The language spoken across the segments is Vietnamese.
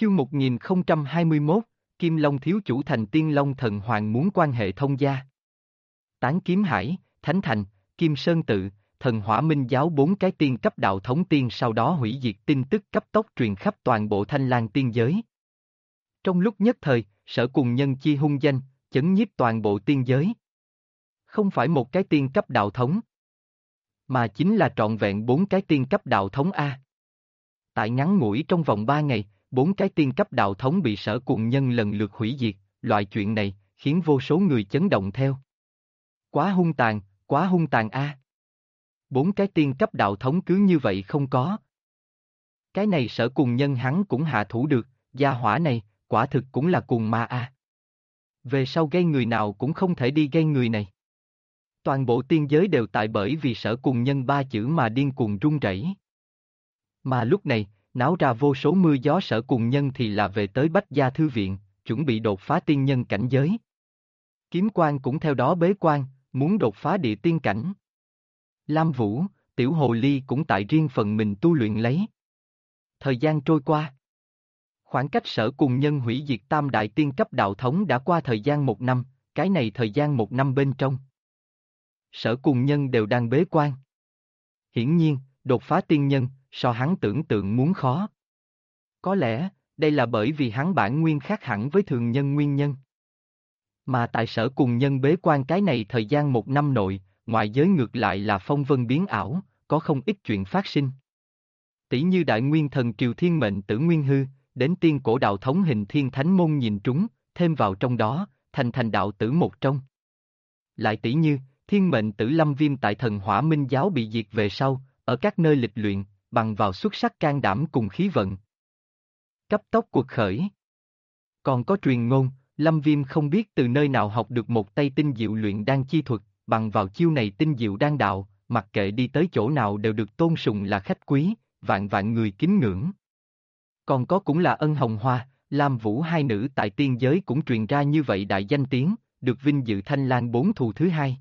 Chương 1021, Kim Long thiếu chủ thành Tiên Long thần hoàng muốn quan hệ thông gia. Tán Kiếm Hải, Thánh Thành, Kim Sơn Tự, Thần Hỏa Minh Giáo 4 cái tiên cấp đạo thống tiên sau đó hủy diệt tin tức cấp tốc truyền khắp toàn bộ Thanh Lang tiên giới. Trong lúc nhất thời, Sở Cùng Nhân chi hung danh, chấn nhiếp toàn bộ tiên giới. Không phải một cái tiên cấp đạo thống, mà chính là trọn vẹn 4 cái tiên cấp đạo thống A. Tại ngắn ngủi trong vòng 3 ngày, 4 cái tiên cấp đạo thống bị Sở Cùng Nhân lần lượt hủy diệt, loại chuyện này khiến vô số người chấn động theo. Quá hung tàn A. 4 cái tiên cấp đạo thống cứ như vậy không có. Cái này Sở Cùng Nhân hắn cũng hạ thủ được, gia hỏa này, quả thực cũng là cuồng ma A. Về sau gây người nào cũng không thể đi gây người này. Toàn bộ tiên giới đều tại bởi vì Sở Cùng Nhân 3 chữ mà điên cuồng run rẩy. Mà lúc này, náo ra vô số mưa gió. Sở Cùng Nhân thì là về tới Bách Gia Thư Viện, chuẩn bị đột phá tiên nhân cảnh giới. Kiếm Quan cũng theo đó bế quan, muốn đột phá địa tiên cảnh. Lam Vũ, Tiểu Hồ Ly cũng tại riêng phần mình tu luyện lấy. Thời gian trôi qua. Khoảng cách Sở Cùng Nhân hủy diệt tam đại tiên cấp đạo thống đã qua thời gian 1 năm, cái này thời gian 1 năm bên trong. Sở Cùng Nhân đều đang bế quan. Hiển nhiên, đột phá tiên nhân, so hắn tưởng tượng muốn khó. Có lẽ, đây là bởi vì hắn bản nguyên khác hẳn với thường nhân nguyên nhân. Mà tại Sở Cùng Nhân bế quan cái này thời gian 1 năm nội, ngoại giới ngược lại là phong vân biến ảo, có không ít chuyện phát sinh. Tỷ như Đại Nguyên Thần Triều Thiên Mệnh Tử Nguyên Hư, đến tiên cổ đạo thống Hình Thiên Thánh Môn nhìn trúng, thêm vào trong đó, thành đạo tử một trong. Lại tỷ như, Thiên Mệnh Tử Lâm Viêm tại Thần Hỏa Minh Giáo bị diệt về sau, ở các nơi lịch luyện, bằng vào xuất sắc can đảm cùng khí vận. Cấp tốc cuộc khởi. Còn có truyền ngôn, Lâm Viêm không biết từ nơi nào học được một tay tinh diệu luyện đan chi thuật, bằng vào chiêu này tinh diệu đan đạo, mặc kệ đi tới chỗ nào đều được tôn sùng là khách quý, vạn vạn người kính ngưỡng. Còn có cũng là Ân Hồng Hoa, Lam Vũ hai nữ tại tiên giới cũng truyền ra như vậy đại danh tiếng, được vinh dự Thanh Lang 4 thù thứ 2.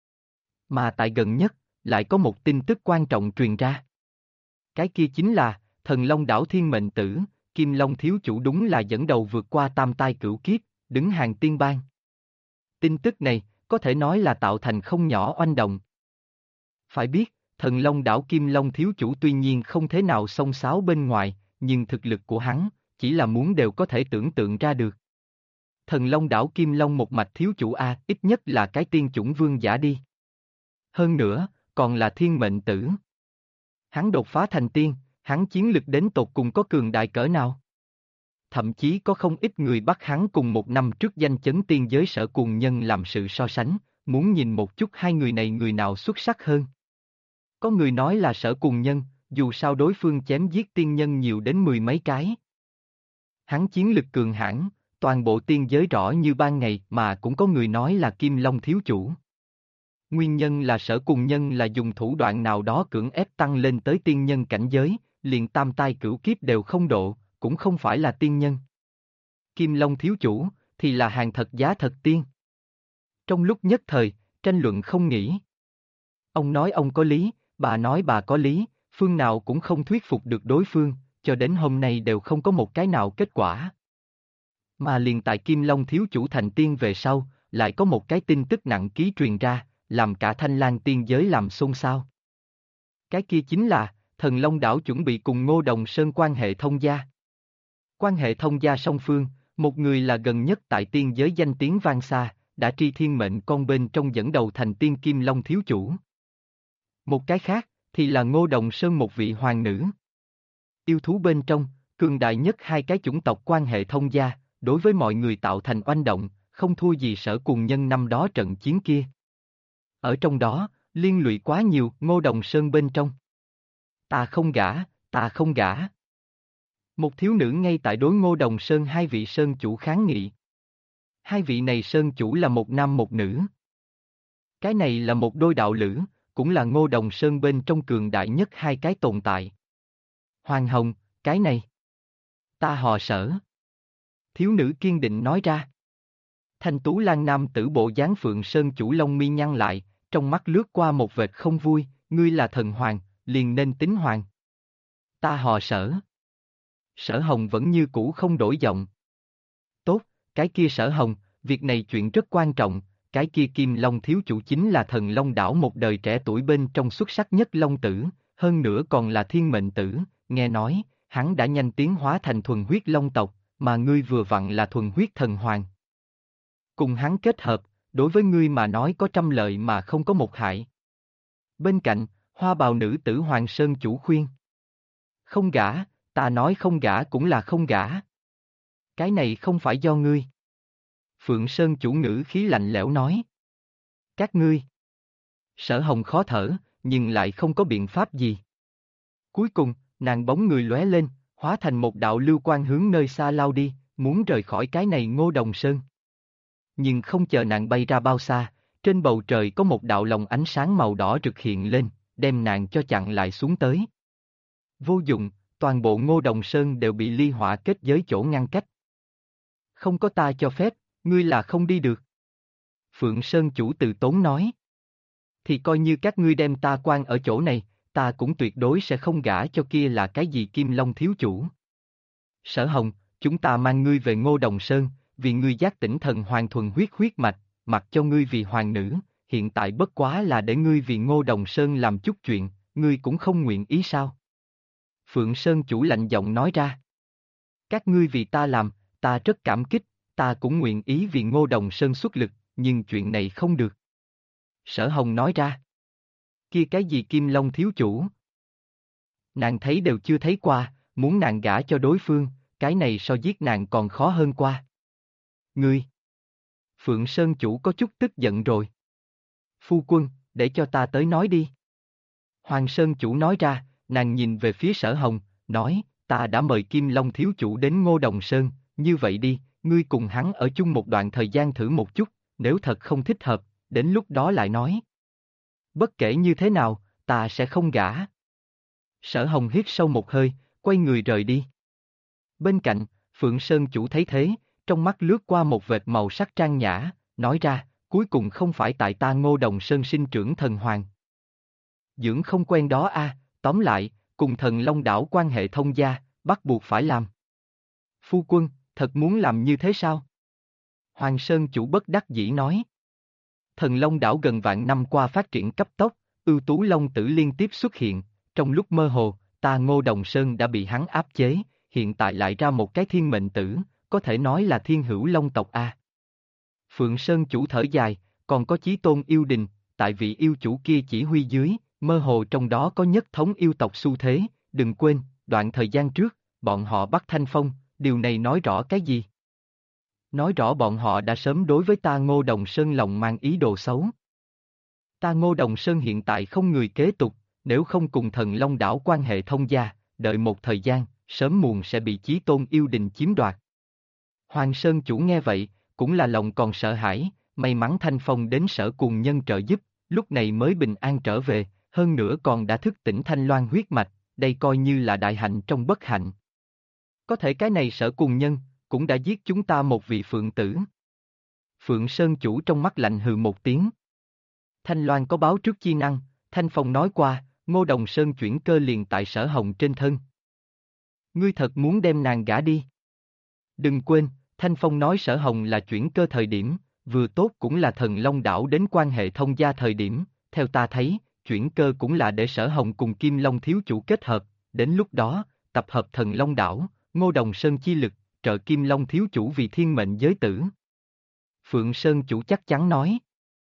Mà tại gần nhất, lại có một tin tức quan trọng truyền ra. Cái kia chính là, Thần Long đảo Thiên Mệnh Tử, Kim Long thiếu chủ đúng là dẫn đầu vượt qua tam tai cửu kiếp, đứng hàng tiên bang. Tin tức này, có thể nói là tạo thành không nhỏ oanh động. Phải biết, Thần Long đảo Kim Long thiếu chủ tuy nhiên không thế nào xông xáo bên ngoài, nhưng thực lực của hắn, chỉ là muốn đều có thể tưởng tượng ra được. Thần Long đảo Kim Long một mạch thiếu chủ A, ít nhất là cái tiên chủng vương giả đi. Hơn nữa, còn là Thiên Mệnh Tử. Hắn đột phá thành tiên, hắn chiến lực đến tột cùng có cường đại cỡ nào? Thậm chí có không ít người bắt hắn cùng 1 năm trước danh chấn tiên giới Sở Cùng Nhân làm sự so sánh, muốn nhìn một chút hai người này người nào xuất sắc hơn. Có người nói là Sở Cùng Nhân, dù sao đối phương chém giết tiên nhân nhiều đến 10 mấy cái. Hắn chiến lực cường hãn, toàn bộ tiên giới rõ như ban ngày, mà cũng có người nói là Kim Long thiếu chủ. Nguyên nhân là Sở Cùng Nhân là dùng thủ đoạn nào đó cưỡng ép tăng lên tới tiên nhân cảnh giới, liền tam tai cửu kiếp đều không độ, cũng không phải là tiên nhân. Kim Long thiếu chủ, thì là hàng thật giá thật tiên. Trong lúc nhất thời, tranh luận không nghỉ. Ông nói ông có lý, bà nói bà có lý, phương nào cũng không thuyết phục được đối phương, cho đến hôm nay đều không có một cái nào kết quả. Mà liền tại Kim Long thiếu chủ thành tiên về sau, lại có một cái tin tức nặng ký truyền ra, làm cả Thanh Lang tiên giới làm xôn xao. Cái kia chính là, Thần Long đảo chuẩn bị cùng Ngô Đồng Sơn quan hệ thông gia. Quan hệ thông gia song phương, một người là gần nhất tại tiên giới danh tiếng vang xa, đã tri thiên mệnh con bên trong dẫn đầu thành tiên Kim Long thiếu chủ. Một cái khác, thì là Ngô Đồng Sơn một vị hoàng nữ. Yêu thú bên trong, cường đại nhất hai cái chủng tộc quan hệ thông gia, đối với mọi người tạo thành oanh động, không thua gì Sở Cùng Nhân năm đó trận chiến kia. Ở trong đó, liên lụy quá nhiều, Ngô Đồng Sơn bên trong. Ta không gả. Một thiếu nữ ngay tại đối Ngô Đồng Sơn hai vị sơn chủ kháng nghị. Hai vị này sơn chủ là một nam một nữ. Cái này là một đôi đạo lữ, cũng là Ngô Đồng Sơn bên trong cường đại nhất hai cái tồn tại. Hoàng Hồng, cái này. Ta họ Sở. Thiếu nữ kiên định nói ra. Thanh tú lang nam tử bộ dáng Phượng Sơn chủ lông mi nhăn lại, trong mắt lướt qua một vệt không vui, ngươi là thần hoàng, liền nên tính hoàng. Ta họ Sở. Sở Hồng vẫn như cũ không đổi giọng. Tốt, cái kia Sở Hồng, việc này chuyện rất quan trọng, cái kia Kim Long thiếu chủ chính là thần Long đảo một đời trẻ tuổi bên trong xuất sắc nhất Long tử, hơn nữa còn là thiên mệnh tử, nghe nói, hắn đã nhanh tiến hóa thành thuần huyết Long tộc, mà ngươi vừa vặn là thuần huyết thần hoàng. Cùng hắn kết hợp, đối với ngươi mà nói có trăm lợi mà không có một hại. Bên cạnh, hoa bào nữ tử Hoàng Sơn chủ khuyên. Không gả, ta nói không gả cũng là không gả. Cái này không phải do ngươi. Phượng Sơn chủ ngữ khí lạnh lẽo nói. Các ngươi. Sở Hồng khó thở, nhưng lại không có biện pháp gì. Cuối cùng, nàng bóng người lóe lên, hóa thành một đạo lưu quang hướng nơi xa lao đi, muốn rời khỏi cái này Ngô Đồng Sơn. Nhưng không chờ nàng bay ra bao xa, trên bầu trời có một đạo lồng ánh sáng màu đỏ rực hiện lên, đem nàng cho chặn lại xuống tới. Vô dụng, toàn bộ Ngô Đồng Sơn đều bị ly hỏa kết giới chỗ ngăn cách. Không có ta cho phép, ngươi là không đi được. Phượng Sơn chủ từ tốn nói. Thì coi như các ngươi đem ta quan ở chỗ này, ta cũng tuyệt đối sẽ không gả cho kia là cái gì Kim Long thiếu chủ. Sở Hồng, chúng ta mang ngươi về Ngô Đồng Sơn, vì ngươi giác tỉnh thần hoàng thuần huyết mạch, mặc cho ngươi vì hoàng nữ, hiện tại bất quá là để ngươi vì Ngô Đồng Sơn làm chút chuyện, ngươi cũng không nguyện ý sao? Phượng Sơn chủ lạnh giọng nói ra. Các ngươi vì ta làm, ta rất cảm kích, ta cũng nguyện ý vì Ngô Đồng Sơn xuất lực, nhưng chuyện này không được. Sở Hồng nói ra. Kia cái gì Kim Long thiếu chủ? Nàng thấy đều chưa thấy qua, muốn nàng gả cho đối phương, cái này so giết nàng còn khó hơn qua. Ngươi! Phượng Sơn chủ có chút tức giận rồi. Phu quân, để cho ta tới nói đi. Hoàng Sơn chủ nói ra, nàng nhìn về phía Sở Hồng, nói, ta đã mời Kim Long thiếu chủ đến Ngô Đồng Sơn, như vậy đi, ngươi cùng hắn ở chung một đoạn thời gian thử một chút, nếu thật không thích hợp, đến lúc đó lại nói. Bất kể như thế nào, ta sẽ không gả. Sở Hồng hít sâu một hơi, quay người rời đi. Bên cạnh, Phượng Sơn chủ thấy thế, trong mắt lướt qua một vệt màu sắc trang nhã, nói ra, cuối cùng không phải tại ta Ngô Đồng Sơn sinh trưởng thần hoàng. Dưỡng không quen đó a, tóm lại, cùng thần Long đảo quan hệ thông gia, bắt buộc phải làm. Phu quân, thật muốn làm như thế sao? Hoàng Sơn chủ bất đắc dĩ nói. Thần Long đảo gần vạn năm qua phát triển cấp tốc, ưu tú Long tử liên tiếp xuất hiện, trong lúc mơ hồ, ta Ngô Đồng Sơn đã bị hắn áp chế, hiện tại lại ra một cái thiên mệnh tử, có thể nói là thiên hữu Long tộc a. Phượng Sơn chủ thở dài, còn có Chí Tôn yêu đình, tại vị yêu chủ kia chỉ huy dưới, mơ hồ trong đó có nhất thống yêu tộc xu thế, đừng quên, đoạn thời gian trước, bọn họ bắt Thanh Phong, điều này nói rõ cái gì? Nói rõ bọn họ đã sớm đối với ta Ngô Đồng Sơn lòng mang ý đồ xấu. Ta Ngô Đồng Sơn hiện tại không người kế tục, nếu không cùng thần Long đảo quan hệ thông gia, đợi một thời gian, sớm muộn sẽ bị Chí Tôn yêu đình chiếm đoạt. Hoàng Sơn chủ nghe vậy, cũng là lòng còn sợ hãi, may mắn Thanh Phong đến Sở Cùng Nhân trợ giúp, lúc này mới bình an trở về, hơn nữa còn đã thức tỉnh Thanh Loan huyết mạch, đây coi như là đại hạnh trong bất hạnh. Có thể cái này Sở Cùng Nhân, cũng đã giết chúng ta một vị phượng tử. Phượng Sơn chủ trong mắt lạnh hừ một tiếng. Thanh Loan có báo trước chi năng, Thanh Phong nói qua, Ngô Đồng Sơn chuyển cơ liền tại Sở Hồng trên thân. Ngươi thật muốn đem nàng gả đi? Đừng quên, Thanh Phong nói Sở Hồng là chuyển cơ thời điểm, vừa tốt cũng là thần Long đảo đến quan hệ thông gia thời điểm, theo ta thấy, chuyển cơ cũng là để Sở Hồng cùng Kim Long thiếu chủ kết hợp, đến lúc đó, tập hợp thần Long đảo, Ngô Đồng Sơn chi lực, trợ Kim Long thiếu chủ vì thiên mệnh giới tử. Phượng Sơn chủ chắc chắn nói.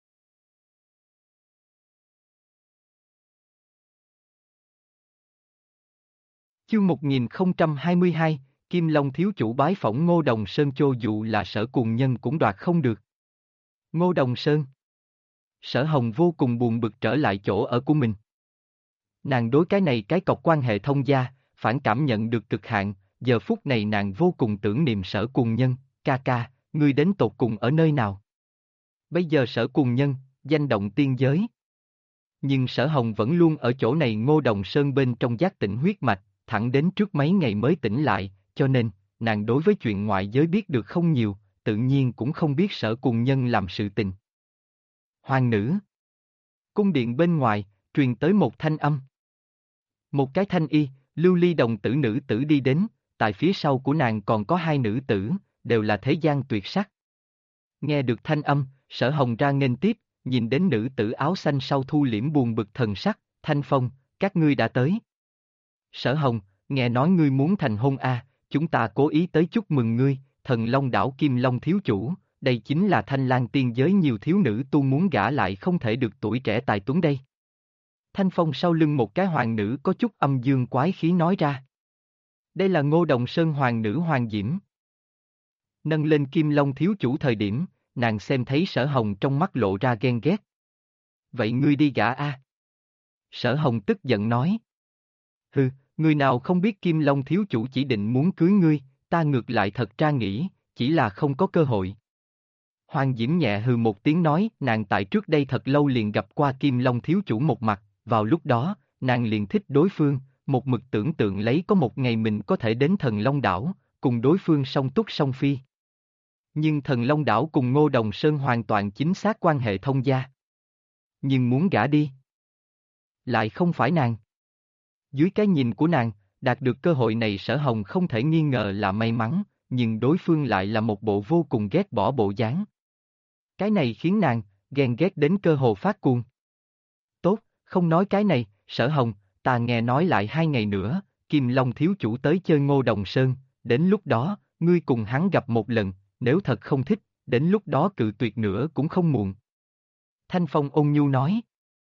Chương 1022, Kim Long thiếu chủ bái phỏng Ngô Đồng Sơn cho dù là Sở Cùng Nhân cũng đoạt không được. Ngô Đồng Sơn. Sở Hồng vô cùng buồn bực trở lại chỗ ở của mình. Nàng đối cái này cái cọc quan hệ thông gia, phản cảm nhận được cực hạn, giờ phút này nàng vô cùng tưởng niệm Sở Cùng Nhân, ca ca, ngươi đến tột cùng ở nơi nào? Bây giờ Sở Cùng Nhân, danh động tiên giới. Nhưng Sở Hồng vẫn luôn ở chỗ này Ngô Đồng Sơn bên trong giác tỉnh huyết mạch, thẳng đến trước mấy ngày mới tỉnh lại, cho nên, nàng đối với chuyện ngoại giới biết được không nhiều, tự nhiên cũng không biết Sở Cùng Nhân làm sự tình. Hoàng nữ. Cung điện bên ngoài, truyền tới một thanh âm. Một cái thanh y, lưu ly đồng tử nữ tử đi đến, tại phía sau của nàng còn có hai nữ tử, đều là thế gian tuyệt sắc. Nghe được thanh âm, Sở Hồng ra nghênh tiếp, nhìn đến nữ tử áo xanh sau thu liễm buồn bực thần sắc, Thanh Phong, các ngươi đã tới. Sở Hồng, nghe nói ngươi muốn thành hôn chúng ta cố ý tới chúc mừng ngươi, Thần Long đảo Kim Long thiếu chủ, đây chính là Thanh Lang tiên giới nhiều thiếu nữ tu muốn gả lại không thể được tuổi trẻ tài tuấn đây. Thanh Phong sau lưng một cái hoàng nữ có chút âm dương quái khí nói ra. Đây là Ngô Đồng Sơn hoàng nữ Hoàng Diễm. Nâng lên Kim Long thiếu chủ thời điểm, nàng xem thấy Sở Hồng trong mắt lộ ra ghen ghét. Vậy ngươi đi gả Sở Hồng tức giận nói. Hừ, người nào không biết Kim Long thiếu chủ chỉ định muốn cưới ngươi, ta ngược lại thật ra nghĩ, chỉ là không có cơ hội. Hoàng Diễm nhẹ hừ một tiếng nói, nàng tại trước đây thật lâu liền gặp qua Kim Long thiếu chủ một mặt, vào lúc đó, nàng liền thích đối phương, một mực tưởng tượng lấy có một ngày mình có thể đến Thần Long đảo, cùng đối phương song túc song phi. Nhưng Thần Long đảo cùng Ngô Đồng Sơn hoàn toàn chính xác quan hệ thông gia. Nhưng muốn gả đi, lại không phải nàng. Dưới cái nhìn của nàng, đạt được cơ hội này Sở Hồng không thể nghi ngờ là may mắn, nhưng đối phương lại là một bộ vô cùng ghét bỏ bộ dáng. Cái này khiến nàng, ghen ghét đến cơ hồ phát cuồng. Tốt, không nói cái này, Sở Hồng, ta nghe nói lại 2 ngày nữa, Kim Long thiếu chủ tới chơi Ngô Đồng Sơn, đến lúc đó, ngươi cùng hắn gặp một lần, nếu thật không thích, đến lúc đó cự tuyệt nữa cũng không muộn. Thanh Phong ôn nhu nói.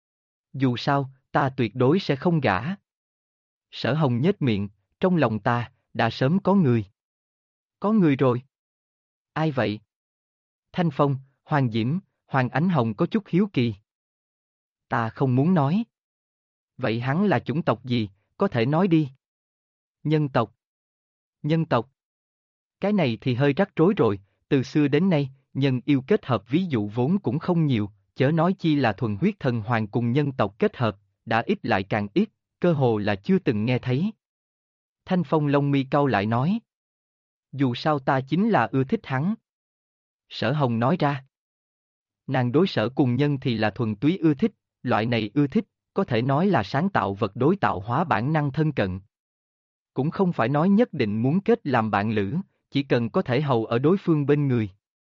Dù sao, ta tuyệt đối sẽ không gả. Sở Hồng nhếch miệng, trong lòng ta, đã sớm có người. Có người rồi. Ai vậy? Thanh Phong, Hoàng Diễm, Hoàng Ánh Hồng có chút hiếu kỳ. Ta không muốn nói. Vậy hắn là chủng tộc gì, có thể nói đi. Nhân tộc. Nhân tộc. Cái này thì hơi rắc rối rồi, từ xưa đến nay, nhân yêu kết hợp ví dụ vốn cũng không nhiều, chớ nói chi là thuần huyết thần hoàng cùng nhân tộc kết hợp, đã ít lại càng ít, cơ hồ là chưa từng nghe thấy. Thanh Phong lông mi cau lại nói. Dù sao ta chính là ưa thích hắn. Sở Hồng nói ra. Nàng đối Sở Cùng Nhân thì là thuần túy ưa thích, loại này ưa thích, có thể nói là sáng tạo vật đối tạo hóa bản năng thân cận. Cũng không phải nói nhất định muốn kết làm bạn lữ, chỉ cần có thể hầu ở đối phương bên người.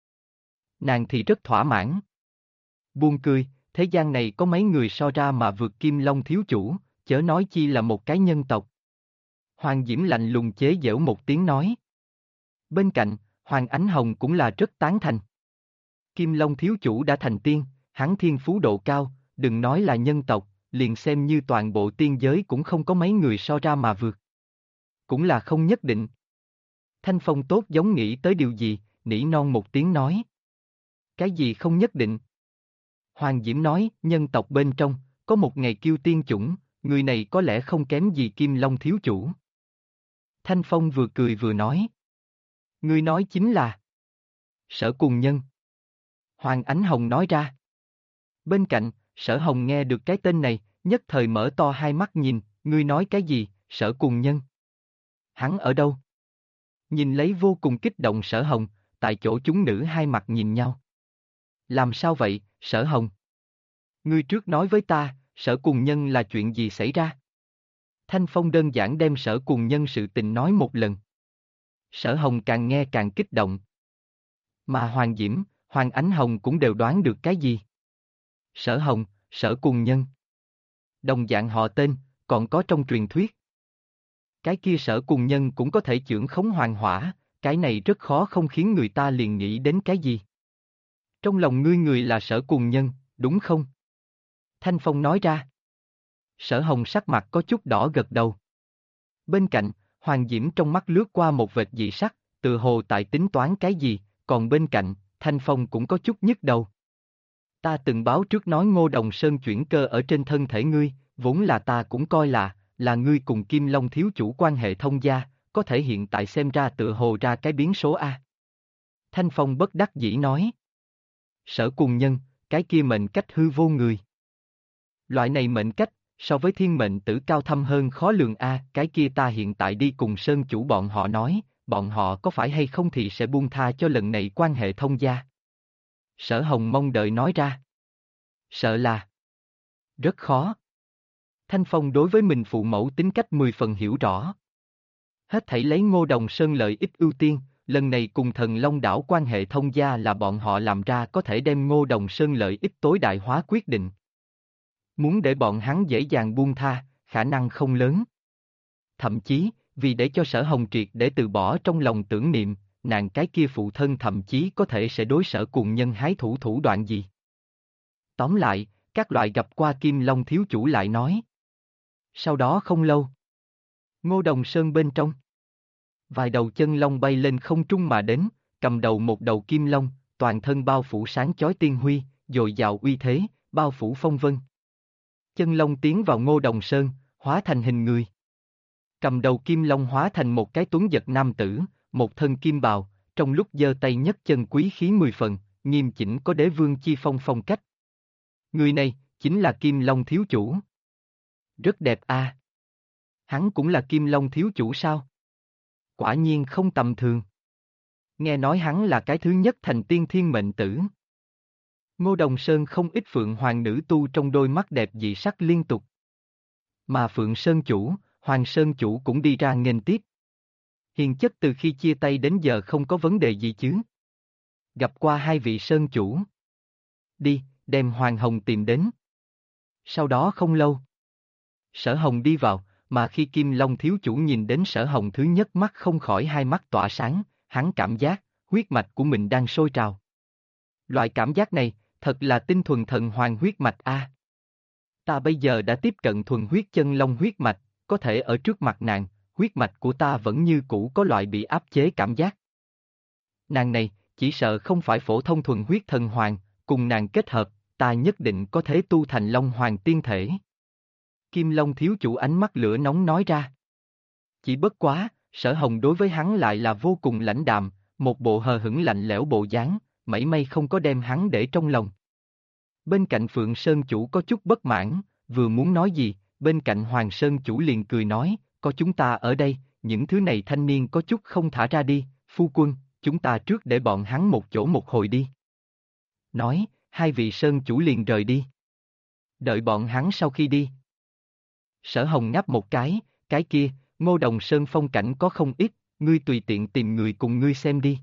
Nàng thì rất thỏa mãn. Buông cười, thế gian này có mấy người so ra mà vượt Kim Long thiếu chủ, chớ nói chi là một cái nhân tộc. Hoàng Diễm lạnh lùng chế giễu một tiếng nói. Bên cạnh, Hoàng Ánh Hồng cũng là rất tán thành. Kim Long thiếu chủ đã thành tiên, hắn thiên phú độ cao, đừng nói là nhân tộc, liền xem như toàn bộ tiên giới cũng không có mấy người so ra mà vượt. Cũng là không nhất định. Thanh Phong tốt giống nghĩ tới điều gì, nỉ non một tiếng nói. Cái gì không nhất định? Hoàng Diễm nói, nhân tộc bên trong, có một ngày kiêu tiên chủng, người này có lẽ không kém gì Kim Long thiếu chủ. Thanh Phong vừa cười vừa nói. Ngươi nói chính là Sở Cùng Nhân. Hoàng Ánh Hồng nói ra. Bên cạnh, Sở Hồng nghe được cái tên này, nhất thời mở to hai mắt nhìn, ngươi nói cái gì, Sở Cùng Nhân? Hắn ở đâu? Nhìn lấy vô cùng kích động Sở Hồng, tại chỗ chúng nữ hai mặt nhìn nhau. Làm sao vậy, Sở Hồng? Ngươi trước nói với ta, Sở Cùng Nhân là chuyện gì xảy ra? Thanh Phong đơn giản đem Sở Cùng Nhân sự tình nói một lần. Sở Hồng càng nghe càng kích động. Mà Hoàng Diễm, Hoàng Ánh Hồng cũng đều đoán được cái gì. Sở Hồng, Sở Cùng Nhân. Đồng dạng họ tên, còn có trong truyền thuyết. Cái kia Sở Cùng Nhân cũng có thể chưởng khống hoàng hỏa, cái này rất khó không khiến người ta liền nghĩ đến cái gì. Trong lòng ngươi người là Sở Cùng Nhân, đúng không? Thanh Phong nói ra. Sở Hồng sắc mặt có chút đỏ gật đầu. Bên cạnh, Hoàng Diễm trong mắt lướt qua một vệt dị sắc, tự hồ tại tính toán cái gì, còn bên cạnh, Thanh Phong cũng có chút nhức đầu. Ta từng báo trước nói Ngô Đồng Sơn chuyển cơ ở trên thân thể ngươi, vốn là ta cũng coi là ngươi cùng Kim Long thiếu chủ quan hệ thông gia, có thể hiện tại xem ra tự hồ ra cái biến số A. Thanh Phong bất đắc dĩ nói. Sở Cùng Nhân, cái kia mệnh cách hư vô người. Loại này mệnh cách, so với thiên mệnh tử cao thâm hơn khó lường A, cái kia ta hiện tại đi cùng Sơn chủ bọn họ nói, bọn họ có phải hay không thì sẽ buông tha cho lần này quan hệ thông gia. Sở Hồng mong đợi nói ra. Sợ là rất khó. Thanh Phong đối với mình phụ mẫu tính cách 10 phần hiểu rõ. Hết thảy lấy Ngô Đồng Sơn lợi ích ưu tiên, lần này cùng Thần Long đảo quan hệ thông gia là bọn họ làm ra có thể đem Ngô Đồng Sơn lợi ích tối đại hóa quyết định. Muốn để bọn hắn dễ dàng buông tha, khả năng không lớn. Thậm chí, vì để cho Sở Hồng triệt để từ bỏ trong lòng tưởng niệm, nàng cái kia phụ thân thậm chí có thể sẽ đối Sở Cuồng Nhân hái thủ đoạn gì. Tóm lại, các loại gặp qua Kim Long thiếu chủ lại nói. Sau đó không lâu, Ngô Đồng Sơn bên trong, vài đầu chân long bay lên không trung mà đến, cầm đầu một đầu kim long, toàn thân bao phủ sáng chói tiên huy, dồi dào uy thế, bao phủ phong vân. Chân long tiến vào Ngô Đồng Sơn, hóa thành hình người. Cầm đầu kim long hóa thành một cái tuấn giật nam tử, một thân kim bào, trong lúc giơ tay nhấc chân quý khí 10 phần, nghiêm chỉnh có đế vương chi phong cách. Người này, chính là Kim Long thiếu chủ. Rất đẹp a. Hắn cũng là Kim Long thiếu chủ sao? Quả nhiên không tầm thường. Nghe nói hắn là cái thứ nhất thành tiên thiên mệnh tử. Ngô Đồng Sơn không ít Phượng Hoàng nữ tu trong đôi mắt đẹp dị sắc liên tục. Mà Phượng Sơn chủ, Hoàng Sơn chủ cũng đi ra nghênh tiếp. Hiền chất từ khi chia tay đến giờ không có vấn đề gì chứ. Gặp qua hai vị Sơn chủ. Đi, đem Hoàng Hồng tìm đến. Sau đó không lâu, Sở Hồng đi vào, mà khi Kim Long thiếu chủ nhìn đến Sở Hồng thứ nhất mắt không khỏi hai mắt tỏa sáng, hắn cảm giác, huyết mạch của mình đang sôi trào. Loại cảm giác này, thật là tinh thuần thần hoàng huyết mạch a. Ta bây giờ đã tiếp cận thuần huyết chân long huyết mạch, có thể ở trước mặt nàng, huyết mạch của ta vẫn như cũ có loại bị áp chế cảm giác. Nàng này, chỉ sợ không phải phổ thông thuần huyết thần hoàng, cùng nàng kết hợp, ta nhất định có thể tu thành long hoàng tiên thể. Kim Long thiếu chủ ánh mắt lửa nóng nói ra. Chỉ bất quá, Sở Hồng đối với hắn lại là vô cùng lãnh đạm, một bộ hờ hững lạnh lẽo bộ dáng, mảy may không có đem hắn để trong lòng. Bên cạnh Phượng Sơn chủ có chút bất mãn, vừa muốn nói gì, bên cạnh Hoàng Sơn chủ liền cười nói, có chúng ta ở đây, những thứ này thanh niên có chút không thả ra đi, phu quân, chúng ta trước để bọn hắn một chỗ một hồi đi. Nói, hai vị Sơn chủ liền rời đi. Đợi bọn hắn sau khi đi. Sở Hồng ngáp một cái kia, Ngô Đồng Sơn phong cảnh có không ít, ngươi tùy tiện tìm người cùng ngươi xem đi.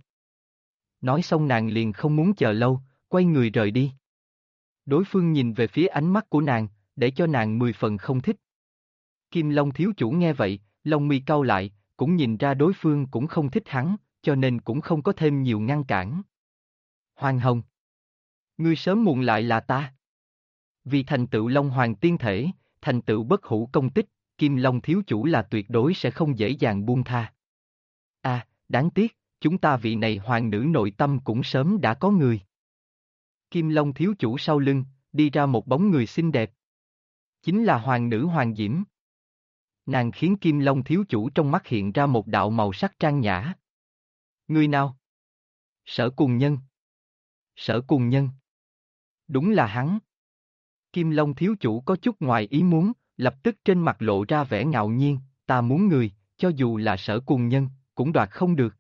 Nói xong nàng liền không muốn chờ lâu, quay người rời đi. Đối phương nhìn về phía ánh mắt của nàng, để cho nàng 10 phần không thích. Kim Long thiếu chủ nghe vậy, lông mi cau lại, cũng nhìn ra đối phương cũng không thích hắn, cho nên cũng không có thêm nhiều ngăn cản. Hoàng Hồng, ngươi sớm muộn lại là ta. Vì thành tựu Long Hoàng tiên thể, thành tựu bất hủ công tích, Kim Long thiếu chủ là tuyệt đối sẽ không dễ dàng buông tha. À, đáng tiếc, chúng ta vị này hoàng nữ nội tâm cũng sớm đã có người. Kim Long thiếu chủ sau lưng, đi ra một bóng người xinh đẹp. Chính là hoàng nữ Hoàng Diễm. Nàng khiến Kim Long thiếu chủ trong mắt hiện ra một đạo màu sắc trang nhã. Người nào? Sở Cuồng Nhân. Sở Cuồng Nhân. Đúng là hắn. Kim Long thiếu chủ có chút ngoài ý muốn, lập tức trên mặt lộ ra vẻ ngạo nhiên, ta muốn người, cho dù là Sở Cuồng Nhân, cũng đoạt không được.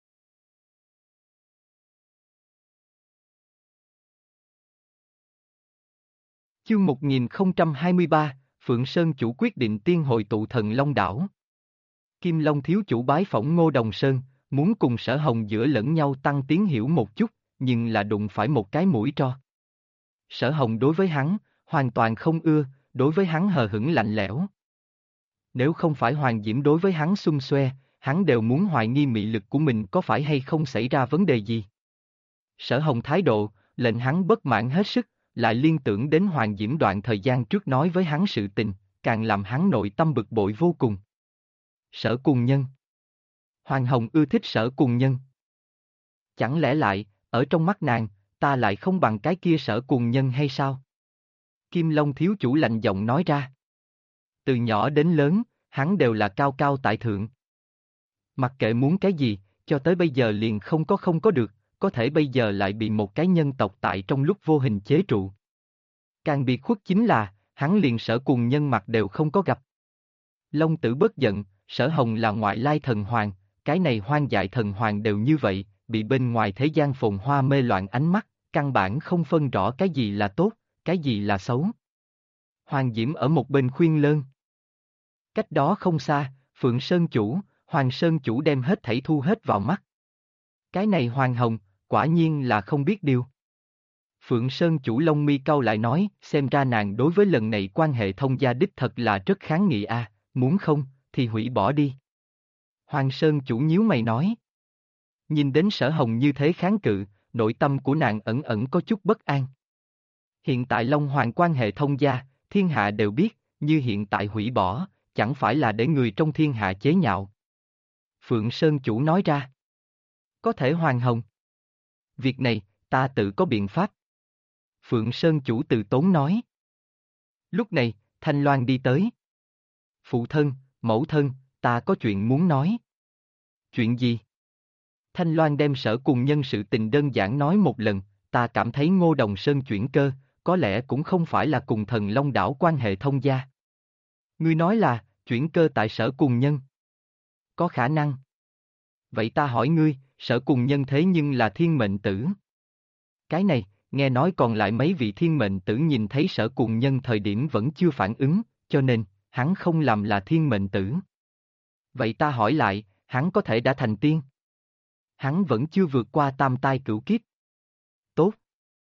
Chương 1023, Phượng Sơn chủ quyết định tiên hội tụ Thần Long đảo. Kim Long thiếu chủ bái phỏng Ngô Đồng Sơn, muốn cùng Sở Hồng giữa lẫn nhau tăng tiến hiểu một chút, nhưng là đụng phải một cái mũi tro. Sở Hồng đối với hắn, hoàn toàn không ưa, đối với hắn hờ hững lạnh lẽo. Nếu không phải Hoàng Diễm đối với hắn xung xoe, hắn đều muốn hoài nghi mị lực của mình có phải hay không xảy ra vấn đề gì. Sở Hồng thái độ, lệnh hắn bất mãn hết sức, lại liên tưởng đến Hoàng Diễm đoạn thời gian trước nói với hắn sự tình, càng làm hắn nội tâm bực bội vô cùng. Sở Cuồng Nhân. Hoàng Hồng ưa thích Sở Cuồng Nhân. Chẳng lẽ lại, ở trong mắt nàng, ta lại không bằng cái kia Sở Cuồng Nhân hay sao? Kim Long thiếu chủ lạnh giọng nói ra. Từ nhỏ đến lớn, hắn đều là cao cao tại thượng. Mặc kệ muốn cái gì, cho tới bây giờ liền không có được, có thể bây giờ lại bị một cái nhân tộc tại trong lúc vô hình chế trụ. Càng biệt khuất chính là, hắn liền Sở Cuồng Nhân mặt đều không có gặp. Long Tử bớt giận, Sở Hồng là ngoại lai thần hoàng, cái này hoang dại thần hoàng đều như vậy, bị bên ngoài thế gian phồn hoa mê loạn ánh mắt, căn bản không phân rõ cái gì là tốt, cái gì là xấu. Hoàng Diễm ở một bên khuyên lơn. Cách đó không xa, Phượng Sơn chủ, Hoàng Sơn Chủ đem hết thảy thu hết vào mắt. Cái này Hoàng Hồng, quả nhiên là không biết điều. Phượng Sơn Chủ lông mi cau lại nói, xem ra nàng đối với lần này quan hệ thông gia đích thật là rất kháng nghị a, muốn không, thì hủy bỏ đi. Hoàng Sơn Chủ nhíu mày nói. Nhìn đến Sở Hồng như thế kháng cự, nội tâm của nàng ẩn ẩn có chút bất an. Hiện tại Long Hoàng quan hệ thông gia, thiên hạ đều biết, như hiện tại hủy bỏ, chẳng phải là để người trong thiên hạ chế nhạo. Phượng Sơn Chủ nói ra. Có thể Hoàng Hồng. Việc này, ta tự có biện pháp. Phượng Sơn Chủ từ tốn nói. Lúc này, Thanh Loan đi tới. Phụ thân, mẫu thân, ta có chuyện muốn nói. Chuyện gì? Thanh Loan đem Sở Cùng Nhân sự tình đơn giản nói một lần, ta cảm thấy Ngô Đồng Sơn chuyển cơ, có lẽ cũng không phải là cùng Thần Long Đảo quan hệ thông gia. Ngươi nói là, chuyển cơ tại Sở Cùng Nhân. Có khả năng. Vậy ta hỏi ngươi, Sở Cùng Nhân thế nhưng là thiên mệnh tử. Cái này, nghe nói còn lại mấy vị thiên mệnh tử nhìn thấy Sở Cùng Nhân thời điểm vẫn chưa phản ứng, cho nên, hắn không làm là thiên mệnh tử. Vậy ta hỏi lại, hắn có thể đã thành tiên? Hắn vẫn chưa vượt qua tam tai cửu kiếp. Tốt.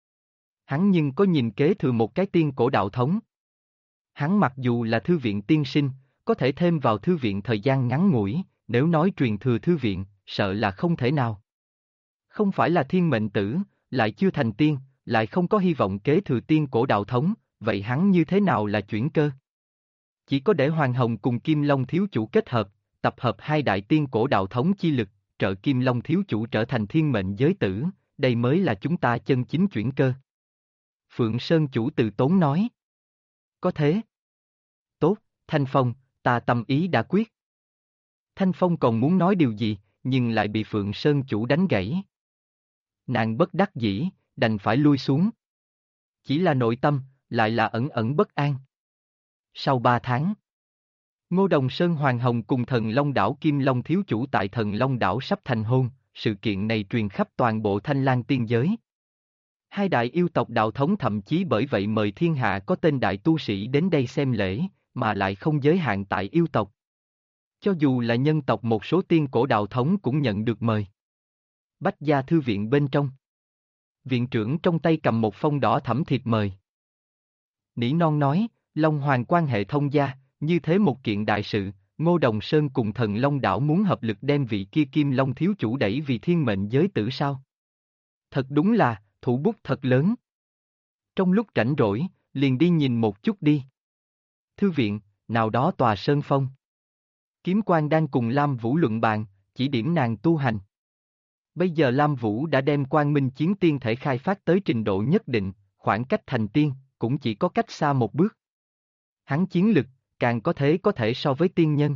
Hắn nhưng có nhìn kế thừa một cái tiên cổ đạo thống. Hắn mặc dù là thư viện tiên sinh, có thể thêm vào thư viện thời gian ngắn ngủi, nếu nói truyền thừa thư viện, sợ là không thể nào. Không phải là thiên mệnh tử, lại chưa thành tiên, lại không có hy vọng kế thừa tiên cổ đạo thống, vậy hắn như thế nào là chuyển cơ? Chỉ có để Hoàng Hồng cùng Kim Long Thiếu Chủ kết hợp, tập hợp hai đại tiên cổ đạo thống chi lực, trợ Kim Long Thiếu Chủ trở thành thiên mệnh giới tử, đây mới là chúng ta chân chính chuyển cơ. Phượng Sơn Chủ từ tốn nói. Có thế. Tốt, Thanh Phong, ta tâm ý đã quyết. Thanh Phong còn muốn nói điều gì, nhưng lại bị Phượng Sơn Chủ đánh gãy. Nàng bất đắc dĩ, đành phải lui xuống. Chỉ là nội tâm, lại là ẩn ẩn bất an. Sau 3 tháng, Ngô Đồng Sơn Hoàng Hồng cùng Thần Long Đảo Kim Long Thiếu Chủ tại Thần Long Đảo sắp thành hôn, sự kiện này truyền khắp toàn bộ Thanh Lang tiên giới. Hai đại yêu tộc đạo thống thậm chí bởi vậy mời thiên hạ có tên đại tu sĩ đến đây xem lễ, mà lại không giới hạn tại yêu tộc. Cho dù là nhân tộc một số tiên cổ đạo thống cũng nhận được mời. Bách Gia Thư viện bên trong. Viện trưởng trong tay cầm một phong đỏ thẫm thiệp mời. Nỉ non nói, Long Hoàng quan hệ thông gia, như thế một kiện đại sự, Ngô Đồng Sơn cùng Thần Long Đảo muốn hợp lực đem vị kia Kim Long Thiếu Chủ đẩy vì thiên mệnh giới tử sao? Thật đúng là, thủ bút thật lớn. Trong lúc rảnh rỗi, liền đi nhìn một chút đi. Thư viện, nào đó tòa sơn phong. Kiếm Quan đang cùng Lam Vũ luận bàn, chỉ điểm nàng tu hành. Bây giờ Lam Vũ đã đem Quang Minh Chiến Tiên thể khai phát tới trình độ nhất định, khoảng cách thành tiên, cũng chỉ có cách xa một bước. Hắn chiến lực, càng có thể so với tiên nhân.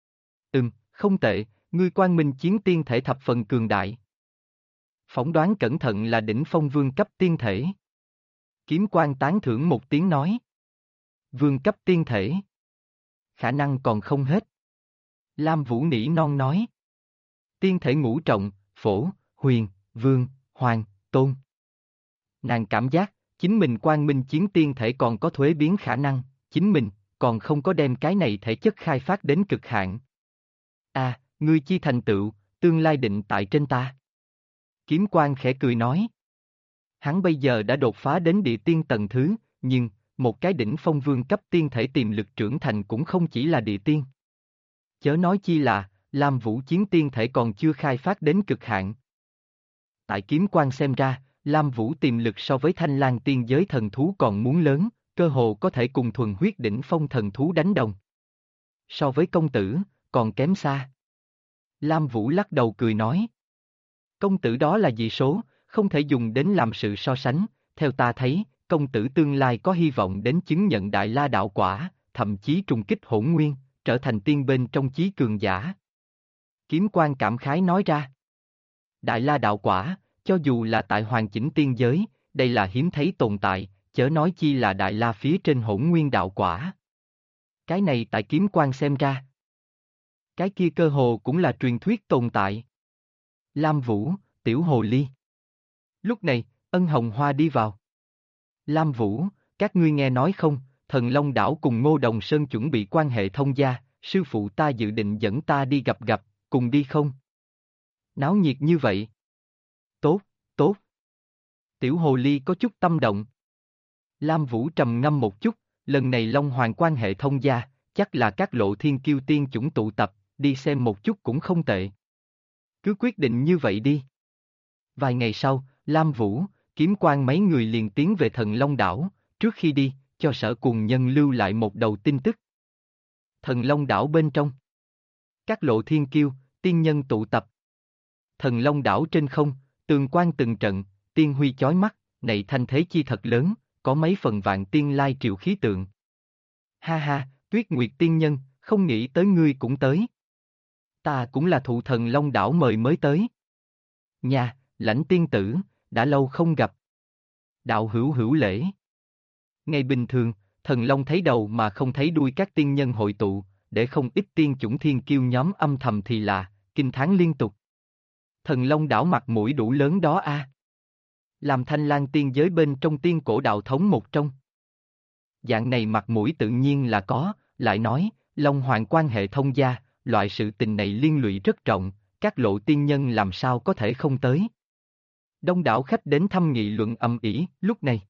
Không tệ, ngươi Quang Minh Chiến Tiên thể thập phần cường đại. Phỏng đoán cẩn thận là đỉnh phong vương cấp tiên thể. Kiếm Quan tán thưởng một tiếng nói. Vương cấp tiên thể. Khả năng còn không hết. Lam Vũ nỉ non nói. Tiên thể ngũ trọng, phổ, huyền, vương, hoàng, tôn. Nàng cảm giác, chính mình Quang Minh Chiến Tiên thể còn có thuế biến khả năng, chính mình, còn không có đem cái này thể chất khai phát đến cực hạn. Ngươi chi thành tựu, tương lai định tại trên ta. Kiếm Quan khẽ cười nói. Hắn bây giờ đã đột phá đến địa tiên tầng thứ, nhưng, một cái đỉnh phong vương cấp tiên thể tiềm lực trưởng thành cũng không chỉ là địa tiên. Chớ nói chi là, Lam Vũ Chiến Tiên thể còn chưa khai phát đến cực hạn. Tại Kiếm Quan xem ra, Lam Vũ tiềm lực so với Thanh Lang tiên giới thần thú còn muốn lớn, cơ hồ có thể cùng thuần huyết đỉnh phong thần thú đánh đồng. So với công tử, còn kém xa. Lam Vũ lắc đầu cười nói. Công tử đó là dị số, không thể dùng đến làm sự so sánh, theo ta thấy, công tử tương lai có hy vọng đến chứng nhận Đại La đạo quả, thậm chí trùng kích hỗn nguyên, trở thành tiên bên trong chí cường giả. Kiếm Quan cảm khái nói ra. Đại La đạo quả, cho dù là tại hoàn chỉnh tiên giới, đây là hiếm thấy tồn tại, chớ nói chi là Đại La phía trên hỗn nguyên đạo quả. Cái này tại Kiếm Quan xem ra. Cái kia cơ hồ cũng là truyền thuyết tồn tại. Lam Vũ, tiểu hồ ly. Lúc này, Ân Hồng Hoa đi vào. Lam Vũ, các ngươi nghe nói không, Thần Long Đảo cùng Ngô Đồng Sơn chuẩn bị quan hệ thông gia, sư phụ ta dự định dẫn ta đi gặp gặp, cùng đi không? Náo nhiệt như vậy. Tốt, tốt. Tiểu hồ ly có chút tâm động. Lam Vũ trầm ngâm một chút, lần này Long Hoàng quan hệ thông gia, chắc là các lộ thiên kiêu tiên chủng tụ tập, đi xem một chút cũng không tệ. Cứ quyết định như vậy đi. Vài ngày sau, Lam Vũ, Kiếm Quang mấy người liền tiến về Thần Long đảo, trước khi đi, cho Sở Cuồng Nhân lưu lại một đầu tin tức. Thần Long đảo bên trong. Các lộ thiên kiêu, tiên nhân tụ tập. Thần Long đảo trên không, tường quan từng trận, tiên huy chói mắt, này thanh thế chi thật lớn, có mấy phần vạn tiên lai triệu khí tượng. Ha ha, Tuyết Nguyệt tiên nhân, không nghĩ tới ngươi cũng tới. Ta cũng là thụ Thần Long đảo mời mới tới. Nha, Lãnh tiên tử, đã lâu không gặp. Đạo hữu hữu lễ. Ngày bình thường, Thần Long thấy đầu mà không thấy đuôi các tiên nhân hội tụ, để không ít tiên chủng thiên kiêu nhóm âm thầm thì là, kinh thán liên tục. Thần Long đảo mặt mũi đủ lớn đó a. Làm Thanh Lang tiên giới bên trong tiên cổ đạo thống một trong. Dạng này mặt mũi tự nhiên là có, lại nói, Long Hoàng quan hệ thông gia, loại sự tình này liên lụy rất rộng, các lộ tiên nhân làm sao có thể không tới. Đông đảo khách đến thăm nghị luận ầm ĩ, lúc này.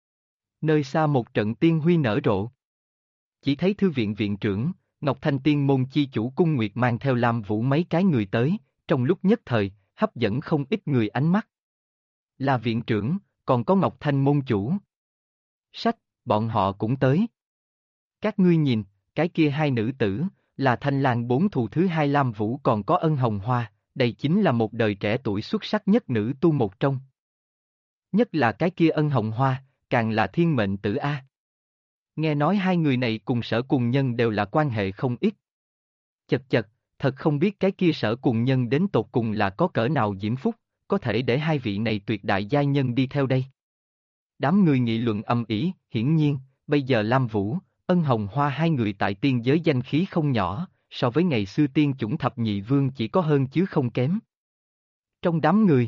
Nơi xa một trận tiên huy nở rộ. Chỉ thấy thư viện viện trưởng, Ngọc Thanh Tiên môn chi chủ Cung Nguyệt mang theo Lam Vũ mấy cái người tới, trong lúc nhất thời, hấp dẫn không ít người ánh mắt. Là viện trưởng, còn có Ngọc Thanh môn chủ. Sách, bọn họ cũng tới. Các ngươi nhìn, cái kia hai nữ tử, là Thanh Lang bốn thù thứ hai Lam Vũ còn có Ân Hồng Hoa, đây chính là một đời trẻ tuổi xuất sắc nhất nữ tu một trong. Nhất là cái kia Ân Hồng Hoa, càng là thiên mệnh tử A. Nghe nói hai người này cùng Sở Cuồng Nhân đều là quan hệ không ít. Chật chật, thật không biết cái kia Sở Cuồng Nhân đến tột cùng là có cỡ nào diễm phúc, có thể để hai vị này tuyệt đại giai nhân đi theo đây. Đám người nghị luận ầm ĩ, hiển nhiên, bây giờ Lam Vũ, Ân Hồng Hoa hai người tại tiên giới danh khí không nhỏ, so với ngày xưa tiên chủng thập nhị vương chỉ có hơn chứ không kém. Trong đám người,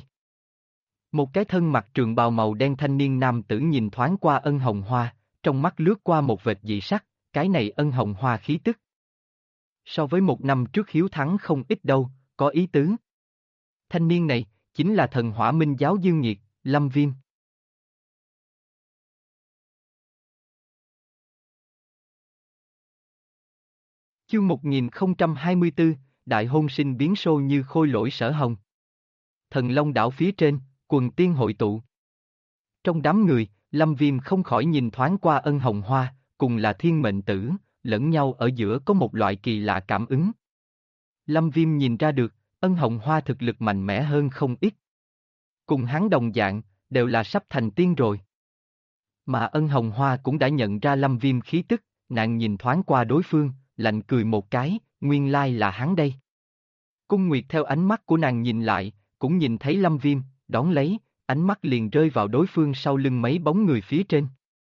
một cái thân mặc trường bào màu đen thanh niên nam tử nhìn thoáng qua Ân Hồng Hoa, trong mắt lướt qua một vệt dị sắc, cái này Ân Hồng Hoa khí tức. So với một năm trước hiếu thắng không ít đâu, có ý tứ. Thanh niên này, chính là thần Hỏa Minh giáo Dương Nhiệt, Lâm Viêm. Chương 1024, Đại hôn sinh biến sô như khôi lỗi Sở Hồng. Thần Long đảo phía trên, quần tiên hội tụ. Trong đám người, Lâm Viêm không khỏi nhìn thoáng qua Ân Hồng Hoa, cùng là thiên mệnh tử, lẫn nhau ở giữa có một loại kỳ lạ cảm ứng. Lâm Viêm nhìn ra được, Ân Hồng Hoa thực lực mạnh mẽ hơn không ít. Cùng hắn đồng dạng, đều là sắp thành tiên rồi. Mà Ân Hồng Hoa cũng đã nhận ra Lâm Viêm khí tức, nàng nhìn thoáng qua đối phương, lạnh cười một cái, nguyên lai là hắn đây. Cung Nguyệt theo ánh mắt của nàng nhìn lại, cũng nhìn thấy Lâm Viêm, đón lấy, ánh mắt liền rơi vào đối phương sau lưng mấy bóng người phía trên.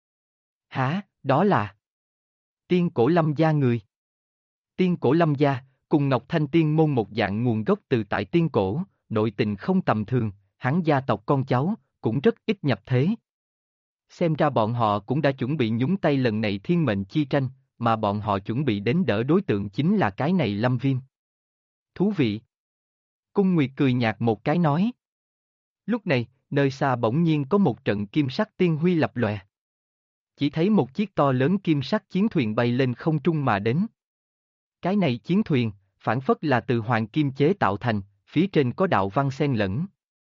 Hả, đó là Tiên cổ Lâm gia người. Tiên cổ Lâm gia, cùng Ngọc Thanh Tiên môn một dạng nguồn gốc từ tại tiên cổ, nội tình không tầm thường, hắn gia tộc con cháu, cũng rất ít nhập thế. Xem ra bọn họ cũng đã chuẩn bị nhúng tay lần này thiên mệnh chi tranh, mà bọn họ chuẩn bị đến đỡ đối tượng chính là cái này Lâm Viêm. Thú vị. Cung Nguyệt cười nhạt một cái nói. Lúc này, nơi xa bỗng nhiên có một trận kim sắc tiên huy lập lòe. Chỉ thấy một chiếc to lớn kim sắc chiến thuyền bay lên không trung mà đến. Cái này chiến thuyền, phản phất là từ hoàng kim chế tạo thành, phía trên có đạo văn xen lẫn.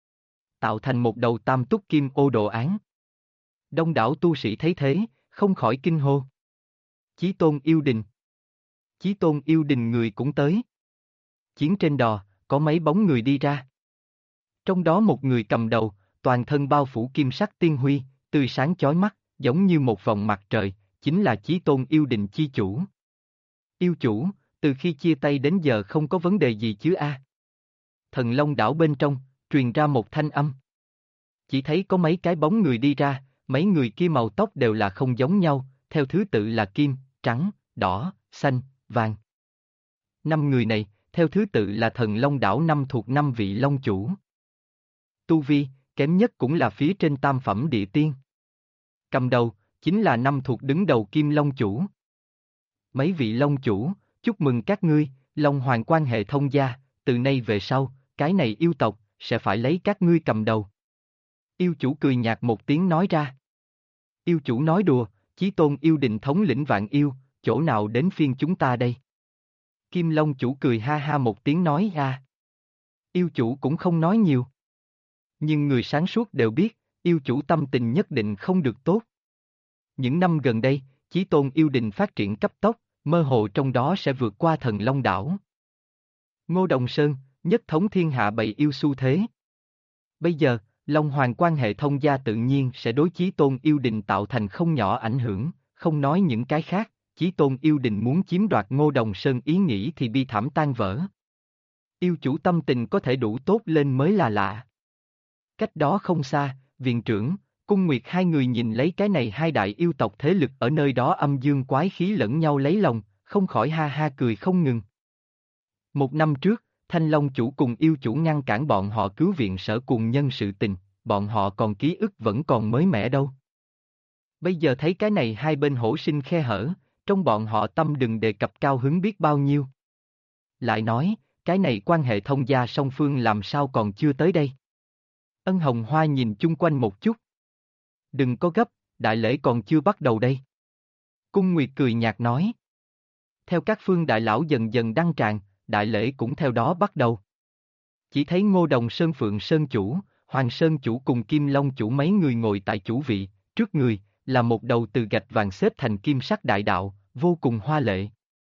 Tạo thành một đầu tam túc kim ô đồ án. Đông đảo tu sĩ thấy thế, không khỏi kinh hô. Chí Tôn yêu đình. Chí Tôn yêu đình người cũng tới. Chiến trên đò, có mấy bóng người đi ra. Trong đó một người cầm đầu, toàn thân bao phủ kim sắc tiên huy, tươi sáng chói mắt, giống như một vòng mặt trời, chính là Chí Tôn yêu đình chi chủ. Yêu chủ, từ khi chia tay đến giờ không có vấn đề gì chứ a? Thần Long đảo bên trong, truyền ra một thanh âm. Chỉ thấy có mấy cái bóng người đi ra, mấy người kia màu tóc đều là không giống nhau, theo thứ tự là kim, trắng, đỏ, xanh, vàng. 5 người này, theo thứ tự là Thần Long đảo năm thuộc 5 vị long chủ. Tu vi, kém nhất cũng là phía trên tam phẩm địa tiên. Cầm đầu, chính là năm thuộc đứng đầu kim long chủ. Mấy vị long chủ, chúc mừng các ngươi, Long Hoàng quan hệ thông gia, từ nay về sau, cái này yêu tộc, sẽ phải lấy các ngươi cầm đầu. Yêu chủ cười nhạt một tiếng nói ra. Yêu chủ nói đùa, Chí Tôn yêu đình thống lĩnh vạn yêu, chỗ nào đến phiên chúng ta đây? Kim Long chủ cười ha ha một tiếng nói ra. Yêu chủ cũng không nói nhiều. Nhưng người sáng suốt đều biết, yêu chủ tâm tình nhất định không được tốt. Những năm gần đây, Chí Tôn yêu đình phát triển cấp tốc, mơ hồ trong đó sẽ vượt qua Thần Long đảo. Ngô Đồng Sơn, nhất thống thiên hạ bầy yêu xu thế. Bây giờ, Long Hoàng quan hệ thông gia tự nhiên sẽ đối Chí Tôn yêu đình tạo thành không nhỏ ảnh hưởng, không nói những cái khác, Chí Tôn yêu đình muốn chiếm đoạt Ngô Đồng Sơn ý nghĩ thì bi thảm tan vỡ. Yêu chủ tâm tình có thể đủ tốt lên mới là lạ. Cách đó không xa, viện trưởng, Cung Nguyệt hai người nhìn lấy cái này hai đại yêu tộc thế lực ở nơi đó âm dương quái khí lẫn nhau lấy lòng, không khỏi ha ha cười không ngừng. Một năm trước, Thanh Long chủ cùng yêu chủ ngăn cản bọn họ cứu viện Sở cùng nhân sự tình, bọn họ còn ký ức vẫn còn mới mẻ đâu. Bây giờ thấy cái này hai bên hổ sinh khe hở, trong bọn họ tâm đừng đề cập cao hứng biết bao nhiêu. Lại nói, cái này quan hệ thông gia song phương làm sao còn chưa tới đây. Ân Hồng Hoa nhìn chung quanh một chút. Đừng có gấp, đại lễ còn chưa bắt đầu đây. Cung Nguyệt cười nhạt nói. Theo các phương đại lão dần dần đăng tràng, đại lễ cũng theo đó bắt đầu. Chỉ thấy Ngô Đồng Sơn Phượng Sơn chủ, Hoàng Sơn chủ cùng Kim Long chủ mấy người ngồi tại chủ vị, trước người, là một đầu từ gạch vàng xếp thành kim sắc đại đạo, vô cùng hoa lệ.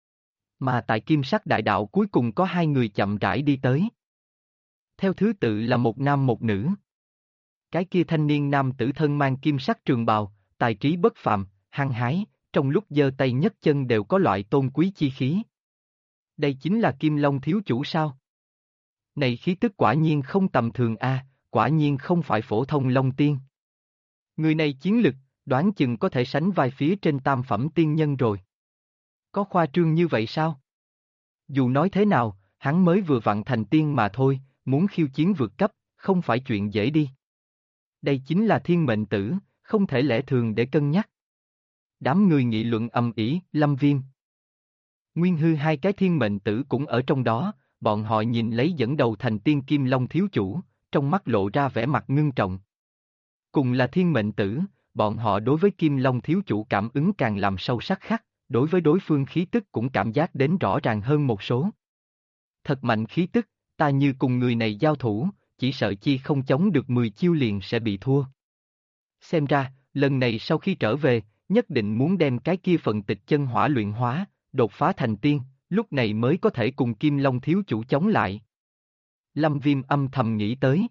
Mà tại kim sắc đại đạo cuối cùng có hai người chậm rãi đi tới. Theo thứ tự là một nam một nữ. Cái kia thanh niên nam tử thân mang kim sắc trường bào, tài trí bất phàm, hăng hái, trong lúc giơ tay nhấc chân đều có loại tôn quý chi khí. Đây chính là Kim Long thiếu chủ sao? Này khí tức quả nhiên không tầm thường a, quả nhiên không phải phổ thông Long tiên. Người này chiến lực, đoán chừng có thể sánh vai phía trên tam phẩm tiên nhân rồi. Có khoa trương như vậy sao? Dù nói thế nào, hắn mới vừa vặn thành tiên mà thôi, muốn khiêu chiến vượt cấp, không phải chuyện dễ đi. Đây chính là thiên mệnh tử, không thể lẽ thường để cân nhắc. Đám người nghị luận ầm ĩ, Lâm Viêm. Nguyên Hư hai cái thiên mệnh tử cũng ở trong đó, bọn họ nhìn lấy dẫn đầu thành tiên Kim Long thiếu chủ, trong mắt lộ ra vẻ mặt ngưng trọng. Cùng là thiên mệnh tử, bọn họ đối với Kim Long thiếu chủ cảm ứng càng làm sâu sắc khắc, đối với đối phương khí tức cũng cảm giác đến rõ ràng hơn một số. Thật mạnh khí tức, ta như cùng người này giao thủ, chỉ sợ chi không chống được 10 chiêu liền sẽ bị thua. Xem ra, lần này sau khi trở về, nhất định muốn đem cái kia phần tịch chân hỏa luyện hóa, đột phá thành tiên, lúc này mới có thể cùng Kim Long thiếu chủ chống lại. Lâm Viêm âm thầm nghĩ tới.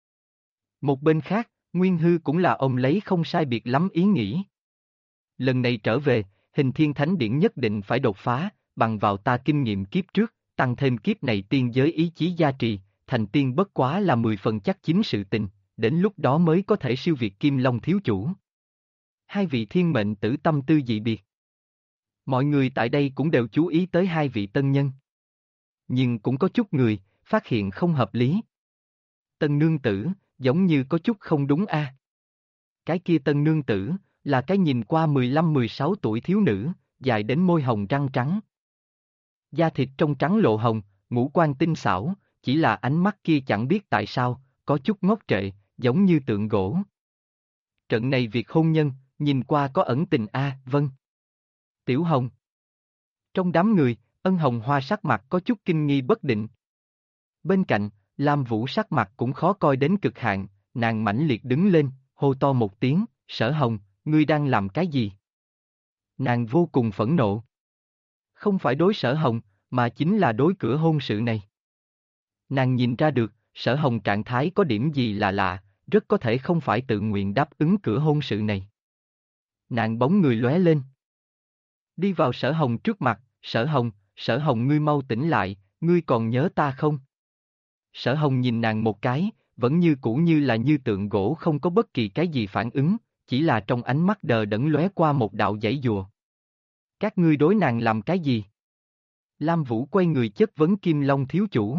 Một bên khác, Nguyên Hư cũng là ông lấy không sai biệt lắm ý nghĩ. Lần này trở về, Hình Thiên Thánh Điển nhất định phải đột phá, bằng vào ta kinh nghiệm kiếp trước, tăng thêm kiếp này tiên giới ý chí gia trì, thành tiên bất quá là 10 phần chắc chính sự tình, đến lúc đó mới có thể siêu việt Kim Long thiếu chủ. Hai vị thiên mệnh tử tâm tư dị biệt. Mọi người tại đây cũng đều chú ý tới hai vị tân nhân. Nhưng cũng có chút người, phát hiện không hợp lý. Tân nương tử, giống như có chút không đúng a. Cái kia tân nương tử, là cái nhìn qua 15-16 tuổi thiếu nữ, dài đến môi hồng răng trắng. Da thịt trong trắng lộ hồng, ngũ quan tinh xảo, chỉ là ánh mắt kia chẳng biết tại sao, có chút ngốc trệ, giống như tượng gỗ. Trận này việc hôn nhân, nhìn qua có ẩn tình a, vâng. Tiểu Hồng. Trong đám người, Ân Hồng Hoa sắc mặt có chút kinh nghi bất định. Bên cạnh, Lam Vũ sắc mặt cũng khó coi đến cực hạn, nàng mãnh liệt đứng lên, hô to một tiếng, Sở Hồng, ngươi đang làm cái gì? Nàng vô cùng phẫn nộ. Không phải đối Sở Hồng, mà chính là đối cửa hôn sự này. Nàng nhìn ra được, Sở Hồng trạng thái có điểm gì là lạ, rất có thể không phải tự nguyện đáp ứng cửa hôn sự này. Nàng bóng người lóe lên. Đi vào Sở Hồng trước mặt, Sở Hồng ngươi mau tỉnh lại, ngươi còn nhớ ta không? Sở Hồng nhìn nàng một cái, vẫn như cũ như là như tượng gỗ không có bất kỳ cái gì phản ứng, chỉ là trong ánh mắt đờ đẫn lóe qua một đạo giãy giụa. Các ngươi đối nàng làm cái gì? Lam Vũ quay người chất vấn Kim Long thiếu chủ.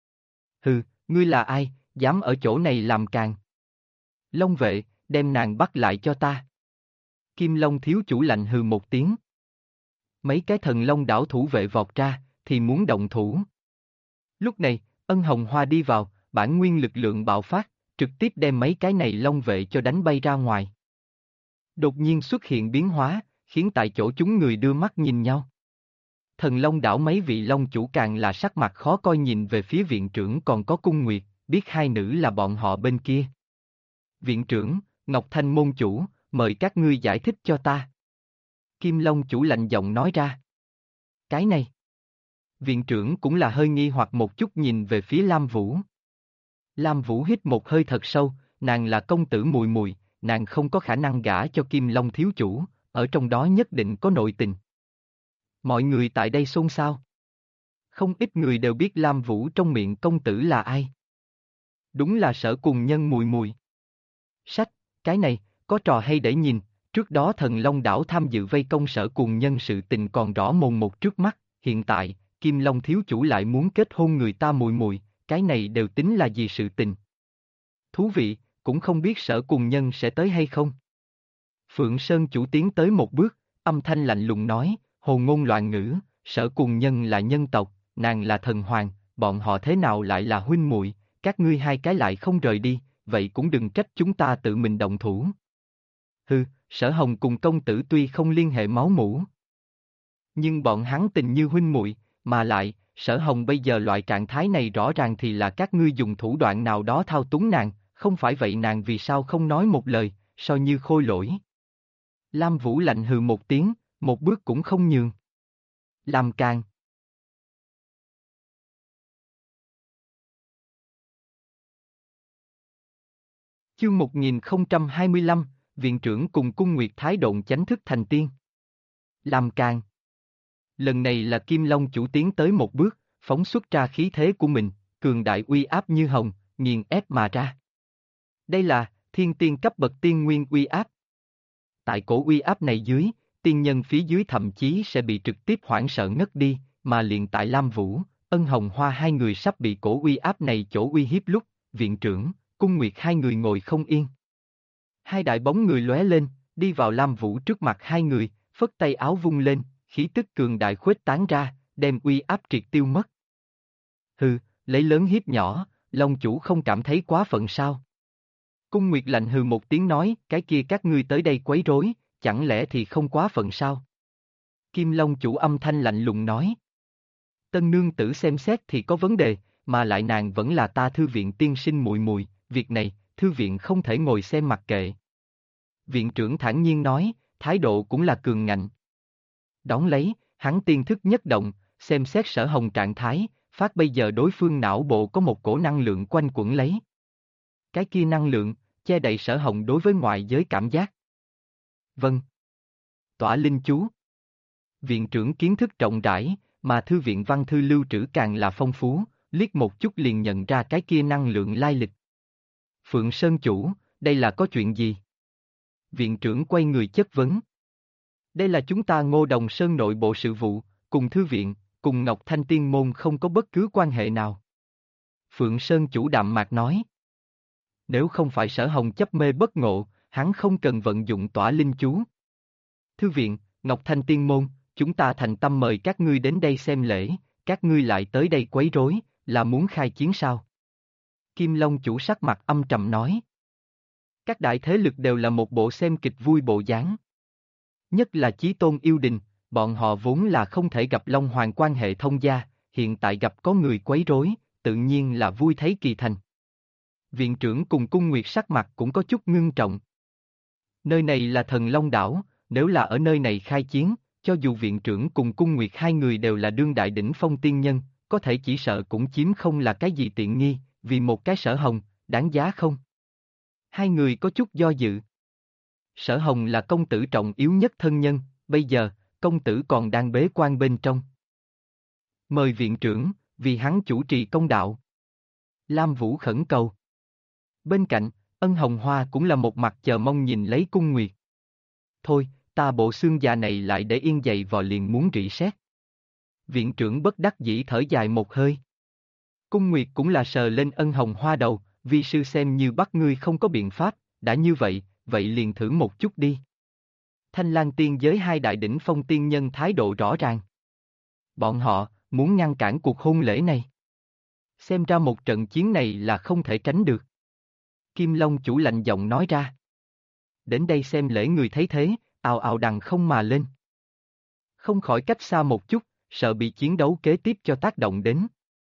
Hừ, ngươi là ai, dám ở chỗ này làm càn? Long vệ, đem nàng bắt lại cho ta. Kim Long thiếu chủ lạnh hừ một tiếng. Mấy cái thần long đảo thủ vệ vọt ra, thì muốn động thủ. Lúc này, Ân Hồng Hoa đi vào, bản nguyên lực lượng bạo phát, trực tiếp đem mấy cái này long vệ cho đánh bay ra ngoài. Đột nhiên xuất hiện biến hóa, khiến tại chỗ chúng người đưa mắt nhìn nhau. Thần Long đảo mấy vị long chủ càng là sắc mặt khó coi nhìn về phía viện trưởng còn có Cung Nguyệt, biết hai nữ là bọn họ bên kia. Viện trưởng, Ngọc Thanh môn chủ, mời các ngươi giải thích cho ta. Kim Long chủ lạnh giọng nói ra. Cái này. Viện trưởng cũng là hơi nghi hoặc một chút nhìn về phía Lam Vũ. Lam Vũ hít một hơi thật sâu, nàng là công tử mùi mùi, nàng không có khả năng gả cho Kim Long thiếu chủ, ở trong đó nhất định có nội tình. Mọi người tại đây xôn xao. Không ít người đều biết Lam Vũ trong miệng công tử là ai. Đúng là Sở Cùng Nhân mùi mùi. Sách, cái này, có trò hay để nhìn, trước đó Thần Long đảo tham dự vây công Sở Cùng Nhân sự tình còn rõ mồn một trước mắt, hiện tại, Kim Long thiếu chủ lại muốn kết hôn người ta mùi mùi, cái này đều tính là gì sự tình. Thú vị, cũng không biết Sở Cùng Nhân sẽ tới hay không. Phượng Sơn chủ tiến tới một bước, âm thanh lạnh lùng nói, hồ ngôn loạn ngữ, Sở Cùng Nhân là nhân tộc, nàng là thần hoàng, bọn họ thế nào lại là huynh muội, các ngươi hai cái lại không rời đi, vậy cũng đừng trách chúng ta tự mình động thủ. Hừ, Sở Hồng cùng công tử tuy không liên hệ máu mủ, nhưng bọn hắn tình như huynh muội, mà lại, Sở Hồng bây giờ loại trạng thái này rõ ràng thì là các ngươi dùng thủ đoạn nào đó thao túng nàng, không phải vậy nàng vì sao không nói một lời, so như khôi lỗi. Lam Vũ lạnh hừ một tiếng, một bước cũng không nhường. Làm càng. Chương 1025, viện trưởng cùng Cung Nguyệt Thái độn chánh thức thành tiên. Làm càng. Lần này là Kim Long chủ tiến tới một bước, phóng xuất ra khí thế của mình, cường đại uy áp như hồng, nghiền ép mà ra. Đây là thiên tiên cấp bậc tiên nguyên uy áp. Tại cổ uy áp này dưới, tiên nhân phía dưới thậm chí sẽ bị trực tiếp hoảng sợ ngất đi, mà liền tại Lam Vũ, Ân Hồng Hoa hai người sắp bị cổ uy áp này chỗ uy hiếp lúc, viện trưởng, Cung Nguyệt hai người ngồi không yên. Hai đại bóng người lóe lên, đi vào Lam Vũ trước mặt hai người, phất tay áo vung lên, khí tức cường đại khuếch tán ra, đem uy áp triệt tiêu mất. Hừ, lấy lớn hiếp nhỏ, Long chủ không cảm thấy quá phận sao? Cung Nguyệt lạnh hừ một tiếng nói, cái kia các ngươi tới đây quấy rối, chẳng lẽ thì không quá phận sao? Kim Long chủ âm thanh lạnh lùng nói. Tân nương tử xem xét thì có vấn đề, mà lại nàng vẫn là ta thư viện tiên sinh muội muội, việc này, thư viện không thể ngồi xem mặc kệ. Viện trưởng thản nhiên nói, thái độ cũng là cường ngạnh. Đón lấy, hắn tiên thức nhất động, xem xét Sở Hồng trạng thái, phát bây giờ đối phương não bộ có một cổ năng lượng quanh quẩn lấy. Cái kia năng lượng, che đậy Sở Hồng đối với ngoại giới cảm giác. Vâng. Tỏa linh chú. Viện trưởng kiến thức rộng rãi, mà thư viện văn thư lưu trữ càng là phong phú, liếc một chút liền nhận ra cái kia năng lượng lai lịch. Phượng Sơn chủ, đây là có chuyện gì? Viện trưởng quay người chất vấn. Đây là chúng ta Ngô Đồng Sơn nội bộ sự vụ, cùng thư viện, cùng Ngọc Thanh Tiên Môn không có bất cứ quan hệ nào. Phượng Sơn chủ đạm mạc nói. Nếu không phải Sở Hồng chấp mê bất ngộ, hắn không cần vận dụng tỏa linh chú. Thư viện, Ngọc Thanh Tiên Môn, chúng ta thành tâm mời các ngươi đến đây xem lễ, các ngươi lại tới đây quấy rối, là muốn khai chiến sao? Kim Long chủ sắc mặt âm trầm nói. Các đại thế lực đều là một bộ xem kịch vui bộ dáng. Nhất là Chí Tôn yêu đình, bọn họ vốn là không thể gặp Long Hoàng quan hệ thông gia, hiện tại gặp có người quấy rối, tự nhiên là vui thấy kỳ thành. Viện trưởng cùng Cung Nguyệt sắc mặt cũng có chút ngưng trọng. Nơi này là Thần Long đảo, nếu là ở nơi này khai chiến, cho dù viện trưởng cùng Cung Nguyệt hai người đều là đương đại đỉnh phong tiên nhân, có thể chỉ sợ cũng chiếm không là cái gì tiện nghi, vì một cái Sở Hồng, đáng giá không? Hai người có chút do dự. Sở Hồng là công tử trọng yếu nhất thân nhân, bây giờ, công tử còn đang bế quan bên trong. Mời viện trưởng, vì hắn chủ trì công đạo. Lam Vũ khẩn cầu. Bên cạnh, Ân Hồng Hoa cũng là một mặt chờ mong nhìn lấy Cung Nguyệt. Thôi, ta bộ xương già này lại để yên dậy vò liền muốn rỉ sét. Viện trưởng bất đắc dĩ thở dài một hơi. Cung Nguyệt cũng là sờ lên Ân Hồng Hoa đầu, vi sư xem như bắt ngươi không có biện pháp, đã như vậy, vậy liền thử một chút đi. Thanh Lang tiên giới hai đại đỉnh phong tiên nhân thái độ rõ ràng. Bọn họ, muốn ngăn cản cuộc hôn lễ này. Xem ra một trận chiến này là không thể tránh được. Kim Long chủ lạnh giọng nói ra. Đến đây xem lễ người thấy thế, ào ào đằng không mà lên. Không khỏi cách xa một chút, sợ bị chiến đấu kế tiếp cho tác động đến.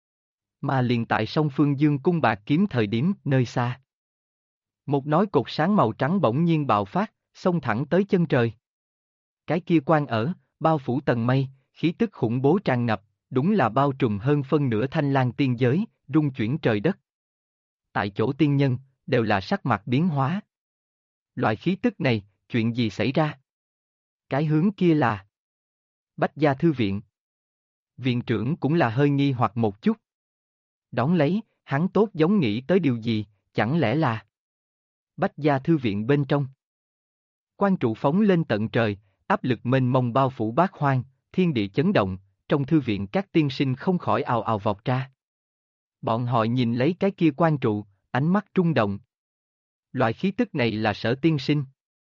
Mà liền tại song phương dương cung bạc kiếm thời điểm nơi xa. Một nói cột sáng màu trắng bỗng nhiên bạo phát, xông thẳng tới chân trời. Cái kia quan ở, bao phủ tầng mây, khí tức khủng bố tràn ngập, đúng là bao trùm hơn phân nửa Thanh Lang tiên giới, rung chuyển trời đất. Tại chỗ tiên nhân, đều là sắc mặt biến hóa. Loại khí tức này, chuyện gì xảy ra? Cái hướng kia là Bách Gia Thư Viện. Viện trưởng cũng là hơi nghi hoặc một chút. Đón lấy, hắn tốt giống nghĩ tới điều gì, chẳng lẽ là Bách Gia Thư Viện bên trong. Quan trụ phóng lên tận trời, áp lực mênh mông bao phủ bát hoang, thiên địa chấn động, trong thư viện các tiên sinh không khỏi ào ào vọt ra. Bọn họ nhìn lấy cái kia quan trụ, ánh mắt rung động. Loại khí tức này là Sở tiên sinh.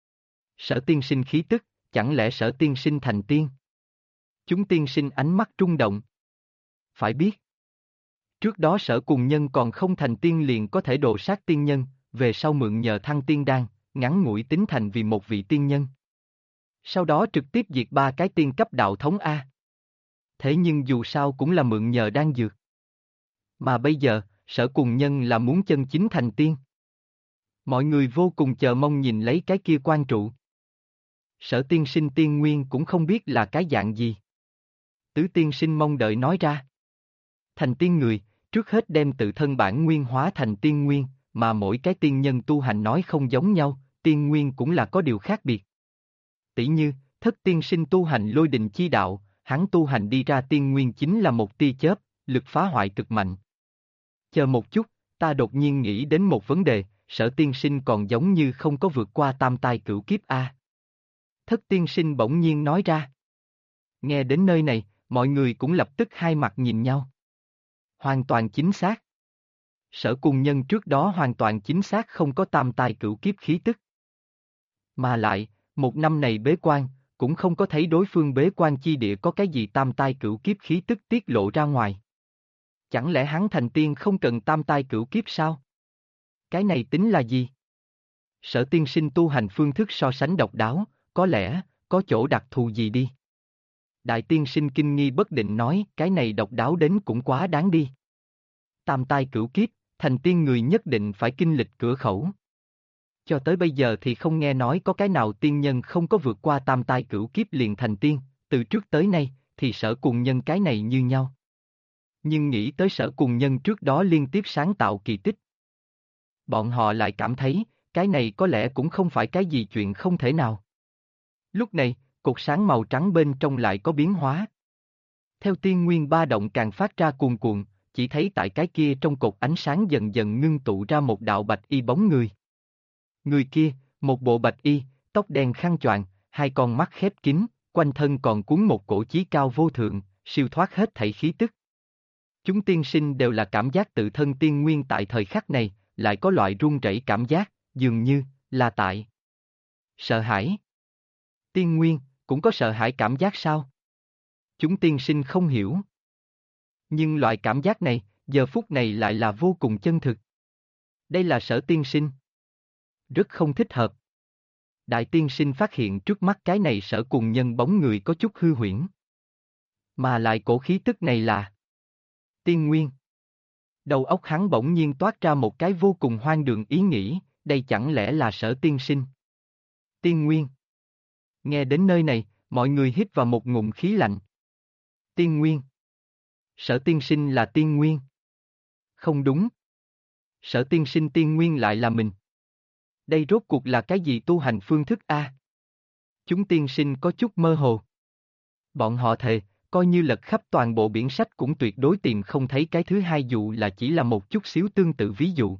Sở tiên sinh khí tức, chẳng lẽ Sở tiên sinh thành tiên? Chúng tiên sinh ánh mắt rung động. Phải biết, trước đó Sở cùng nhân còn không thành tiên liền có thể độ sát tiên nhân, về sau mượn nhờ thăng tiên đan, ngắn ngủi tính thành vì một vị tiên nhân. Sau đó trực tiếp diệt 3 cái tiên cấp đạo thống A. Thế nhưng dù sao cũng là mượn nhờ đan dược. Mà bây giờ, Sở cùng nhân là muốn chân chính thành tiên. Mọi người vô cùng chờ mong nhìn lấy cái kia quan trụ. Sở tiên sinh tiên nguyên cũng không biết là cái dạng gì. Tứ tiên sinh mong đợi nói ra. Thành tiên người, trước hết đem tự thân bản nguyên hóa thành tiên nguyên, mà mỗi cái tiên nhân tu hành nói không giống nhau, tiên nguyên cũng là có điều khác biệt. Tỷ như, Thất tiên sinh tu hành lôi đình chi đạo, hắn tu hành đi ra tiên nguyên chính là một tia chớp, lực phá hoại cực mạnh. Chờ một chút, ta đột nhiên nghĩ đến một vấn đề, Sở tiên sinh còn giống như không có vượt qua tam tai cửu kiếp a. Thất tiên sinh bỗng nhiên nói ra. Nghe đến nơi này, mọi người cũng lập tức hai mặt nhìn nhau. Hoàn toàn chính xác. Sở cùng nhân trước đó hoàn toàn chính xác không có tam tai cửu kiếp khí tức. Mà lại, một năm này bế quan, cũng không có thấy đối phương bế quan chi địa có cái gì tam tai cửu kiếp khí tức tiết lộ ra ngoài. Chẳng lẽ hắn thành tiên không cần tam tai cửu kiếp sao? Cái này tính là gì? Sở tiên sinh tu hành phương thức so sánh độc đáo, có lẽ, có chỗ đặc thù gì đi. Đại tiên sinh kinh nghi bất định nói, cái này độc đáo đến cũng quá đáng đi. Tam tai cửu kiếp, thành tiên người nhất định phải kinh lịch cửa khẩu. Cho tới bây giờ thì không nghe nói có cái nào tiên nhân không có vượt qua tam tai cửu kiếp liền thành tiên, từ trước tới nay, thì Sở cùng nhân cái này như nhau. Nhưng nghĩ tới Sở cùng nhân trước đó liên tiếp sáng tạo kỳ tích. Bọn họ lại cảm thấy, cái này có lẽ cũng không phải cái gì chuyện không thể nào. Lúc này, cột sáng màu trắng bên trong lại có biến hóa. Theo tiên nguyên ba động càng phát ra cuồn cuộn, chỉ thấy tại cái kia trong cột ánh sáng dần dần ngưng tụ ra một đạo bạch y bóng người. Người kia, một bộ bạch y, tóc đen khăn choàng, hai con mắt khép kín, quanh thân còn cuốn một cổ chí cao vô thượng, siêu thoát hết thảy khí tức. Chúng tiên sinh đều là cảm giác tự thân tiên nguyên tại thời khắc này, lại có loại run rẩy cảm giác, dường như là tại sợ hãi. Tiên nguyên, cũng có sợ hãi cảm giác sao? Chúng tiên sinh không hiểu. Nhưng loại cảm giác này, giờ phút này lại là vô cùng chân thực. Đây là Sở tiên sinh. Rất không thích hợp. Đại tiên sinh phát hiện trước mắt cái này Sở cùng nhân bóng người có chút hư huyễn. Mà lại cổ khí tức này là tiên nguyên. Đầu óc hắn bỗng nhiên toát ra một cái vô cùng hoang đường ý nghĩ, đây chẳng lẽ là Sở tiên sinh? Tiên nguyên. Nghe đến nơi này, mọi người hít vào một ngụm khí lạnh. Tiên nguyên. Sở tiên sinh là tiên nguyên. Không đúng. Sở tiên sinh tiên nguyên lại là mình. Đây rốt cuộc là cái gì tu hành phương thức a? Chúng tiên sinh có chút mơ hồ. Bọn họ thề, coi như lật khắp toàn bộ biển sách cũng tuyệt đối tìm không thấy cái thứ hai dù là chỉ là một chút xíu tương tự ví dụ.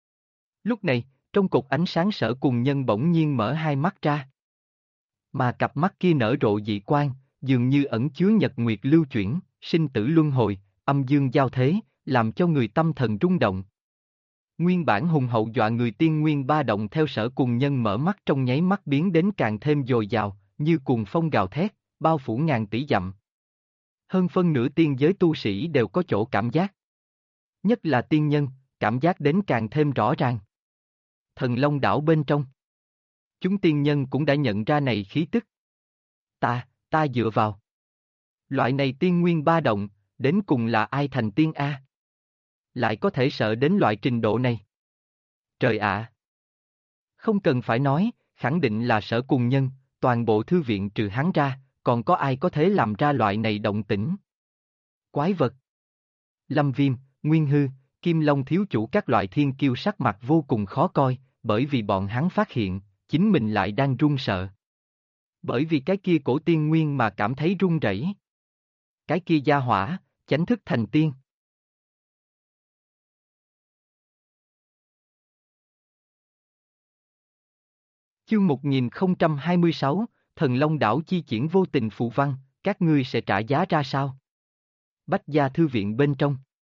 Lúc này, trong cột ánh sáng Sở cùng nhân bỗng nhiên mở hai mắt ra. Mà cặp mắt kia nở rộ dị quang, dường như ẩn chứa nhật nguyệt lưu chuyển, sinh tử luân hồi, âm dương giao thế, làm cho người tâm thần rung động. Nguyên bản hùng hậu dọa người tiên nguyên ba động theo Sở cùng nhân mở mắt trong nháy mắt biến đến càng thêm dồi dào, như cuồng phong gào thét, bao phủ ngàn tỷ dặm. Hơn phân nửa tiên giới tu sĩ đều có chỗ cảm giác. Nhất là tiên nhân, cảm giác đến càng thêm rõ ràng. Thần Long đảo bên trong. Chúng tiên nhân cũng đã nhận ra này khí tức. Ta dựa vào. Loại này tiên nguyên ba động, đến cùng là ai thành tiên A? Lại có thể sợ đến loại trình độ này. Trời ạ! Không cần phải nói, khẳng định là Sở Cùng Nhân, toàn bộ thư viện trừ hắn ra, còn có ai có thể làm ra loại này động tĩnh? Quái vật! Lâm Viêm, Nguyên Hư, Kim Long thiếu chủ các loại thiên kiêu sắc mặt vô cùng khó coi, bởi vì bọn hắn phát hiện, chính mình lại đang run sợ. Bởi vì cái kia cổ tiên nguyên mà cảm thấy run rẩy. Cái kia gia hỏa, chánh thức thành tiên. Chương 1026, Thần Long đảo chi triển vô tình phù văn, các ngươi sẽ trả giá ra sao? Bách gia thư viện bên trong.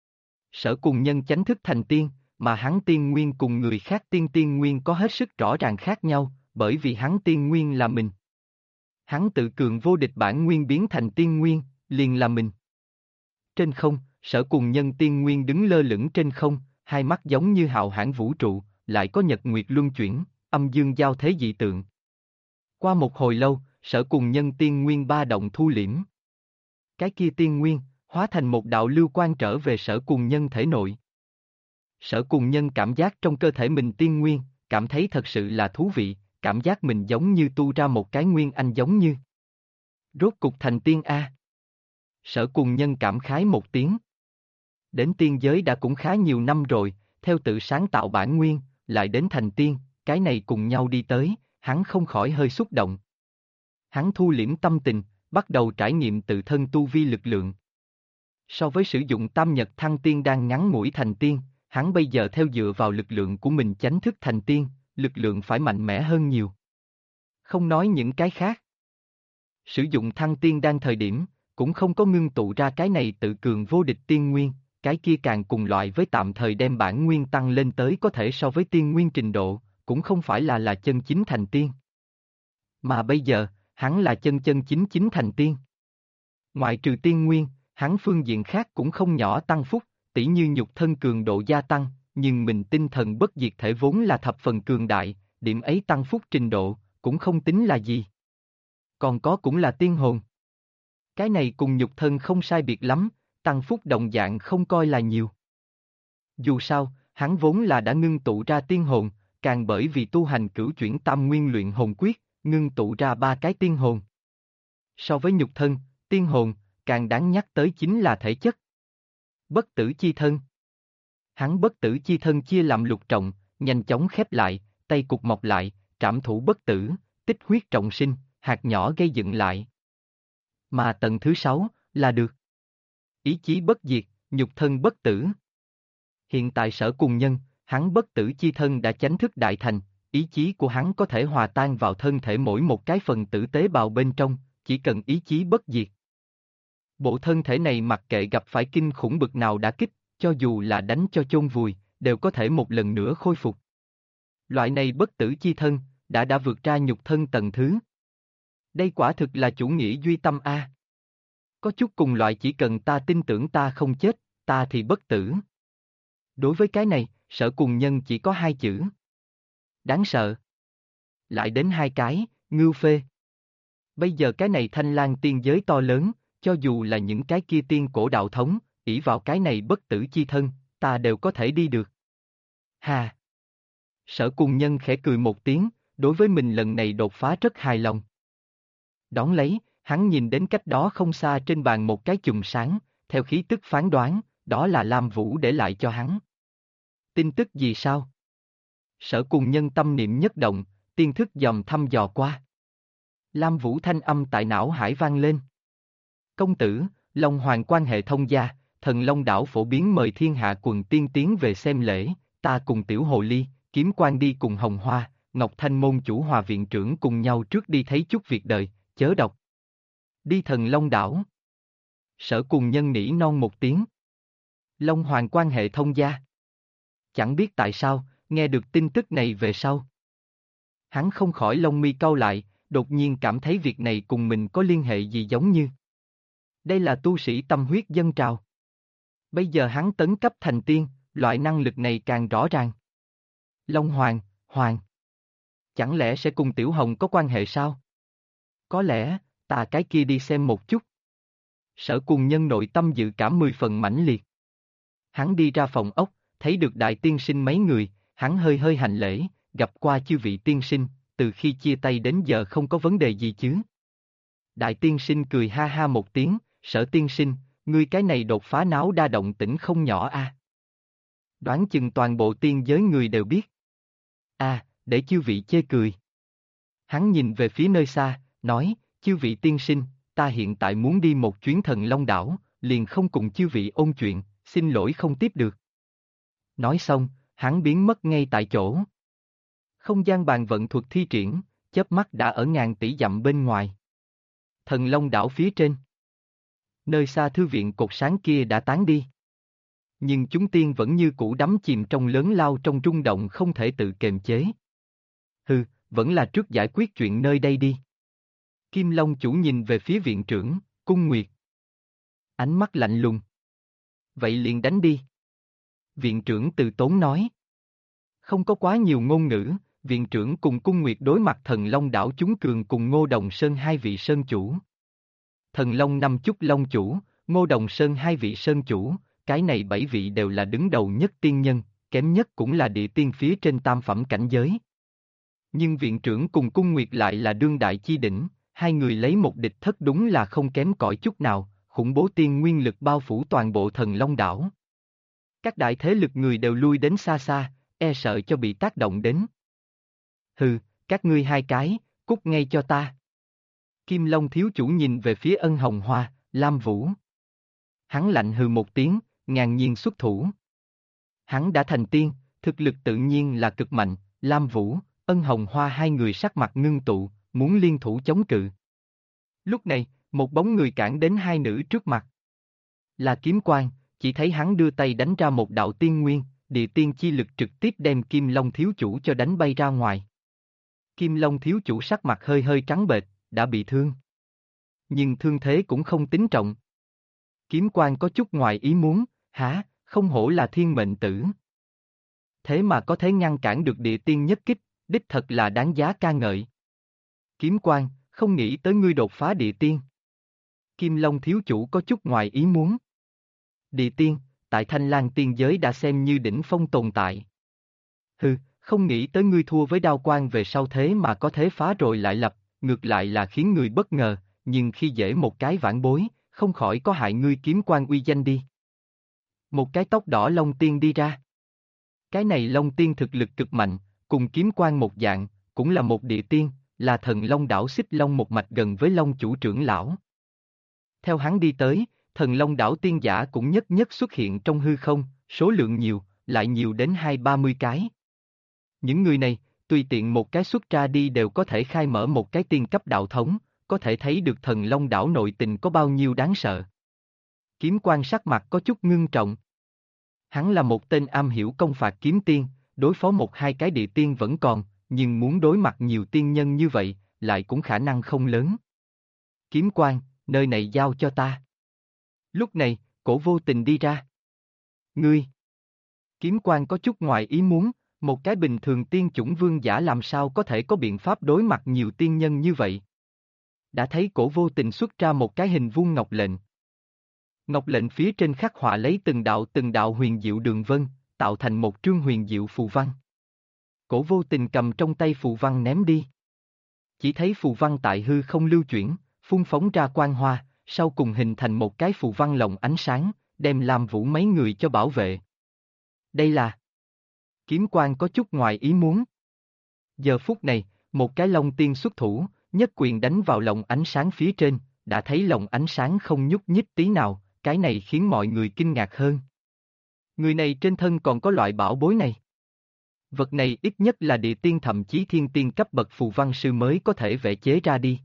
Sở Cùng Nhân chánh thức thành tiên, mà hắn tiên nguyên cùng người khác tiên nguyên có hết sức rõ ràng khác nhau, bởi vì hắn tiên nguyên là mình. Hắn tự cường vô địch bản nguyên biến thành tiên nguyên, liền là mình. Trên không, Sở Cùng Nhân tiên nguyên đứng lơ lửng trên không, hai mắt giống như hạo hãn vũ trụ, lại có nhật nguyệt luân chuyển, âm dương giao thế dị tượng. Qua một hồi lâu, Sở Cùng Nhân tiên nguyên ba động thu liễm. Cái kia tiên nguyên, hóa thành một đạo lưu quang trở về Sở Cùng Nhân thể nội. Sở Cùng Nhân cảm giác trong cơ thể mình tiên nguyên, cảm thấy thật sự là thú vị, cảm giác mình giống như tu ra một cái nguyên anh giống như. Rốt cục thành tiên A. Sở Cùng Nhân cảm khái một tiếng. Đến tiên giới đã cũng khá nhiều năm rồi, theo tự sáng tạo bản nguyên, lại đến thành tiên, cái này cùng nhau đi tới, hắn không khỏi hơi xúc động. Hắn thu liễm tâm tình, bắt đầu trải nghiệm tự thân tu vi lực lượng. So với sử dụng tam nhật thăng tiên đang ngắn ngủi thành tiên, hắn bây giờ theo dựa vào lực lượng của mình chánh thức thành tiên, lực lượng phải mạnh mẽ hơn nhiều. Không nói những cái khác. Sử dụng thăng tiên đang thời điểm, cũng không có ngưng tụ ra cái này tự cường vô địch tiên nguyên, cái kia càng cùng loại với tạm thời đem bản nguyên tăng lên tới có thể so với tiên nguyên trình độ, cũng không phải là chân chính thành tiên. Mà bây giờ, hắn là chân chính thành tiên. Ngoại trừ tiên nguyên, hắn phương diện khác cũng không nhỏ tăng phúc, tỉ như nhục thân cường độ gia tăng, nhưng mình tinh thần bất diệt thể vốn là thập phần cường đại, điểm ấy tăng phúc trình độ, cũng không tính là gì. Còn có cũng là tiên hồn. Cái này cùng nhục thân không sai biệt lắm, tăng phúc đồng dạng không coi là nhiều. Dù sao, hắn vốn là đã ngưng tụ ra tiên hồn, càng bởi vì tu hành cửu chuyển tam nguyên luyện hồn quyết, ngưng tụ ra 3 cái tiên hồn. So với nhục thân, tiên hồn, càng đáng nhắc tới chính là thể chất. Bất tử chi thân. Hắn bất tử chi thân chia làm lục trọng, nhanh chóng khép lại, tay cục mọc lại, trảm thủ bất tử, tích huyết trọng sinh, hạt nhỏ gây dựng lại. Mà tầng thứ 6, là được. Ý chí bất diệt, nhục thân bất tử. Hiện tại Sở Cùng Nhân, hắn bất tử chi thân đã chánh thức đại thành, ý chí của hắn có thể hòa tan vào thân thể mỗi một cái phần tử tế bào bên trong, chỉ cần ý chí bất diệt. Bộ thân thể này mặc kệ gặp phải kinh khủng bực nào đả kích, cho dù là đánh cho chôn vùi, đều có thể một lần nữa khôi phục. Loại này bất tử chi thân, đã vượt ra nhục thân tầng thứ. Đây quả thực là chủ nghĩa duy tâm A. Có chút cùng loại chỉ cần ta tin tưởng ta không chết, ta thì bất tử. Đối với cái này, Sở Cùng Nhân chỉ có 2 chữ. Đáng sợ. Lại đến 2 cái, ngưu phê. Bây giờ cái này Thanh Lang tiên giới to lớn, cho dù là những cái kia tiên cổ đạo thống, ỷ vào cái này bất tử chi thân, ta đều có thể đi được. Hà. Sở Cùng Nhân khẽ cười một tiếng, đối với mình lần này đột phá rất hài lòng. Đón lấy, hắn nhìn đến cách đó không xa trên bàn một cái chùm sáng, theo khí tức phán đoán, đó là Lam Vũ để lại cho hắn. Tin tức gì sao? Sở Cùng Nhân tâm niệm nhất động, tiên thức dòm thăm dò qua. Lam Vũ thanh âm tại não hải vang lên. Công tử, Long Hoàng quan hệ thông gia, Thần Long đảo phổ biến mời thiên hạ quần tiên tiến về xem lễ, ta cùng Tiểu Hồ Ly, Kiếm Quan đi cùng Hồng Hoa, Ngọc Thanh môn chủ Hòa viện trưởng cùng nhau trước đi thấy chút việc đời, chớ đọc. Đi Thần Long đảo. Sở Cùng Nhân nỉ non một tiếng. Long Hoàng quan hệ thông gia. Chẳng biết tại sao, nghe được tin tức này về sau. Hắn không khỏi lông mi cau lại, đột nhiên cảm thấy việc này cùng mình có liên hệ gì giống như. Đây là tu sĩ tâm huyết dân trào. Bây giờ hắn tấn cấp thành tiên, loại năng lực này càng rõ ràng. Long Hoàng, Hoàng. Chẳng lẽ sẽ cùng Tiểu Hồng có quan hệ sao? Có lẽ, ta cái kia đi xem một chút. Sở Cùng Nhân nội tâm dự cảm 10 phần mãnh liệt. Hắn đi ra phòng ốc, thấy được đại tiên sinh mấy người, hắn hơi hơi hành lễ, gặp qua chư vị tiên sinh, từ khi chia tay đến giờ không có vấn đề gì chứ. Đại tiên sinh cười ha ha một tiếng, Sở tiên sinh, ngươi cái này đột phá náo đa động tĩnh không nhỏ a. Đoán chừng toàn bộ tiên giới người đều biết. Để chư vị chê cười. Hắn nhìn về phía nơi xa, nói, chư vị tiên sinh, ta hiện tại muốn đi một chuyến Thần Long đảo, liền không cùng chư vị ôn chuyện, xin lỗi không tiếp được. Nói xong, hắn biến mất ngay tại chỗ. Không gian bàn vận thuật thi triển, chớp mắt đã ở ngàn tỷ dặm bên ngoài. Thần Long đảo phía trên. Nơi xa thư viện cột sáng kia đã tán đi. Nhưng chúng tiên vẫn như cũ đắm chìm trong lớn lao trong rung động không thể tự kiềm chế. Vẫn là trước giải quyết chuyện nơi đây đi. Kim Long chủ nhìn về phía viện trưởng, Cung Nguyệt. Ánh mắt lạnh lùng. Vậy liền đánh đi. Viện trưởng từ tốn nói. Không có quá nhiều ngôn ngữ, viện trưởng cùng Cung Nguyệt đối mặt Thần Long đảo chúng cường cùng Ngô Đồng Sơn hai vị sơn chủ. Thần Long năm chúc Long chủ, Ngô Đồng Sơn hai vị sơn chủ, cái này 7 vị đều là đứng đầu nhất tiên nhân, kém nhất cũng là địa tiên phía trên tam phẩm cảnh giới. Nhưng viện trưởng cùng Cung Nguyệt lại là đương đại chi đỉnh, hai người lấy một địch thất đúng là không kém cỏi chút nào, khủng bố tiên nguyên lực bao phủ toàn bộ Thần Long đảo. Các đại thế lực người đều lui đến xa xa, e sợ cho bị tác động đến. Các ngươi hai cái, cút ngay cho ta. Kim Long thiếu chủ nhìn về phía Ân Hồng Hoa, Lam Vũ. Hắn lạnh hừ một tiếng, ngang nhiên xuất thủ. Hắn đã thành tiên, thực lực tự nhiên là cực mạnh, Lam Vũ, Ân Hồng Hoa hai người sắc mặt ngưng tụ, muốn liên thủ chống cự. Lúc này, một bóng người cản đến hai nữ trước mặt. Là Kiếm Quang, chỉ thấy hắn đưa tay đánh ra một đạo tiên nguyên, địa tiên chi lực trực tiếp đem Kim Long thiếu chủ cho đánh bay ra ngoài. Kim Long thiếu chủ sắc mặt hơi hơi trắng bệch, đã bị thương. Nhưng thương thế cũng không tính trọng. Kiếm Quang có chút ngoài ý muốn, không hổ là thiên mệnh tử. Thế mà có thể ngăn cản được địa tiên nhất kích, đích thật là đáng giá ca ngợi. Kiếm Quang, không nghĩ tới ngươi đột phá địa tiên. Kim Long thiếu chủ có chút ngoài ý muốn. Địa tiên, tại Thanh Lang tiên giới đã xem như đỉnh phong tồn tại. Không nghĩ tới ngươi thua với Đao Quang về sau thế mà có thể phá rồi lại lập, ngược lại là khiến người bất ngờ, nhưng khi dễ một cái vãn bối, không khỏi có hại ngươi Kiếm Quang uy danh đi. Một cái tóc đỏ Long Tiên đi ra. Cái này Long Tiên thực lực cực mạnh, cùng Kiếm Quang một dạng, cũng là một địa tiên, là Thần Long đảo Xích Long một mạch gần với Long chủ trưởng lão. Theo hắn đi tới, Thần Long đảo tiên giả cũng nhất nhất xuất hiện trong hư không, số lượng nhiều, lại nhiều đến 20-30 cái. Những người này, tùy tiện một cái xuất ra đi đều có thể khai mở một cái tiên cấp đạo thống, có thể thấy được Thần Long đảo nội tình có bao nhiêu đáng sợ. Kiếm Quang sắc mặt có chút ngưng trọng. Hắn là một tên am hiểu công phạt kiếm tiên, đối phó một hai cái địa tiên vẫn còn, nhưng muốn đối mặt nhiều tiên nhân như vậy, lại cũng khả năng không lớn. Kiếm Quang, nơi này giao cho ta. Lúc này, Cổ Vô Tình đi ra. Ngươi! Kiếm Quang có chút ngoài ý muốn, một cái bình thường tiên chủng vương giả làm sao có thể có biện pháp đối mặt nhiều tiên nhân như vậy. Đã thấy Cổ Vô Tình xuất ra một cái hình vuông ngọc lệnh. Ngọc lệnh phía trên khắc họa lấy từng đạo huyền diệu đường vân, tạo thành một trương huyền diệu phù văn. Cổ Vô Tình cầm trong tay phù văn ném đi. Chỉ thấy phù văn tại hư không lưu chuyển, phun phóng ra quang hoa, sau cùng hình thành một cái phù văn lồng ánh sáng, đem Lam Vũ mấy người cho bảo vệ. Đây là... Kiếm Quang có chút ngoài ý muốn. Giờ phút này, một cái Long Tiên xuất thủ, nhất quyền đánh vào lồng ánh sáng phía trên, đã thấy lồng ánh sáng không nhúc nhích tí nào, cái này khiến mọi người kinh ngạc hơn. Người này trên thân còn có loại bảo bối này. Vật này ít nhất là địa tiên thậm chí thiên tiên cấp bậc phù văn sư mới có thể vẽ chế ra đi.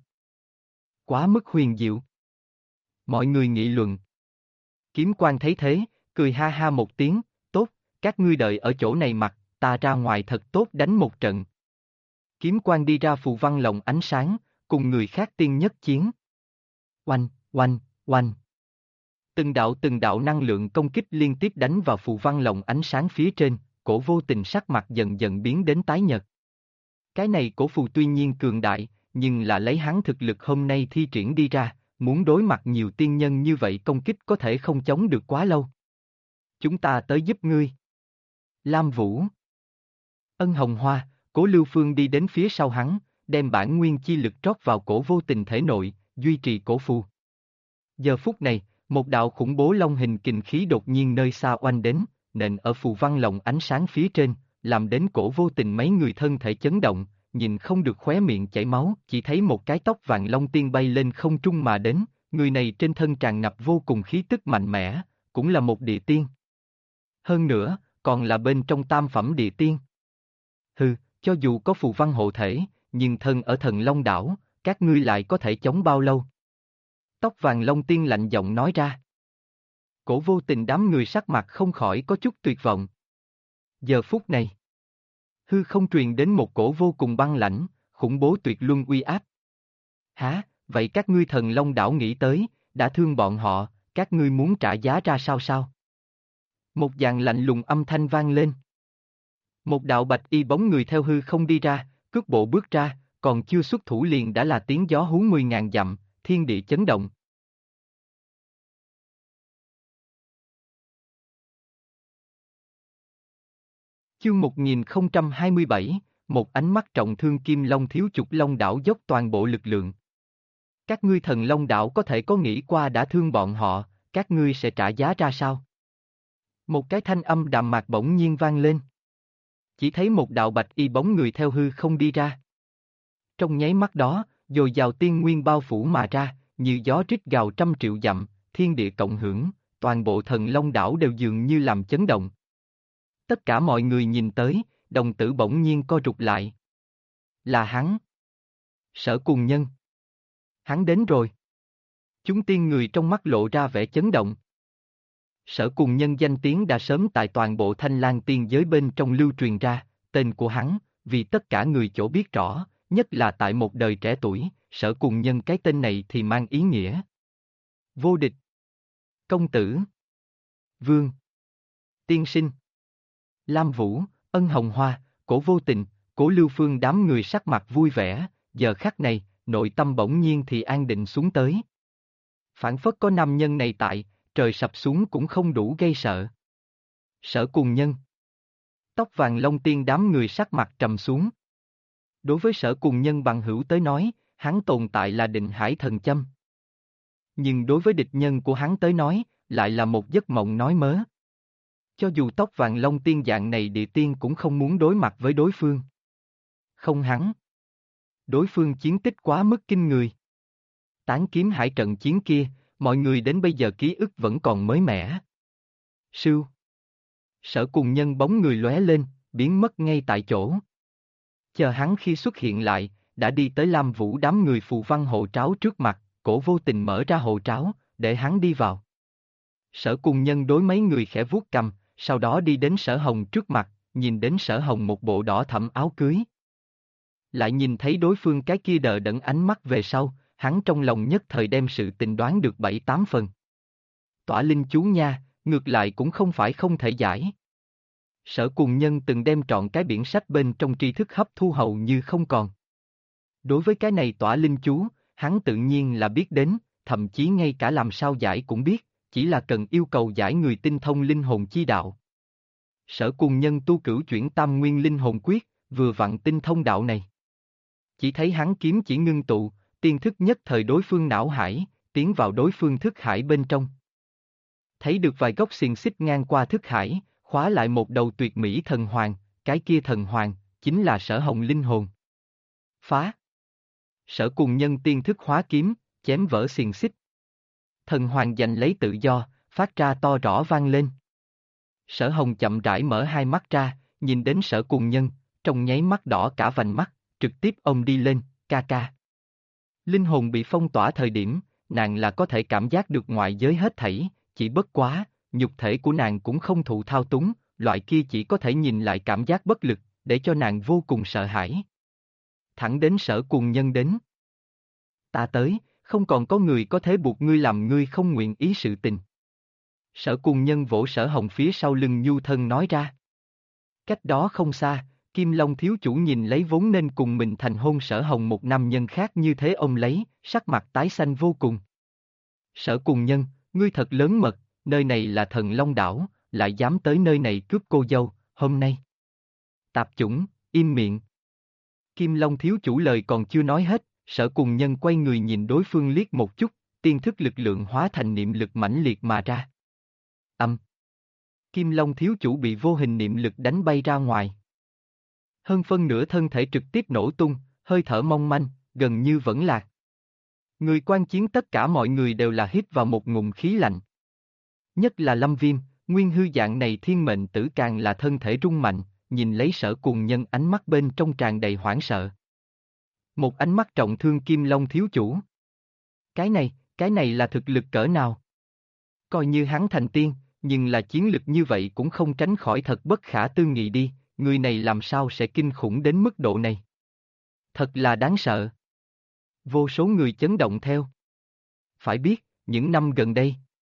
Quá mức huyền diệu. Mọi người nghị luận. Kiếm Quang thấy thế, cười ha ha một tiếng, tốt, các ngươi đợi ở chỗ này mặc, ta ra ngoài thật tốt đánh một trận. Kiếm Quang đi ra phù văn lồng ánh sáng, cùng người khác tiên nhất chiến. Oanh, oanh, oanh. Từng đạo năng lượng công kích liên tiếp đánh vào phù văn lồng ánh sáng phía trên, Cổ Vô Tình sắc mặt dần dần biến đến tái nhợt. Cái này cổ phù tuy nhiên cường đại, nhưng là lấy hắn thực lực hôm nay thi triển đi ra, muốn đối mặt nhiều tiên nhân như vậy công kích có thể không chống được quá lâu. Chúng ta tới giúp ngươi. Lam Vũ, Ân Hồng Hoa, Cố Lưu Phương đi đến phía sau hắn, đem bản nguyên chi lực trót vào Cổ Vô Tình thể nội, duy trì cổ phù. Giờ phút này, một đạo khủng bố long hình kình khí đột nhiên nơi xa oanh đến, nện ở phù văn lồng ánh sáng phía trên, làm đến Cổ Vô Tình mấy người thân thể chấn động, nhìn không được khóe miệng chảy máu, chỉ thấy một cái tóc vàng long tiên bay lên không trung mà đến, người này trên thân tràn ngập vô cùng khí tức mạnh mẽ, cũng là một địa tiên. Hơn nữa, còn là bên trong tam phẩm địa tiên. Hừ, cho dù có phù văn hộ thể, nhưng thân ở Thần Long đảo, các ngươi lại có thể chống bao lâu? Tóc vàng long tiên lạnh giọng nói ra. Cổ Vô Tình đám người sắc mặt không khỏi có chút tuyệt vọng. Giờ phút này, hư không truyền đến một cổ vô cùng băng lãnh, khủng bố tuyệt luân uy áp. Hả, vậy các ngươi Thần Long đảo nghĩ tới, đã thương bọn họ, các ngươi muốn trả giá ra sao? Một dàn lạnh lùng âm thanh vang lên. Một đạo bạch y bóng người theo hư không đi ra, cước bộ bước ra, còn chưa xuất thủ liền đã là tiếng gió hú 10.000 dặm, thiên địa chấn động. Chương 1027, một ánh mắt trọng thương Kim Long thiếu chục Long đảo dốc toàn bộ lực lượng. Các ngươi Thần Long đảo có thể có nghĩ qua đã thương bọn họ, các ngươi sẽ trả giá ra sao? Một cái thanh âm đạm mạc bỗng nhiên vang lên. Chỉ thấy một đạo bạch y bóng người theo hư không đi ra. Trong nháy mắt đó, dồi dào tiên nguyên bao phủ mà ra, như gió rít gào trăm triệu dặm, thiên địa cộng hưởng, toàn bộ Thần Long đảo đều dường như làm chấn động. Tất cả mọi người nhìn tới, đồng tử bỗng nhiên co rụt lại. Là hắn. Sở Cùng Nhân. Hắn đến rồi. Chúng tiên người trong mắt lộ ra vẻ chấn động. Sở Cùng Nhân danh tiếng đã sớm tại toàn bộ Thanh Lang tiên giới bên trong lưu truyền ra, tên của hắn, vì tất cả người chỗ biết rõ, nhất là tại một đời trẻ tuổi, Sở Cùng Nhân cái tên này thì mang ý nghĩa vô địch, công tử, vương, tiên sinh, Lam Vũ, Ân Hồng Hoa, Cổ Vô Tình, Cổ Lưu Phương đám người sắc mặt vui vẻ, giờ khắc này, nội tâm bỗng nhiên thì an định xuống tới. Phản phất có nam nhân này tại, trời sập xuống cũng không đủ gây sợ. Sở Cùng Nhân. Tóc vàng long tiên đám người sắc mặt trầm xuống. Đối với Sở Cùng Nhân bằng hữu tới nói, hắn tồn tại là định hải thần châm. Nhưng đối với địch nhân của hắn tới nói, lại là một giấc mộng nói mớ. Cho dù tóc vàng long tiên dạng này địa tiên cũng không muốn đối mặt với đối phương. Không hắn. Đối phương chiến tích quá mức kinh người. Tán kiếm hải trận chiến kia, mọi người đến bây giờ ký ức vẫn còn mới mẻ. Sưu. Sở Cùng Nhân bóng người lóe lên, biến mất ngay tại chỗ. Chờ hắn khi xuất hiện lại, đã đi tới Lam Vũ đám người phù văn hộ tráo trước mặt, Cổ Vô Tình mở ra hộ tráo, để hắn đi vào. Sở Cùng Nhân đối mấy người khẽ vuốt cằm, sau đó đi đến Sở Hồng trước mặt, nhìn đến Sở Hồng một bộ đỏ thẫm áo cưới. Lại nhìn thấy đối phương cái kia đờ đẫn ánh mắt về sau, hắn trong lòng nhất thời đem sự tình đoán được 7-8 phần. Tỏa linh chú nha, ngược lại cũng không phải không thể giải. Sở Cùng Nhân từng đem trọn cái biển sách bên trong tri thức hấp thu hầu như không còn. Đối với cái này tỏa linh chú, hắn tự nhiên là biết đến, thậm chí ngay cả làm sao giải cũng biết, chỉ là cần yêu cầu giải người tinh thông linh hồn chi đạo. Sở Cùng Nhân tu cửu chuyển tam nguyên linh hồn quyết, vừa vặn tinh thông đạo này. Chỉ thấy hắn kiếm chỉ ngưng tụ, tiên thức nhất thời đối phương não hải, tiến vào đối phương thức hải bên trong. Thấy được vài gốc xiềng xích ngang qua thức hải, khóa lại một đầu tuyệt mỹ thần hoàng, cái kia thần hoàng, chính là Sở Hồng linh hồn. Phá! Sở Cùng Nhân tiên thức hóa kiếm, chém vỡ xiềng xích. Thần hoàng giành lấy tự do, phát ra to rõ vang lên. Sở Hồng chậm rãi mở hai mắt ra, nhìn đến Sở Cùng Nhân, trong nháy mắt đỏ cả vành mắt, trực tiếp ôm đi lên, ca ca. Linh hồn bị phong tỏa thời điểm, nàng là có thể cảm giác được ngoại giới hết thảy, chỉ bất quá, nhục thể của nàng cũng không thụ thao túng, loại kia chỉ có thể nhìn lại cảm giác bất lực, để cho nàng vô cùng sợ hãi. Thẳng đến Sở Cùng Nhân đến. Ta tới, không còn có người có thể buộc ngươi làm ngươi không nguyện ý sự tình. Sở Cùng Nhân vỗ Sở Hồng phía sau lưng nhu thân nói ra. Cách đó không xa, Kim Long thiếu chủ nhìn lấy vốn nên cùng mình thành hôn Sở Hồng một nam nhân khác như thế ông lấy, sắc mặt tái xanh vô cùng. Sở Cùng Nhân, ngươi thật lớn mật, nơi này là Thần Long đảo, lại dám tới nơi này cướp cô dâu, hôm nay. Tạp chủng, im miệng. Kim Long thiếu chủ lời còn chưa nói hết, Sở Cùng Nhân quay người nhìn đối phương liếc một chút, tiên thức lực lượng hóa thành niệm lực mãnh liệt mà ra. Kim Long thiếu chủ bị vô hình niệm lực đánh bay ra ngoài. Hơn phân nửa thân thể trực tiếp nổ tung, hơi thở mong manh, gần như vẫn lạc. Người quan chiến tất cả mọi người đều là hít vào một ngụm khí lạnh. Nhất là Lâm Viêm, nguyên hư dạng này thiên mệnh tử càng là thân thể rung mạnh, nhìn lấy Sở Cùng Nhân ánh mắt bên trong tràn đầy hoảng sợ. Một ánh mắt trọng thương Kim Long thiếu chủ. Cái này là thực lực cỡ nào? Coi như hắn thành tiên, nhưng là chiến lực như vậy cũng không tránh khỏi thật bất khả tư nghị đi, người này làm sao sẽ kinh khủng đến mức độ này? Thật là đáng sợ. Vô số người chấn động theo. Phải biết, những năm gần đây,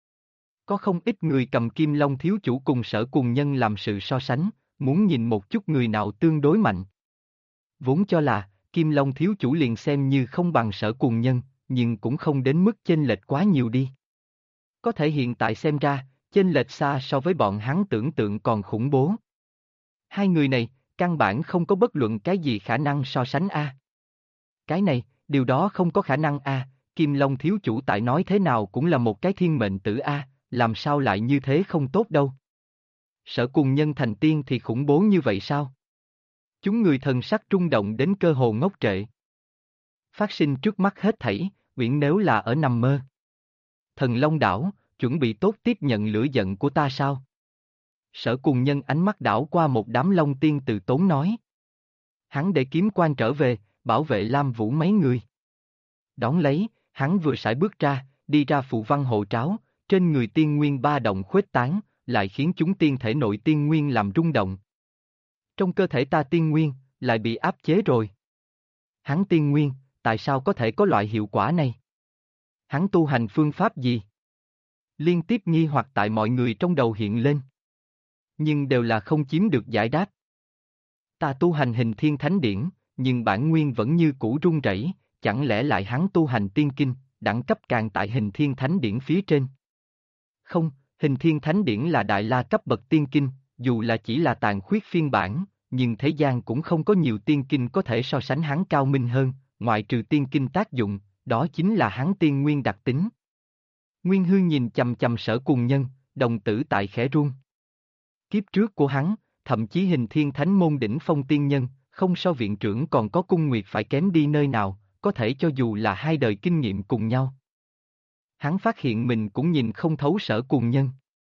có không ít người cầm Kim Long thiếu chủ cùng Sở Cùng Nhân làm sự so sánh, muốn nhìn một chút người nào tương đối mạnh. Vốn cho là, Kim Long thiếu chủ liền xem như không bằng Sở Cùng Nhân, nhưng cũng không đến mức chênh lệch quá nhiều đi. Có thể hiện tại xem ra, chênh lệch xa so với bọn hắn tưởng tượng còn khủng bố. Hai người này, căn bản không có bất luận cái gì khả năng so sánh a. Cái này, điều đó không có khả năng a, Kim Long thiếu chủ tại nói thế nào cũng là một cái thiên mệnh tử a, làm sao lại như thế không tốt đâu. Sở Cùng Nhân thành tiên thì khủng bố như vậy sao? Chúng người thần sắc rung động đến cơ hồ ngốc trệ. Phát sinh trước mắt hết thảy, uyển nếu là ở nằm mơ. Thần Long đảo, chuẩn bị tốt tiếp nhận lửa giận của ta sao? Sở Cùng Nhân ánh mắt đảo qua một đám Long tiên từ tốn nói. Hắn để kiếm quan trở về, bảo vệ Lam Vũ mấy người. Đón lấy, hắn vừa sải bước ra, đi ra phù văn hộ tráo, trên người tiên nguyên ba động khuếch tán, lại khiến chúng tiên thể nội tiên nguyên làm rung động. Trong cơ thể ta tiên nguyên, lại bị áp chế rồi. Hắn tiên nguyên, tại sao có thể có loại hiệu quả này? Hắn tu hành phương pháp gì? Liên tiếp nghi hoặc tại mọi người trong đầu hiện lên. Nhưng đều là không chiếm được giải đáp. Ta tu hành hình thiên thánh điển, nhưng bản nguyên vẫn như cũ rung rẩy, chẳng lẽ lại hắn tu hành tiên kinh, đẳng cấp càng tại hình thiên thánh điển phía trên? Không, hình thiên thánh điển là đại la cấp bậc tiên kinh, dù là chỉ là tàn khuyết phiên bản, nhưng thế gian cũng không có nhiều tiên kinh có thể so sánh hắn cao minh hơn, ngoại trừ tiên kinh tác dụng, đó chính là hắn tiên nguyên đặc tính. Nguyên Hư nhìn chằm chằm Sở Cùng Nhân, đồng tử tại khẽ run. Kiếp trước của hắn, thậm chí hình thiên thánh môn đỉnh phong tiên nhân, không so viện trưởng còn có cung nguyệt phải kém đi nơi nào, có thể cho dù là hai đời kinh nghiệm cùng nhau. Hắn phát hiện mình cũng nhìn không thấu Sở Cùng Nhân.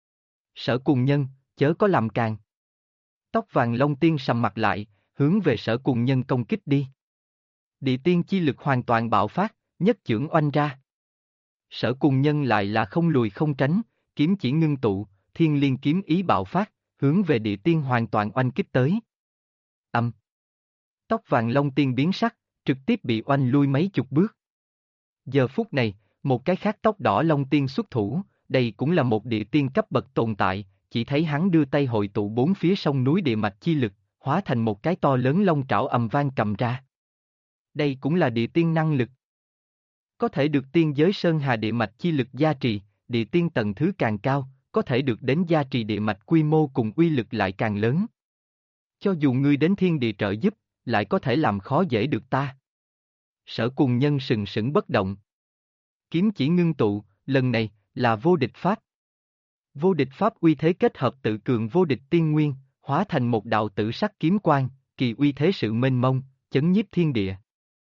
Sở Cùng Nhân, chớ có làm càng. Tóc vàng Long tiên sầm mặt lại, hướng về Sở Cùng Nhân công kích đi. Địa tiên chi lực hoàn toàn bạo phát, nhất chưởng oanh ra. Sở Cùng Nhân lại là không lùi không tránh, kiếm chỉ ngưng tụ, thiên liên kiếm ý bạo phát, hướng về địa tiên hoàn toàn oanh kích tới. Tóc vàng Long tiên biến sắc, trực tiếp bị oanh lui mấy chục bước. Giờ phút này, một cái khác tóc đỏ Long tiên xuất thủ, đây cũng là một địa tiên cấp bậc tồn tại, chỉ thấy hắn đưa tay hội tụ bốn phía sông núi địa mạch chi lực, hóa thành một cái to lớn long trảo ầm vang cầm ra. Đây cũng là địa tiên năng lực. Có thể được tiên giới sơn hà địa mạch chi lực gia trì, địa tiên tầng thứ càng cao, có thể được đến gia trì địa mạch quy mô cùng uy lực lại càng lớn. Cho dù ngươi đến thiên địa trợ giúp, lại có thể làm khó dễ được ta. Sở Cùng Nhân sừng sững bất động. Kiếm chỉ ngưng tụ, lần này, là vô địch pháp. Vô địch pháp uy thế kết hợp tự cường vô địch tiên nguyên, hóa thành một đạo tử sắc kiếm quang, kỳ uy thế sự mênh mông, chấn nhiếp thiên địa.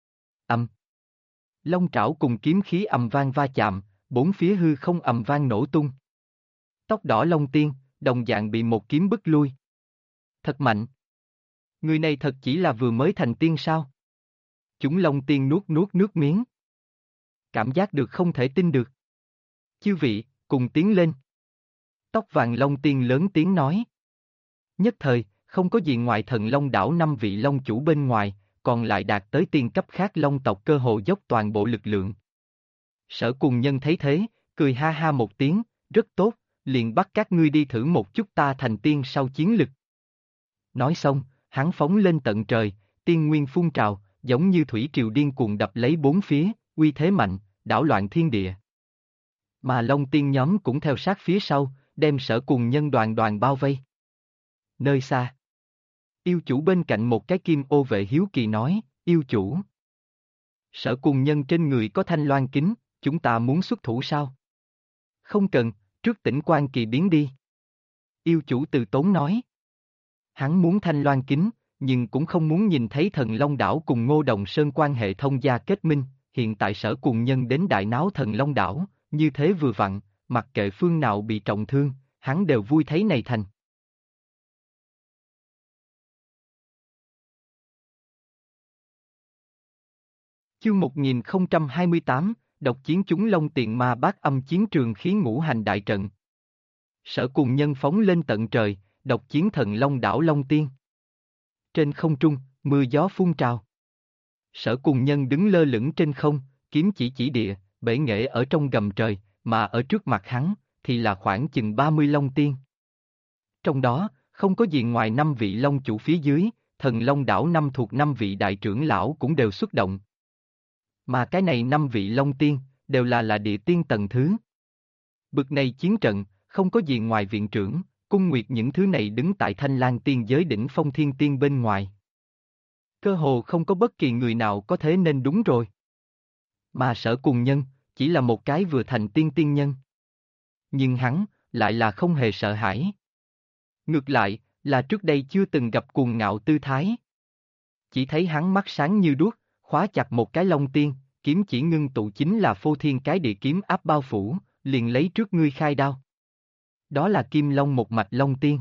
Long trảo cùng kiếm khí ầm vang va chạm, bốn phía hư không ầm vang nổ tung. Tóc đỏ Long tiên, đồng dạng bị một kiếm bức lui. Thật mạnh. Người này thật chỉ là vừa mới thành tiên sao? Chúng Long tiên nuốt nước miếng. Cảm giác được không thể tin được. Chư vị, cùng tiến lên. Tóc vàng Long tiên lớn tiếng nói. Nhất thời, không có gì ngoài Thần Long đảo 5 vị Long chủ bên ngoài, còn lại đạt tới tiên cấp khác Long tộc cơ hồ dốc toàn bộ lực lượng. Sở Cùng Nhân thấy thế, cười ha ha một tiếng, rất tốt, liền bắt các ngươi đi thử một chút ta thành tiên sau chiến lực. Nói xong, hắn phóng lên tận trời, tiên nguyên phun trào, giống như thủy triều điên cuồng đập lấy bốn phía, uy thế mạnh, đảo loạn thiên địa. Mà Long Tiên nhóm cũng theo sát phía sau, đem Sở Cùng Nhân đoàn đoàn bao vây. Nơi xa, yêu chủ bên cạnh một cái kim ô vệ hiếu kỳ nói, yêu chủ. Sở Cùng Nhân trên người có thanh loan kính, chúng ta muốn xuất thủ sao? Không cần, trước tỉnh quan kỳ biến đi. Yêu chủ từ tốn nói. Hắn muốn thanh loan kính, nhưng cũng không muốn nhìn thấy Thần Long Đảo cùng Ngô Đồng Sơn quan hệ thông gia kết minh, hiện tại Sở Cùng Nhân đến đại náo Thần Long Đảo, như thế vừa vặn, mặc kệ phương nào bị trọng thương, hắn đều vui thấy này thành. Chương 1028, độc chiến chúng Long Tiện Ma Bát Âm chiến trường khí ngũ hành đại trận. Sở Cùng Nhân phóng lên tận trời, độc chiến Thần Long Đảo Long Tiên. Trên không trung, mưa gió phun trào. Sở Cùng Nhân đứng lơ lửng trên không, kiếm chỉ địa, bể nghệ ở trong gầm trời, mà ở trước mặt hắn, thì là khoảng chừng 30 Long Tiên. Trong đó, không có gì ngoài 5 vị Long chủ phía dưới, Thần Long Đảo năm thuộc 5 vị đại trưởng lão cũng đều xuất động. Mà cái này 5 vị Long Tiên, đều là địa tiên tầng thứ. Bực này chiến trận, không có gì ngoài viện trưởng, cung nguyệt những thứ này đứng tại Thanh Lang tiên giới đỉnh phong thiên tiên bên ngoài. Cơ hồ không có bất kỳ người nào có thế nên đúng rồi. Mà Sở Cùng Nhân, chỉ là một cái vừa thành tiên nhân. Nhưng hắn, lại là không hề sợ hãi. Ngược lại, là trước đây chưa từng gặp cuồng ngạo tư thái. Chỉ thấy hắn mắt sáng như đuốc, khóa chặt một cái Long Tiên, kiếm chỉ ngưng tụ chính là phô thiên cái địa kiếm áp bao phủ, liền lấy trước ngươi khai đao. Đó là Kim Long một mạch Long Tiên.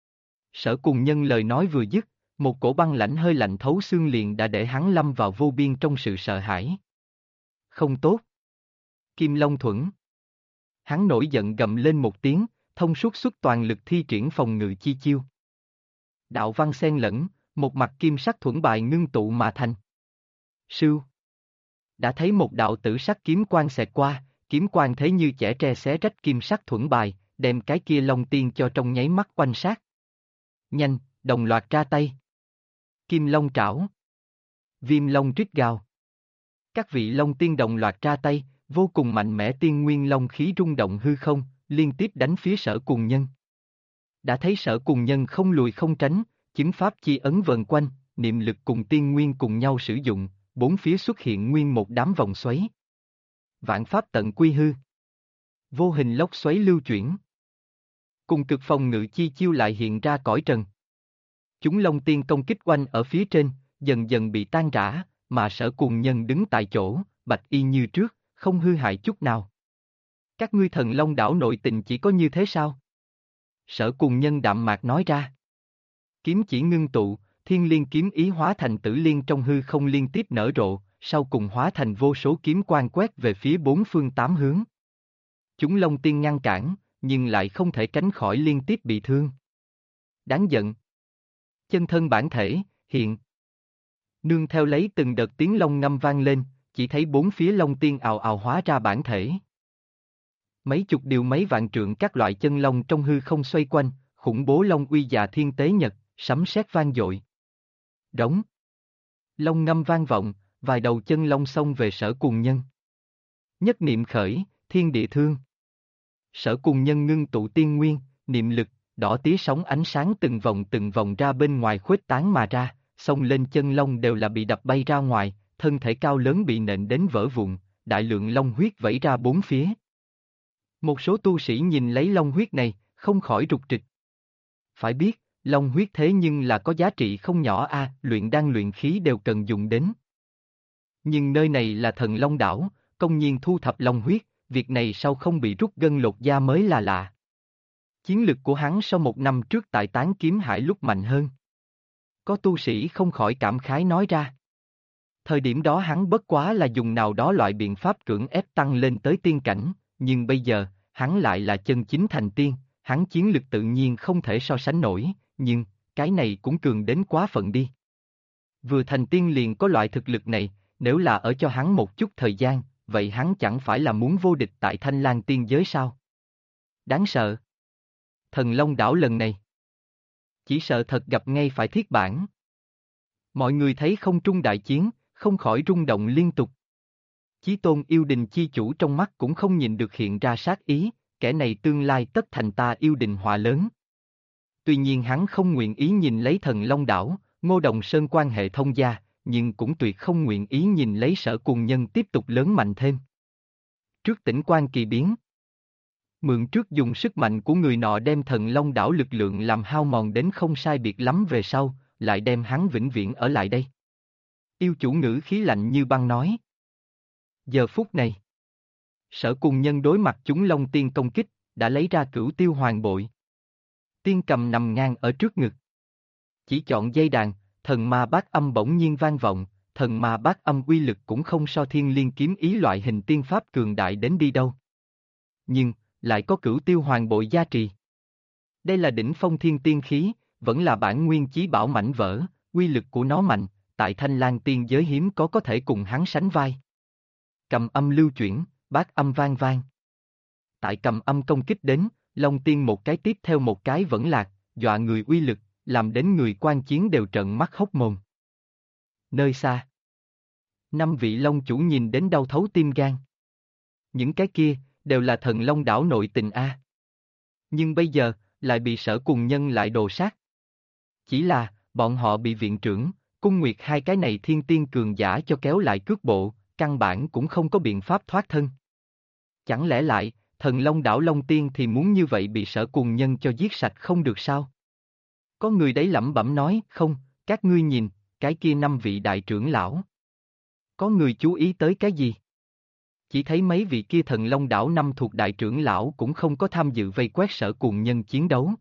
Sở Cùng Nhân lời nói vừa dứt, một cổ băng lãnh hơi lạnh thấu xương liền đã để hắn lâm vào vô biên trong sự sợ hãi. Không tốt. Kim Long thuẫn. Hắn nổi giận gầm lên một tiếng, thông suốt xuất toàn lực thi triển phòng ngự chi chiêu. Đạo văn xen lẫn, một mặt kim sắc thuẫn bài ngưng tụ mà thành. Sưu. Đã thấy một đạo tử sắc kiếm quang xẹt qua, kiếm quang thế như chẻ tre xé rách kim sắc thuẫn bài, đem cái kia Long Tiên cho trong nháy mắt quanh sát. Nhanh, đồng loạt ra tay. Kim Long trảo. Viêm Long rít gào. Các vị Long Tiên đồng loạt ra tay, vô cùng mạnh mẽ tiên nguyên long khí rung động hư không, liên tiếp đánh phía Sở Cùng Nhân. Đã thấy Sở Cùng Nhân không lùi không tránh, chứng pháp chi ấn vần quanh, niệm lực cùng tiên nguyên cùng nhau sử dụng, bốn phía xuất hiện nguyên một đám vòng xoáy. Vạn pháp tận quy hư. Vô hình lốc xoáy lưu chuyển. Cùng cực phòng ngự chi chiêu lại hiện ra cõi trần. Chúng Long Tiên công kích quanh ở phía trên, dần dần bị tan rã, mà Sở Cùng Nhân đứng tại chỗ, bạch y như trước, không hư hại chút nào. Các ngươi Thần Long Đảo nội tình chỉ có như thế sao? Sở Cùng Nhân đạm mạc nói ra. Kiếm chỉ ngưng tụ, thiên liên kiếm ý hóa thành tử liên trong hư không liên tiếp nở rộ, sau cùng hóa thành vô số kiếm quang quét về phía bốn phương tám hướng. Chúng Long Tiên ngăn cản, nhưng lại không thể tránh khỏi liên tiếp bị thương. Đáng giận. Chân thân bản thể, hiện. Nương theo lấy từng đợt tiếng long ngâm vang lên, chỉ thấy bốn phía Long Tiên ào ào hóa ra bản thể. Mấy chục điều mấy vạn trượng các loại chân long trong hư không xoay quanh, khủng bố long uy già thiên tế nhật, sấm sét vang dội. Đống. Long ngâm vang vọng, vài đầu chân long xông về Sở Cùng Nhân. Nhất niệm khởi, thiên địa thương. Sở Cùng Nhân ngưng tụ tiên nguyên, niệm lực, đỏ tía sóng ánh sáng từng vòng ra bên ngoài khuếch tán mà ra, xông lên chân long đều là bị đập bay ra ngoài, thân thể cao lớn bị nện đến vỡ vụn, đại lượng long huyết vẩy ra bốn phía. Một số tu sĩ nhìn lấy long huyết này, không khỏi rục rịch. Phải biết, long huyết thế nhưng là có giá trị không nhỏ a, luyện đan luyện khí đều cần dùng đến. Nhưng nơi này là Thần Long Đảo, công nhiên thu thập long huyết, việc này sao không bị rút gân lột da mới là lạ. Chiến lực của hắn sau một năm trước tại Tán Kiếm Hải lúc mạnh hơn. Có tu sĩ không khỏi cảm khái nói ra. Thời điểm đó hắn bất quá là dùng nào đó loại biện pháp cưỡng ép tăng lên tới tiên cảnh, nhưng bây giờ, hắn lại là chân chính thành tiên, hắn chiến lực tự nhiên không thể so sánh nổi, nhưng, cái này cũng cường đến quá phận đi. Vừa thành tiên liền có loại thực lực này, nếu là ở cho hắn một chút thời gian, vậy hắn chẳng phải là muốn vô địch tại Thanh Lang tiên giới sao? Đáng sợ. Thần Long đảo lần này. Chỉ sợ thật gặp ngay phải thiết bản. Mọi người thấy không trung đại chiến, không khỏi rung động liên tục. Chí Tôn yêu đình chi chủ trong mắt cũng không nhìn được hiện ra sát ý, kẻ này tương lai tất thành ta yêu đình họa lớn. Tuy nhiên hắn không nguyện ý nhìn lấy Thần Long đảo, Ngô Đồng Sơn quan hệ thông gia, nhưng cũng tuyệt không nguyện ý nhìn lấy Sở Cùng Nhân tiếp tục lớn mạnh thêm. Trước tỉnh quan kỳ biến. Mượn trước dùng sức mạnh của người nọ đem Thần Long đảo lực lượng làm hao mòn đến không sai biệt lắm về sau, lại đem hắn vĩnh viễn ở lại đây. Yêu chủ ngữ khí lạnh như băng nói. Giờ phút này, Sở Cùng Nhân đối mặt chúng Long Tiên công kích, đã lấy ra Cửu Tiêu Hoàng bội. Tiên cầm nằm ngang ở trước ngực. Chỉ chọn dây đàn, thần ma bát âm bỗng nhiên vang vọng, thần ma bát âm uy lực cũng không so thiên liên kiếm ý loại hình tiên pháp cường đại đến đi đâu. Nhưng, lại có Cửu Tiêu Hoàng bội gia trì. Đây là đỉnh phong thiên tiên khí, vẫn là bản nguyên chí bảo mảnh vỡ, uy lực của nó mạnh, tại Thanh Lang tiên giới hiếm có thể cùng hắn sánh vai. Cầm âm lưu chuyển, bát âm vang vang. Tại cầm âm công kích đến, Long Tiên một cái tiếp theo một cái vẫn lạc, dọa người uy lực, làm đến người quan chiến đều trợn mắt hốc mồm. Nơi xa, 5 vị Long chủ nhìn đến đau thấu tim gan. Những cái kia, đều là Thần Long đảo nội tình a. Nhưng bây giờ, lại bị Sở Cùng Nhân lại đồ sát. Chỉ là, bọn họ bị viện trưởng, Cung Nguyệt hai cái này thiên tiên cường giả cho kéo lại cước bộ, căn bản cũng không có biện pháp thoát thân. Chẳng lẽ lại, Thần Long đảo Long Tiên thì muốn như vậy bị Sở Cùng Nhân cho giết sạch không được sao? Có người đấy lẩm bẩm nói, không, các ngươi nhìn, cái kia 5 vị đại trưởng lão. Có người chú ý tới cái gì? Chỉ thấy mấy vị kia Thần Long đảo 5 thuộc đại trưởng lão cũng không có tham dự vây quét Sở Cùng Nhân chiến đấu.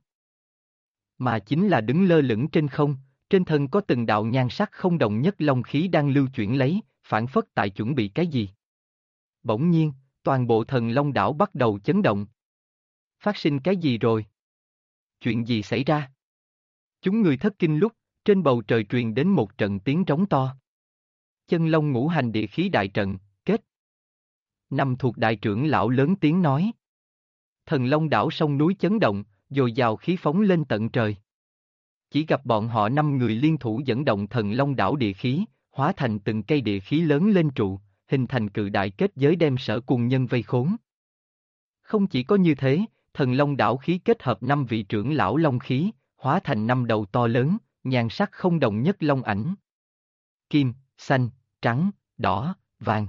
Mà chính là đứng lơ lửng trên không, trên thân có từng đạo nhan sắc không đồng nhất long khí đang lưu chuyển lấy, phản phất tại chuẩn bị cái gì. Bỗng nhiên, toàn bộ Thần Long đảo bắt đầu chấn động. Phát sinh cái gì rồi? Chuyện gì xảy ra? Chúng người thất kinh lúc, trên bầu trời truyền đến một trận tiếng trống to. Chân Long ngũ hành địa khí đại trận, kết. 5 thuộc đại trưởng lão lớn tiếng nói. Thần Long đảo sông núi chấn động, dồi dào khí phóng lên tận trời. Chỉ gặp bọn họ 5 người liên thủ dẫn động Thần Long đảo địa khí, hóa thành từng cây địa khí lớn lên trụ, hình thành cự đại kết giới đem Sở Cùng Nhân vây khốn. Không chỉ có như thế, Thần Long đảo khí kết hợp 5 vị trưởng lão long khí, hóa thành 5 đầu to lớn, nhan sắc không đồng nhất long ảnh. Kim, xanh, trắng, đỏ, vàng.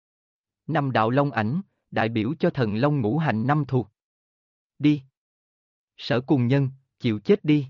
5 đạo long ảnh, đại biểu cho Thần Long ngũ hành 5 thuộc. Đi. Sở Cùng Nhân, chịu chết đi.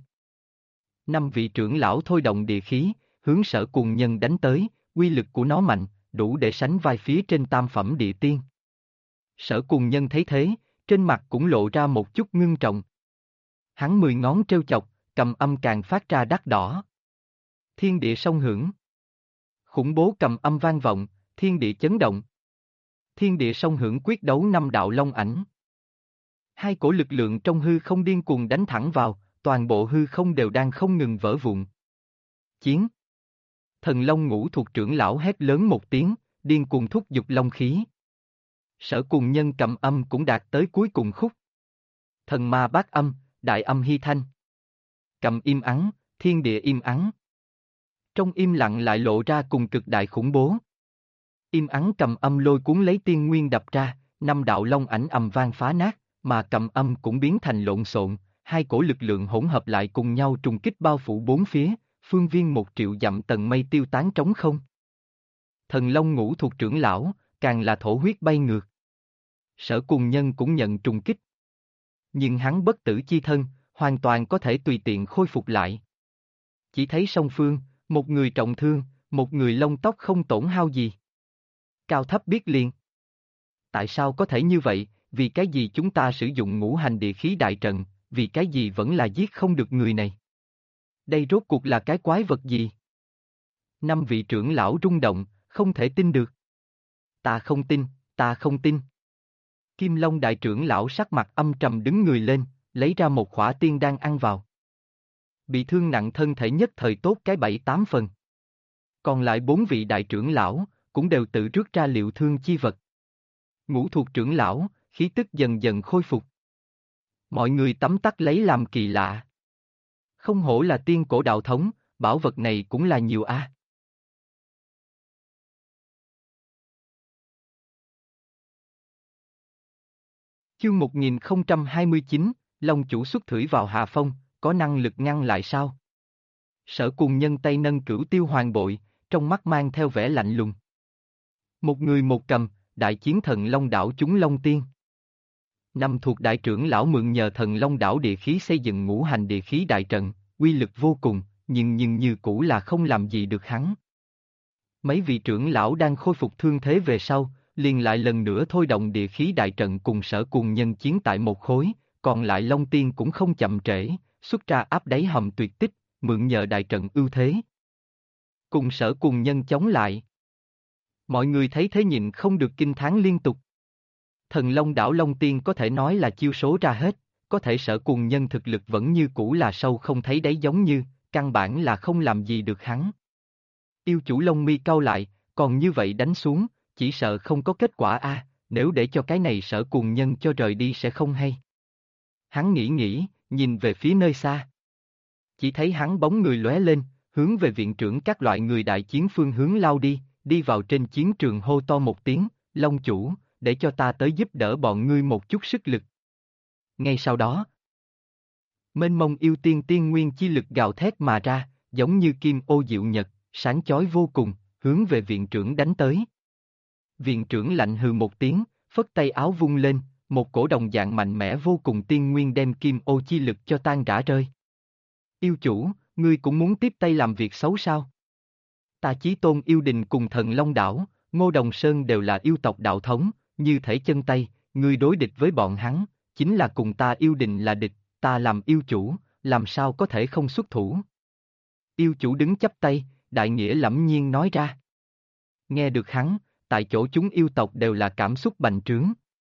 5 vị trưởng lão thôi động địa khí, hướng Sở Cùng Nhân đánh tới, uy lực của nó mạnh, đủ để sánh vai phía trên tam phẩm địa tiên. Sở Cùng Nhân thấy thế, trên mặt cũng lộ ra một chút ngưng trọng. Hắn 10 ngón trêu chọc, cầm âm càng phát ra đắt đỏ. Thiên địa song hưởng. Khủng bố cầm âm vang vọng, thiên địa chấn động. Thiên địa song hưởng quyết đấu 5 đạo long ảnh. Hai cổ lực lượng trong hư không điên cuồng đánh thẳng vào, toàn bộ hư không đều đang không ngừng vỡ vụn. Chiến. Thần Long ngũ thuộc trưởng lão hét lớn một tiếng, điên cuồng thúc giục long khí. Sở Cùng Nhân cầm âm cũng đạt tới cuối cùng khúc. Thần ma bát âm, đại âm hy thanh. Cầm im ắng, thiên địa im ắng. Trong im lặng lại lộ ra cùng cực đại khủng bố. Im ắng cầm âm lôi cuốn lấy tiên nguyên đập ra, 5 đạo long ảnh ầm vang phá nát, mà cầm âm cũng biến thành lộn xộn, hai cổ lực lượng hỗn hợp lại cùng nhau trùng kích bao phủ bốn phía, phương viên 1 triệu dặm tầng mây tiêu tán trống không. Thần Long ngũ thuộc trưởng lão, càng là thổ huyết bay ngược. Sở Cùng Nhân cũng nhận trùng kích. Nhưng hắn bất tử chi thân, hoàn toàn có thể tùy tiện khôi phục lại. Chỉ thấy song phương, một người trọng thương, một người lông tóc không tổn hao gì. Cao thấp biết liền. Tại sao có thể như vậy, vì cái gì chúng ta sử dụng ngũ hành địa khí đại trận, vì cái gì vẫn là giết không được người này? Đây rốt cuộc là cái quái vật gì? 5 vị trưởng lão rung động, không thể tin được. Ta không tin, ta không tin. Kim Long đại trưởng lão sắc mặt âm trầm đứng người lên, lấy ra một khỏa tiên đan ăn vào. Bị thương nặng thân thể nhất thời tốt cái 7-8 phần. Còn lại 4 vị đại trưởng lão, cũng đều tự rước ra liệu thương chi vật. Ngũ thuộc trưởng lão, khí tức dần dần khôi phục. Mọi người tấm tắc lấy làm kỳ lạ. Không hổ là tiên cổ đạo thống, bảo vật này cũng là nhiều a. Chương 1029, Long chủ xuất thủy vào hạ phong, có năng lực ngăn lại sao? Sở Cùng Nhân tay nâng cửu tiêu hoàng bội, trong mắt mang theo vẻ lạnh lùng. Một người một cầm, đại chiến thần Long đảo chúng Long Tiên. Năm thuộc đại trưởng lão mượn nhờ thần Long đảo địa khí xây dựng ngũ hành địa khí đại trận, uy lực vô cùng, nhưng như cũ là không làm gì được hắn. Mấy vị trưởng lão đang khôi phục thương thế về sau, liền lại lần nữa thôi động địa khí đại trận cùng Sở Cùng Nhân chiến tại một khối, còn lại Long Tiên cũng không chậm trễ, xuất ra áp đáy hòm tuyệt tích, mượn nhờ đại trận ưu thế. Cùng Sở Cùng Nhân chống lại. Mọi người thấy thế nhịn không được kinh thán liên tục. Thần Long đảo Long Tiên có thể nói là chiêu số ra hết, có thể Sở Cùng Nhân thực lực vẫn như cũ là sâu không thấy đáy giống như, căn bản là không làm gì được hắn. Yêu chủ lông mi cau lại, còn như vậy đánh xuống, chỉ sợ không có kết quả a. Nếu để cho cái này Sở Cùng Nhân cho rời đi sẽ không hay. Hắn nghĩ, nhìn về phía nơi xa. Chỉ thấy hắn bóng người lóe lên, hướng về viện trưởng các loại người đại chiến phương hướng lao đi vào trên chiến trường hô to một tiếng, Long chủ, để cho ta tới giúp đỡ bọn ngươi một chút sức lực. Ngay sau đó, mênh mông yêu tiên tiên nguyên chi lực gào thét mà ra, giống như kim ô diệu nhật, sáng chói vô cùng, hướng về viện trưởng đánh tới. Viện trưởng lạnh hừ một tiếng, phất tay áo vung lên, một cổ đồng dạng mạnh mẽ vô cùng tiên nguyên đem kim ô chi lực cho tan rã rơi. Yêu chủ, ngươi cũng muốn tiếp tay làm việc xấu sao? Ta Chí Tôn yêu đình cùng thần Long đảo, Ngô Đồng Sơn đều là yêu tộc đạo thống, như thể chân tay, ngươi đối địch với bọn hắn, chính là cùng ta yêu đình là địch, ta làm yêu chủ, làm sao có thể không xuất thủ? Yêu chủ đứng chắp tay, đại nghĩa lẫm nhiên nói ra. Nghe được hắn, tại chỗ chúng yêu tộc đều là cảm xúc bành trướng.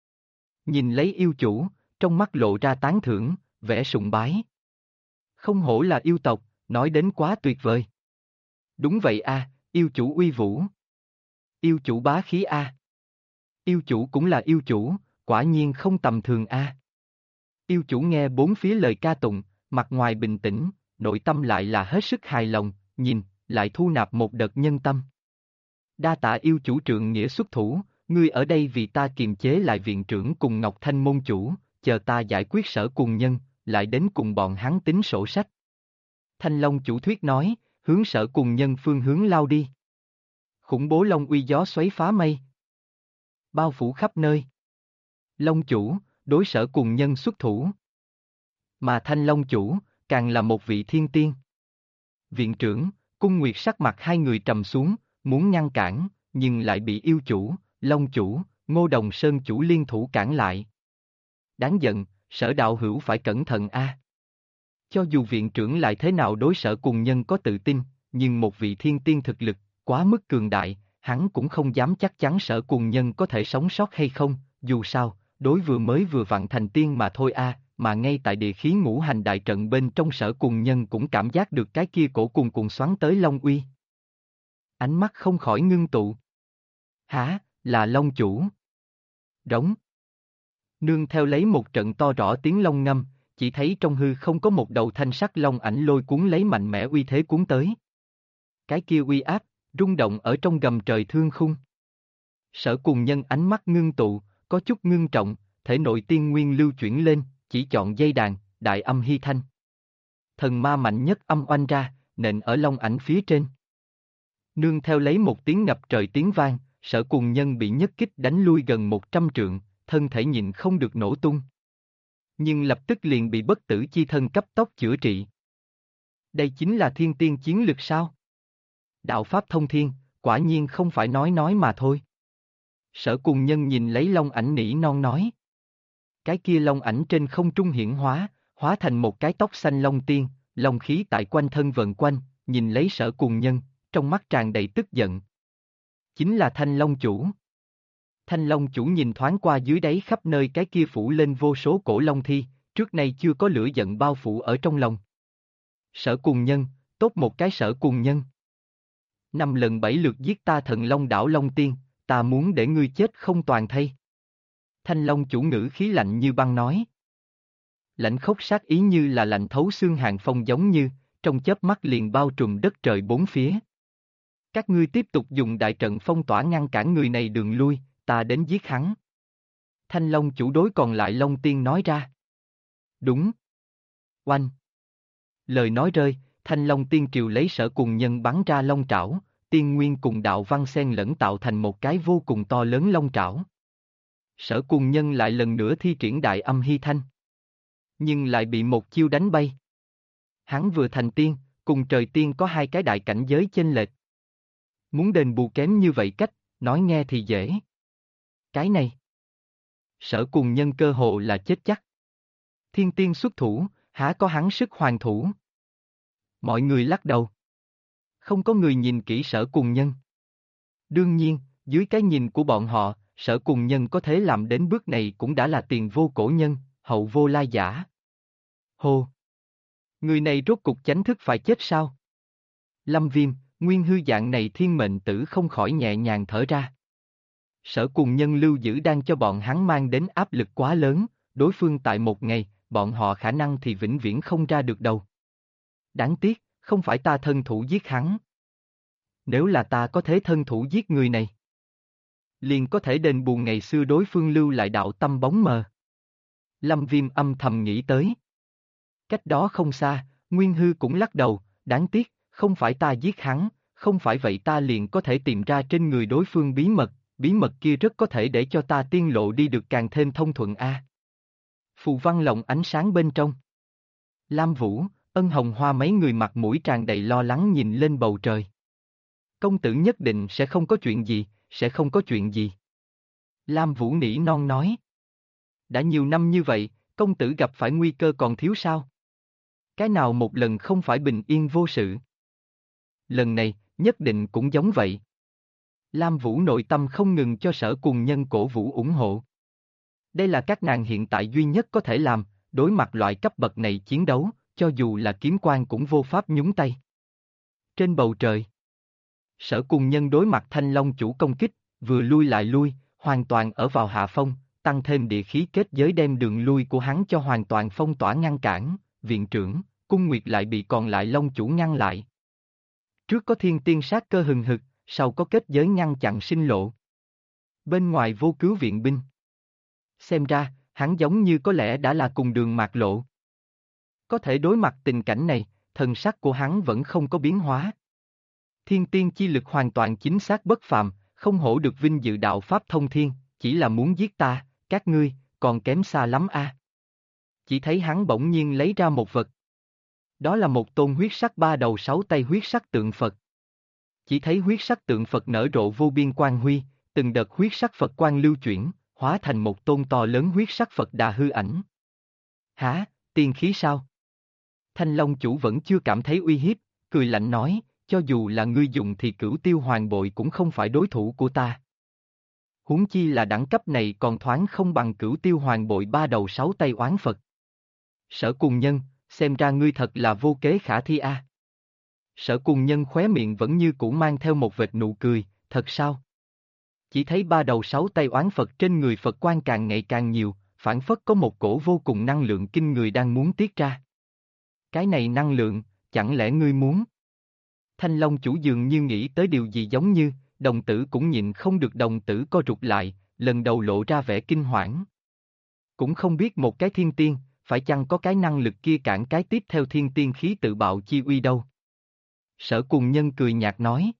Nhìn lấy yêu chủ, trong mắt lộ ra tán thưởng, vẻ sùng bái. Không hổ là yêu tộc, nói đến quá tuyệt vời. Đúng vậy a, yêu chủ uy vũ. Yêu chủ bá khí a. Yêu chủ cũng là yêu chủ, quả nhiên không tầm thường a. Yêu chủ nghe bốn phía lời ca tụng, mặt ngoài bình tĩnh, nội tâm lại là hết sức hài lòng, nhìn, lại thu nạp một đợt nhân tâm. Đa tạ yêu chủ trượng nghĩa xuất thủ, ngươi ở đây vì ta kiềm chế lại viện trưởng cùng Ngọc Thanh môn chủ, chờ ta giải quyết Sở Cùng Nhân, lại đến cùng bọn hắn tính sổ sách. Thanh Long chủ thuyết nói, hướng Sở Cùng Nhân phương hướng lao đi. Khủng bố long uy gió xoáy phá mây, bao phủ khắp nơi. Long chủ, đối Sở Cùng Nhân xuất thủ. Mà Thanh Long chủ, càng là một vị thiên tiên. Viện trưởng, Cung Nguyệt sắc mặt hai người trầm xuống, muốn ngăn cản, nhưng lại bị yêu chủ, Long chủ, Ngô Đồng Sơn chủ liên thủ cản lại. Đáng giận, Sở đạo hữu phải cẩn thận a. Cho dù viện trưởng lại thế nào đối Sở Cùng Nhân có tự tin, nhưng một vị thiên tiên thực lực, quá mức cường đại, hắn cũng không dám chắc chắn Sở Cùng Nhân có thể sống sót hay không, dù sao, đối vừa vặn thành tiên mà thôi a, mà ngay tại địa khí ngũ hành đại trận bên trong Sở Cùng Nhân cũng cảm giác được cái kia cổ cuồn xoắn tới Long uy. Ánh mắt không khỏi ngưng tụ. Hả, là Long chủ. Rống. Nương theo lấy một trận to rõ tiếng long ngâm, chỉ thấy trong hư không có một đầu thanh sắc long ảnh lôi cuốn lấy mạnh mẽ uy thế cuốn tới. Cái kia uy áp, rung động ở trong gầm trời thương khung. Sở Cùng Nhân ánh mắt ngưng tụ, có chút ngưng trọng, thể nội tiên nguyên lưu chuyển lên, chỉ chọn dây đàn, đại âm hy thanh. Thần ma mạnh nhất âm oanh ra, nện ở long ảnh phía trên. Nương theo lấy một tiếng ngập trời tiếng vang, Sở Cùng Nhân bị nhất kích đánh lui gần 100 trượng, thân thể nhịn không được nổ tung. Nhưng lập tức liền bị bất tử chi thân cấp tốc chữa trị. Đây chính là thiên tiên chiến lực sao? Đạo pháp thông thiên, quả nhiên không phải nói mà thôi. Sở Cùng Nhân nhìn lấy long ảnh nỉ non nói. Cái kia long ảnh trên không trung hiển hóa thành một cái tóc xanh long tiên, long khí tại quanh thân vần quanh, nhìn lấy Sở Cùng Nhân, trong mắt tràn đầy tức giận. Chính là Thanh Long chủ. Thanh Long chủ nhìn thoáng qua dưới đáy khắp nơi cái kia phủ lên vô số cổ long thi, trước nay chưa có lửa giận bao phủ ở trong lòng. Sở Cùng Nhân, tốt một cái Sở Cùng Nhân. 5 lần 7 lượt giết ta thần Long đảo Long Tiên, ta muốn để ngươi chết không toàn thây. Thanh Long chủ ngữ khí lạnh như băng nói. Lãnh khốc sát ý như là lạnh thấu xương hàng phong giống như, trong chớp mắt liền bao trùm đất trời bốn phía. Các ngươi tiếp tục dùng đại trận phong tỏa ngăn cản người này đường lui, ta đến giết hắn. Thanh Long chủ đối còn lại Long Tiên nói ra. Đúng. Oanh. Lời nói rơi, Thanh Long Tiên Triều lấy Sở Cùng Nhân bắn ra long trảo, tiên nguyên cùng đạo văn xen lẫn tạo thành một cái vô cùng to lớn long trảo. Sở Cùng Nhân lại lần nữa thi triển đại âm hy thanh. Nhưng lại bị một chiêu đánh bay. Hắn vừa thành tiên, cùng trời tiên có hai cái đại cảnh giới chênh lệch. Muốn đền bù kém như vậy cách, nói nghe thì dễ. Cái này. Sở Cùng Nhân cơ hồ là chết chắc. Thiên tiên xuất thủ, há có hắn sức hoàn thủ. Mọi người lắc đầu. Không có người nhìn kỹ Sở Cùng Nhân. Đương nhiên, dưới cái nhìn của bọn họ, Sở Cùng Nhân có thể làm đến bước này cũng đã là tiền vô cổ nhân, hậu vô lai giả. Hô! Người này rốt cục chánh thức phải chết sao? Lâm Viêm, nguyên hư dạng này thiên mệnh tử không khỏi nhẹ nhàng thở ra. Sở Cùng Nhân lưu giữ đang cho bọn hắn mang đến áp lực quá lớn, đối phương tại một ngày, bọn họ khả năng thì vĩnh viễn không ra được đâu. Đáng tiếc, không phải ta thân thủ giết hắn. Nếu là ta có thể thân thủ giết người này, liền có thể đền bù ngày xưa đối phương lưu lại đạo tâm bóng mờ. Lâm Viêm âm thầm nghĩ tới. Cách đó không xa, Nguyên Hư cũng lắc đầu, đáng tiếc, không phải ta giết hắn, không phải vậy ta liền có thể tìm ra trên người đối phương bí mật kia rất có thể để cho ta tiên lộ đi được càng thêm thông thuận a. Phù văn lộng ánh sáng bên trong. Lam Vũ, Ân Hồng Hoa mấy người mặt mũi tràn đầy lo lắng nhìn lên bầu trời. Công tử nhất định sẽ không có chuyện gì, sẽ không có chuyện gì. Lam Vũ nỉ non nói. Đã nhiều năm như vậy, công tử gặp phải nguy cơ còn thiếu sao? Cái nào một lần không phải bình yên vô sự? Lần này, nhất định cũng giống vậy. Lam Vũ nội tâm không ngừng cho Sở Cùng Nhân cổ vũ ủng hộ. Đây là các nàng hiện tại duy nhất có thể làm, đối mặt loại cấp bậc này chiến đấu, cho dù là kiếm quan cũng vô pháp nhúng tay. Trên bầu trời, Sở Cùng Nhân đối mặt Thanh Long chủ công kích, vừa lui lại lui, hoàn toàn ở vào hạ phong, tăng thêm địa khí kết giới đem đường lui của hắn cho hoàn toàn phong tỏa ngăn cản, viện trưởng, Cung Nguyệt lại bị còn lại Long chủ ngăn lại. Trước có thiên tiên sát cơ hừng hực, sau có kết giới ngăn chặn sinh lộ. Bên ngoài vô cứu viện binh. Xem ra, hắn giống như có lẽ đã là cùng đường mạc lộ. Có thể đối mặt tình cảnh này, thần sắc của hắn vẫn không có biến hóa. Thiên tiên chi lực hoàn toàn chính xác bất phàm, không hổ được vinh dự đạo pháp thông thiên, chỉ là muốn giết ta, các ngươi, còn kém xa lắm a. Chỉ thấy hắn bỗng nhiên lấy ra một vật. Đó là một tôn huyết sắc ba đầu sáu tay huyết sắc tượng Phật. Chỉ thấy huyết sắc tượng Phật nở rộ vô biên quang huy, từng đợt huyết sắc Phật quang lưu chuyển, hóa thành một tôn to lớn huyết sắc Phật Đà hư ảnh. Hả, tiên khí sao? Thanh Long chủ vẫn chưa cảm thấy uy hiếp, cười lạnh nói, cho dù là ngươi dùng thì Cửu Tiêu Hoàng Bội cũng không phải đối thủ của ta. Huống chi là đẳng cấp này còn thoáng không bằng Cửu Tiêu Hoàng Bội ba đầu sáu tay oán Phật. Sở Cùng Nhân, xem ra ngươi thật là vô kế khả thi a. Sở Cùng Nhân khóe miệng vẫn như cũ mang theo một vệt nụ cười, thật sao? Chỉ thấy ba đầu sáu tay oán Phật trên người Phật quan càng ngày càng nhiều, phản phất có một cổ vô cùng năng lượng kinh người đang muốn tiết ra. Cái này năng lượng, chẳng lẽ ngươi muốn? Thanh Long chủ dường như nghĩ tới điều gì giống như, đồng tử cũng nhịn không được đồng tử co rụt lại, lần đầu lộ ra vẻ kinh hoảng. Cũng không biết một cái thiên tiên, phải chăng có cái năng lực kia cản cái tiếp theo thiên tiên khí tự bạo chi uy đâu? Sở Cùng Nhân cười nhạt nói.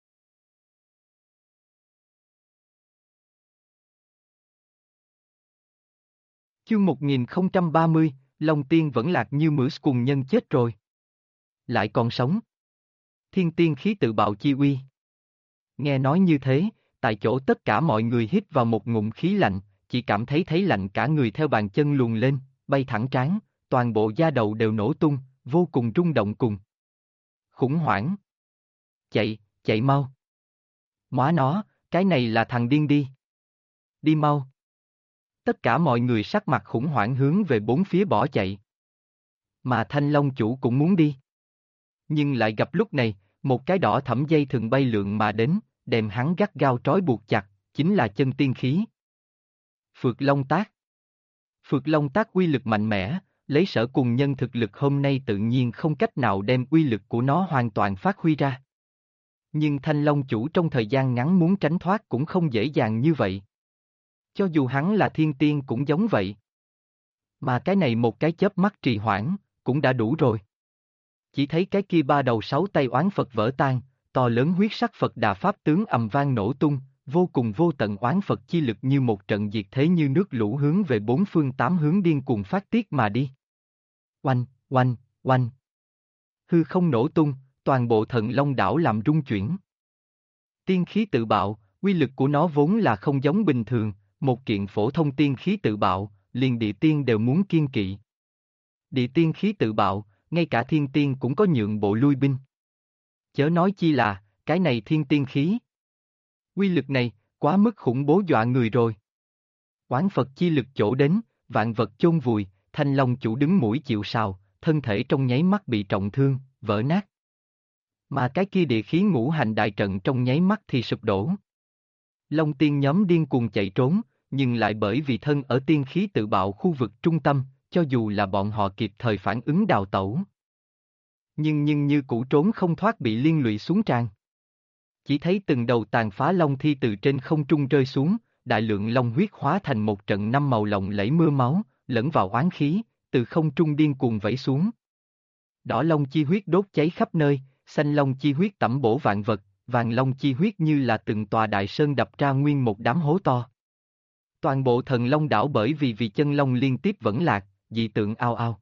Chương 1030, Long Tiên vẫn lạc như mửa Cùng Nhân chết rồi. Lại còn sống. Thiên tiên khí tự bạo chi uy. Nghe nói như thế, tại chỗ tất cả mọi người hít vào một ngụm khí lạnh, chỉ cảm thấy lạnh cả người theo bàn chân luồn lên, bay thẳng trán, toàn bộ da đầu đều nổ tung, vô cùng rung động cùng. Khủng hoảng. Chạy, chạy mau. Móa nó, cái này là thằng điên đi. Đi mau. Tất cả mọi người sắc mặt khủng hoảng hướng về bốn phía bỏ chạy. Mà Thanh Long chủ cũng muốn đi. Nhưng lại gặp lúc này, một cái đỏ thẫm dây thừng bay lượn mà đến, đem hắn gắt gao trói buộc chặt, chính là chân tiên khí. Phược Long Tác. Phược Long Tác uy lực mạnh mẽ, lấy Sở Cùng Nhân thực lực hôm nay tự nhiên không cách nào đem uy lực của nó hoàn toàn phát huy ra. Nhưng Thanh Long chủ trong thời gian ngắn muốn tránh thoát cũng không dễ dàng như vậy. Cho dù hắn là thiên tiên cũng giống vậy. Mà cái này một cái chớp mắt trì hoãn, cũng đã đủ rồi. Chỉ thấy cái kia ba đầu sáu tay oán Phật vỡ tan, to lớn huyết sắc Phật Đà Pháp tướng ầm vang nổ tung, vô cùng vô tận oán Phật chi lực như một trận diệt thế như nước lũ hướng về bốn phương tám hướng điên cuồng phát tiết mà đi. Oanh, oanh, oanh. Hư không nổ tung, toàn bộ Thần Long đảo làm rung chuyển. Tiên khí tự bạo, uy lực của nó vốn là không giống bình thường, một kiện phổ thông tiên khí tự bạo, liền địa tiên đều muốn kiêng kỵ. Địa tiên khí tự bạo, ngay cả thiên tiên cũng có nhượng bộ lui binh. Chớ nói chi là, cái này thiên tiên khí. Uy lực này, quá mức khủng bố dọa người rồi. Oán Phật chi lực chỗ đến, vạn vật chôn vùi, Thanh Long chủ đứng mũi chịu sào, thân thể trong nháy mắt bị trọng thương, vỡ nát. Mà cái kia địa khí ngũ hành đại trận trong nháy mắt thì sụp đổ. Long tiên nhóm điên cuồng chạy trốn, nhưng lại bởi vì thân ở tiên khí tự bạo khu vực trung tâm, cho dù là bọn họ kịp thời phản ứng đào tẩu. Nhưng như cũ trốn không thoát bị liên lụy xuống tràn. Chỉ thấy từng đầu tàn phá long thi từ trên không trung rơi xuống, đại lượng long huyết hóa thành một trận năm màu lộng lẫy mưa máu, lẫn vào oán khí, từ không trung điên cuồng vẩy xuống. Đỏ long chi huyết đốt cháy khắp nơi, xanh long chi huyết tẩm bổ vạn vật, vàng long chi huyết như là từng tòa đại sơn đập ra nguyên một đám hố to. Toàn bộ Thần Long đảo bởi vì chân long liên tiếp vẫn lạc, dị tượng ao ao.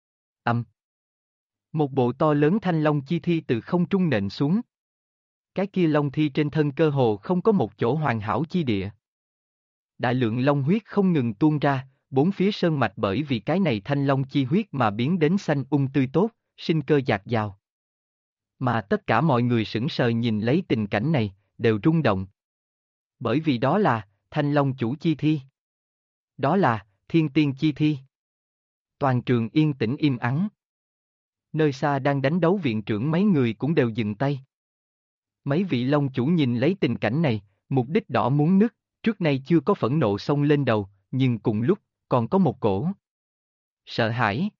Một bộ to lớn thanh long chi thi từ không trung nện xuống. Cái kia long thi trên thân cơ hồ không có một chỗ hoàn hảo chi địa. Đại lượng long huyết không ngừng tuôn ra, bốn phía sơn mạch bởi vì cái này thanh long chi huyết mà biến đến xanh tươi tốt, sinh cơ dạt dào. Mà tất cả mọi người sững sờ nhìn lấy tình cảnh này, đều rung động. Bởi vì đó là Thanh Long chủ chi thi. Đó là Thiên Tiên chi thi. Toàn trường yên tĩnh im ắng. Nơi xa đang đánh đấu viện trưởng mấy người cũng đều dừng tay. Mấy vị Long chủ nhìn lấy tình cảnh này, mục đích đỏ muốn nứt, trước nay chưa có phẫn nộ xông lên đầu, nhưng cùng lúc, còn có một cổ sợ hãi.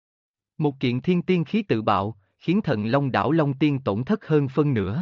Một kiện thiên tiên khí tự bạo, khiến Thần Long đảo Long Tiên tổn thất hơn phân nửa.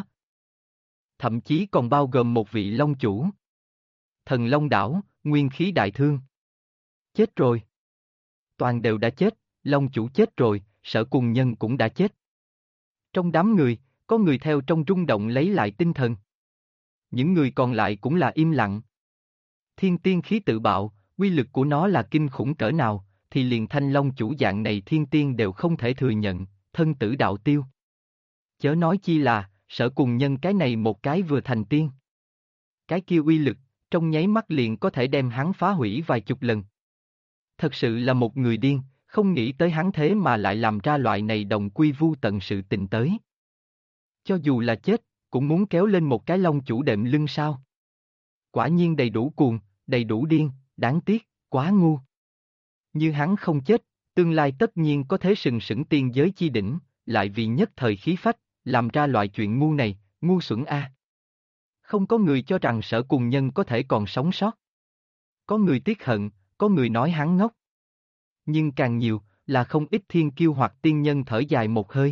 Thậm chí còn bao gồm một vị Long chủ. Thần Long đảo, nguyên khí đại thương. Chết rồi. Toàn đều đã chết, Long chủ chết rồi, Sở Cùng Nhân cũng đã chết. Trong đám người, có người theo trong rung động lấy lại tinh thần. Những người còn lại cũng là im lặng. Thiên tiên khí tự bạo, uy lực của nó là kinh khủng cỡ nào, thì liền Thanh Long chủ dạng này thiên tiên đều không thể thừa nhận, thân tử đạo tiêu. Chớ nói chi là, Sở Cùng Nhân cái này một cái vừa thành tiên. Cái kia uy lực, trong nháy mắt liền có thể đem hắn phá hủy vài chục lần. Thật sự là một người điên, không nghĩ tới hắn thế mà lại làm ra loại này đồng quy vu tận sự tình tới. Cho dù là chết, cũng muốn kéo lên một cái long chủ đệm lưng sao. Quả nhiên đầy đủ cuồng, đầy đủ điên, đáng tiếc, quá ngu. Như hắn không chết, tương lai tất nhiên có thế sừng sững tiên giới chi đỉnh, lại vì nhất thời khí phách, làm ra loại chuyện ngu này, ngu xuẩn a. Không có người cho rằng Sở Cùng Nhân có thể còn sống sót. Có người tiếc hận, có người nói hắn ngốc. Nhưng càng nhiều, là không ít thiên kiêu hoặc tiên nhân thở dài một hơi.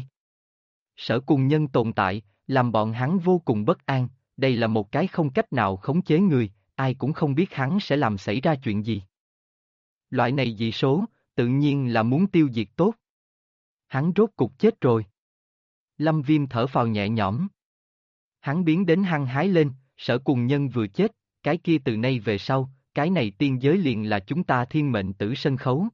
Sở Cùng Nhân tồn tại, làm bọn hắn vô cùng bất an, đây là một cái không cách nào khống chế người, ai cũng không biết hắn sẽ làm xảy ra chuyện gì. Loại này dị số, tự nhiên là muốn tiêu diệt tốt. Hắn rốt cục chết rồi. Lâm Viêm thở phào nhẹ nhõm. Hắn biến đến hăng hái lên, Sở Cùng Nhân vừa chết, cái kia từ nay về sau, cái này tiên giới liền là chúng ta thiên mệnh tử sân khấu.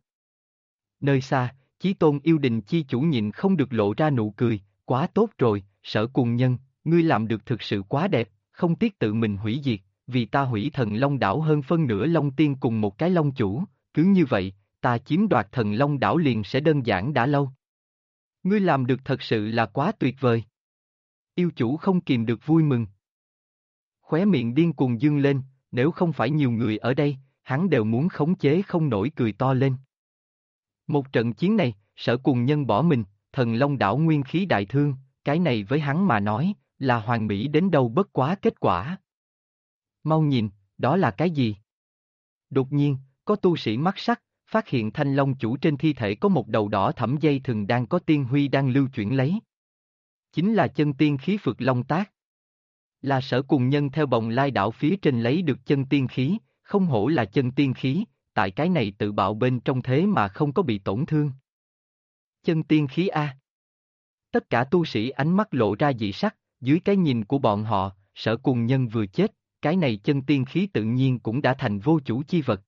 Nơi xa, Chí Tôn yêu đình chi chủ nhịn không được lộ ra nụ cười, quá tốt rồi, Sở Cùng Nhân, ngươi làm được thực sự quá đẹp, không tiếc tự mình hủy diệt, vì ta hủy Thần Long đảo hơn phân nửa Long Tiên cùng một cái Long chủ, cứ như vậy, ta chiếm đoạt Thần Long đảo liền sẽ đơn giản đã lâu. Ngươi làm được thật sự là quá tuyệt vời. Yêu chủ không kìm được vui mừng. Khóe miệng điên cuồng dương lên, nếu không phải nhiều người ở đây, hắn đều muốn khống chế không nổi cười to lên. Một trận chiến này, Sở Cùng Nhân bỏ mình, Thần Long đảo nguyên khí đại thương, cái này với hắn mà nói, là hoàn mỹ đến đâu bất quá kết quả. Mau nhìn, đó là cái gì? Đột nhiên, có tu sĩ mắt sắc, phát hiện Thanh Long chủ trên thi thể có một đầu đỏ thẫm dây thừng đang có tiên huy đang lưu chuyển lấy. Chính là chân tiên khí Phược Long Tác. Là Sở Cùng Nhân theo bồng lai đảo phía trên lấy được chân tiên khí, không hổ là chân tiên khí, tại cái này tự bạo bên trong thế mà không có bị tổn thương. Chân tiên khí A. Tất cả tu sĩ ánh mắt lộ ra dị sắc, dưới cái nhìn của bọn họ, Sở Cùng Nhân vừa chết, cái này chân tiên khí tự nhiên cũng đã thành vô chủ chi vật.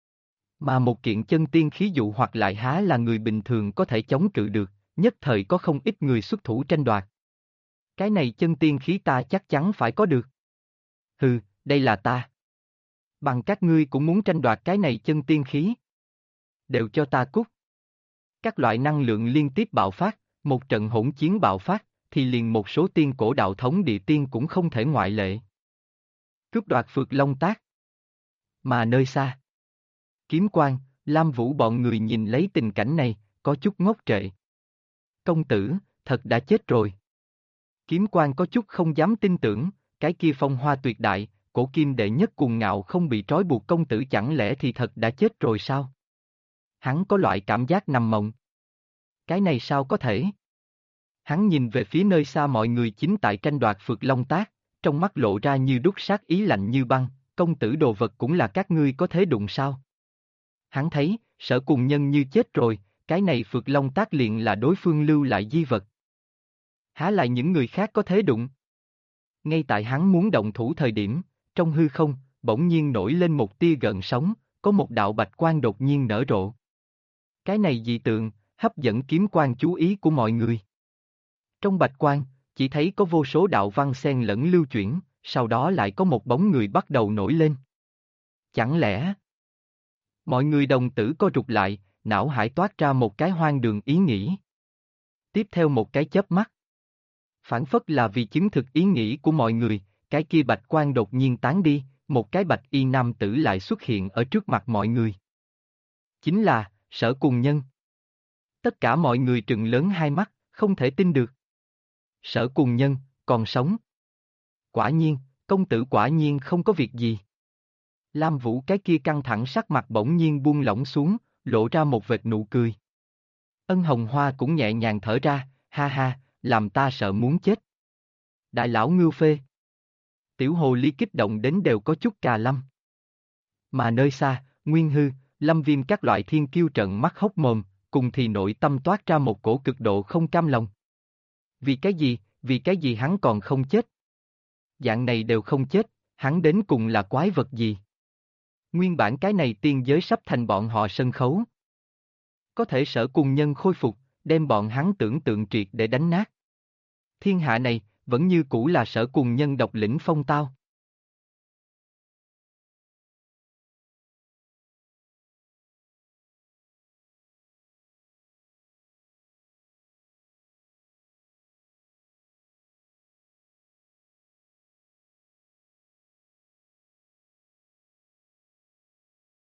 Mà một kiện chân tiên khí dụ hoặc lại há là người bình thường có thể chống cự được, nhất thời có không ít người xuất thủ tranh đoạt. Cái này chân tiên khí ta chắc chắn phải có được. Hừ, đây là ta. Bằng các ngươi cũng muốn tranh đoạt cái này chân tiên khí. Đều cho ta cút. Các loại năng lượng liên tiếp bạo phát, một trận hỗn chiến bạo phát, thì liền một số tiên cổ đạo thống địa tiên cũng không thể ngoại lệ. Cướp đoạt Phược Long Tác. Mà nơi xa, Kiếm Quang, Lam Vũ bọn người nhìn lấy tình cảnh này, có chút ngốc trệ. Công tử, thật đã chết rồi. Kiếm Quang có chút không dám tin tưởng, cái kia phong hoa tuyệt đại, cổ kim đệ nhất cuồng ngạo không bị trói buộc công tử chẳng lẽ thì thật đã chết rồi sao? Hắn có loại cảm giác nằm mộng. Cái này sao có thể? Hắn nhìn về phía nơi xa mọi người chính tại tranh đoạt Phược Long Tác, trong mắt lộ ra như đúc sát ý lạnh như băng, công tử đồ vật cũng là các ngươi có thế đụng sao? Hắn thấy, Sở Cùng Nhân như chết rồi, cái này Phược Long Tác liền là đối phương lưu lại di vật. Há lại những người khác có thế đụng? Ngay tại hắn muốn động thủ thời điểm, trong hư không, bỗng nhiên nổi lên một tia gợn sóng, có một đạo bạch quang đột nhiên nở rộ. Cái này dị tượng, hấp dẫn Kiếm Quang chú ý của mọi người. Trong bạch quang, chỉ thấy có vô số đạo văn xen lẫn lưu chuyển, sau đó lại có một bóng người bắt đầu nổi lên. Chẳng lẽ... Mọi người đồng tử co rụt lại, não hải toát ra một cái hoang đường ý nghĩ. Tiếp theo một cái chớp mắt. Phản phất là vì chứng thực ý nghĩ của mọi người, cái kia bạch quang đột nhiên tán đi, một cái bạch y nam tử lại xuất hiện ở trước mặt mọi người. Chính là, Sở Cùng Nhân. Tất cả mọi người trừng lớn hai mắt, không thể tin được. Sở Cùng Nhân, còn sống. Quả nhiên, công tử quả nhiên không có việc gì. Lam Vũ cái kia căng thẳng sắc mặt bỗng nhiên buông lỏng xuống, lộ ra một vệt nụ cười. Ân Hồng Hoa cũng nhẹ nhàng thở ra, ha ha, làm ta sợ muốn chết. Đại lão Ngưu Phê. Tiểu hồ ly kích động đến đều có chút cà lâm. Mà nơi xa, Nguyên Hư, Lâm Viêm các loại thiên kiêu trợn mắt hốc mồm, cùng thì nội tâm toát ra một cổ cực độ không cam lòng. Vì cái gì hắn còn không chết? Dạng này đều không chết, hắn đến cùng là quái vật gì? Nguyên bản cái này tiên giới sắp thành bọn họ sân khấu. Có thể Sở Cùng Nhân khôi phục, đem bọn hắn tưởng tượng triệt để đánh nát. Thiên hạ này, vẫn như cũ là Sở Cùng Nhân độc lĩnh phong tao.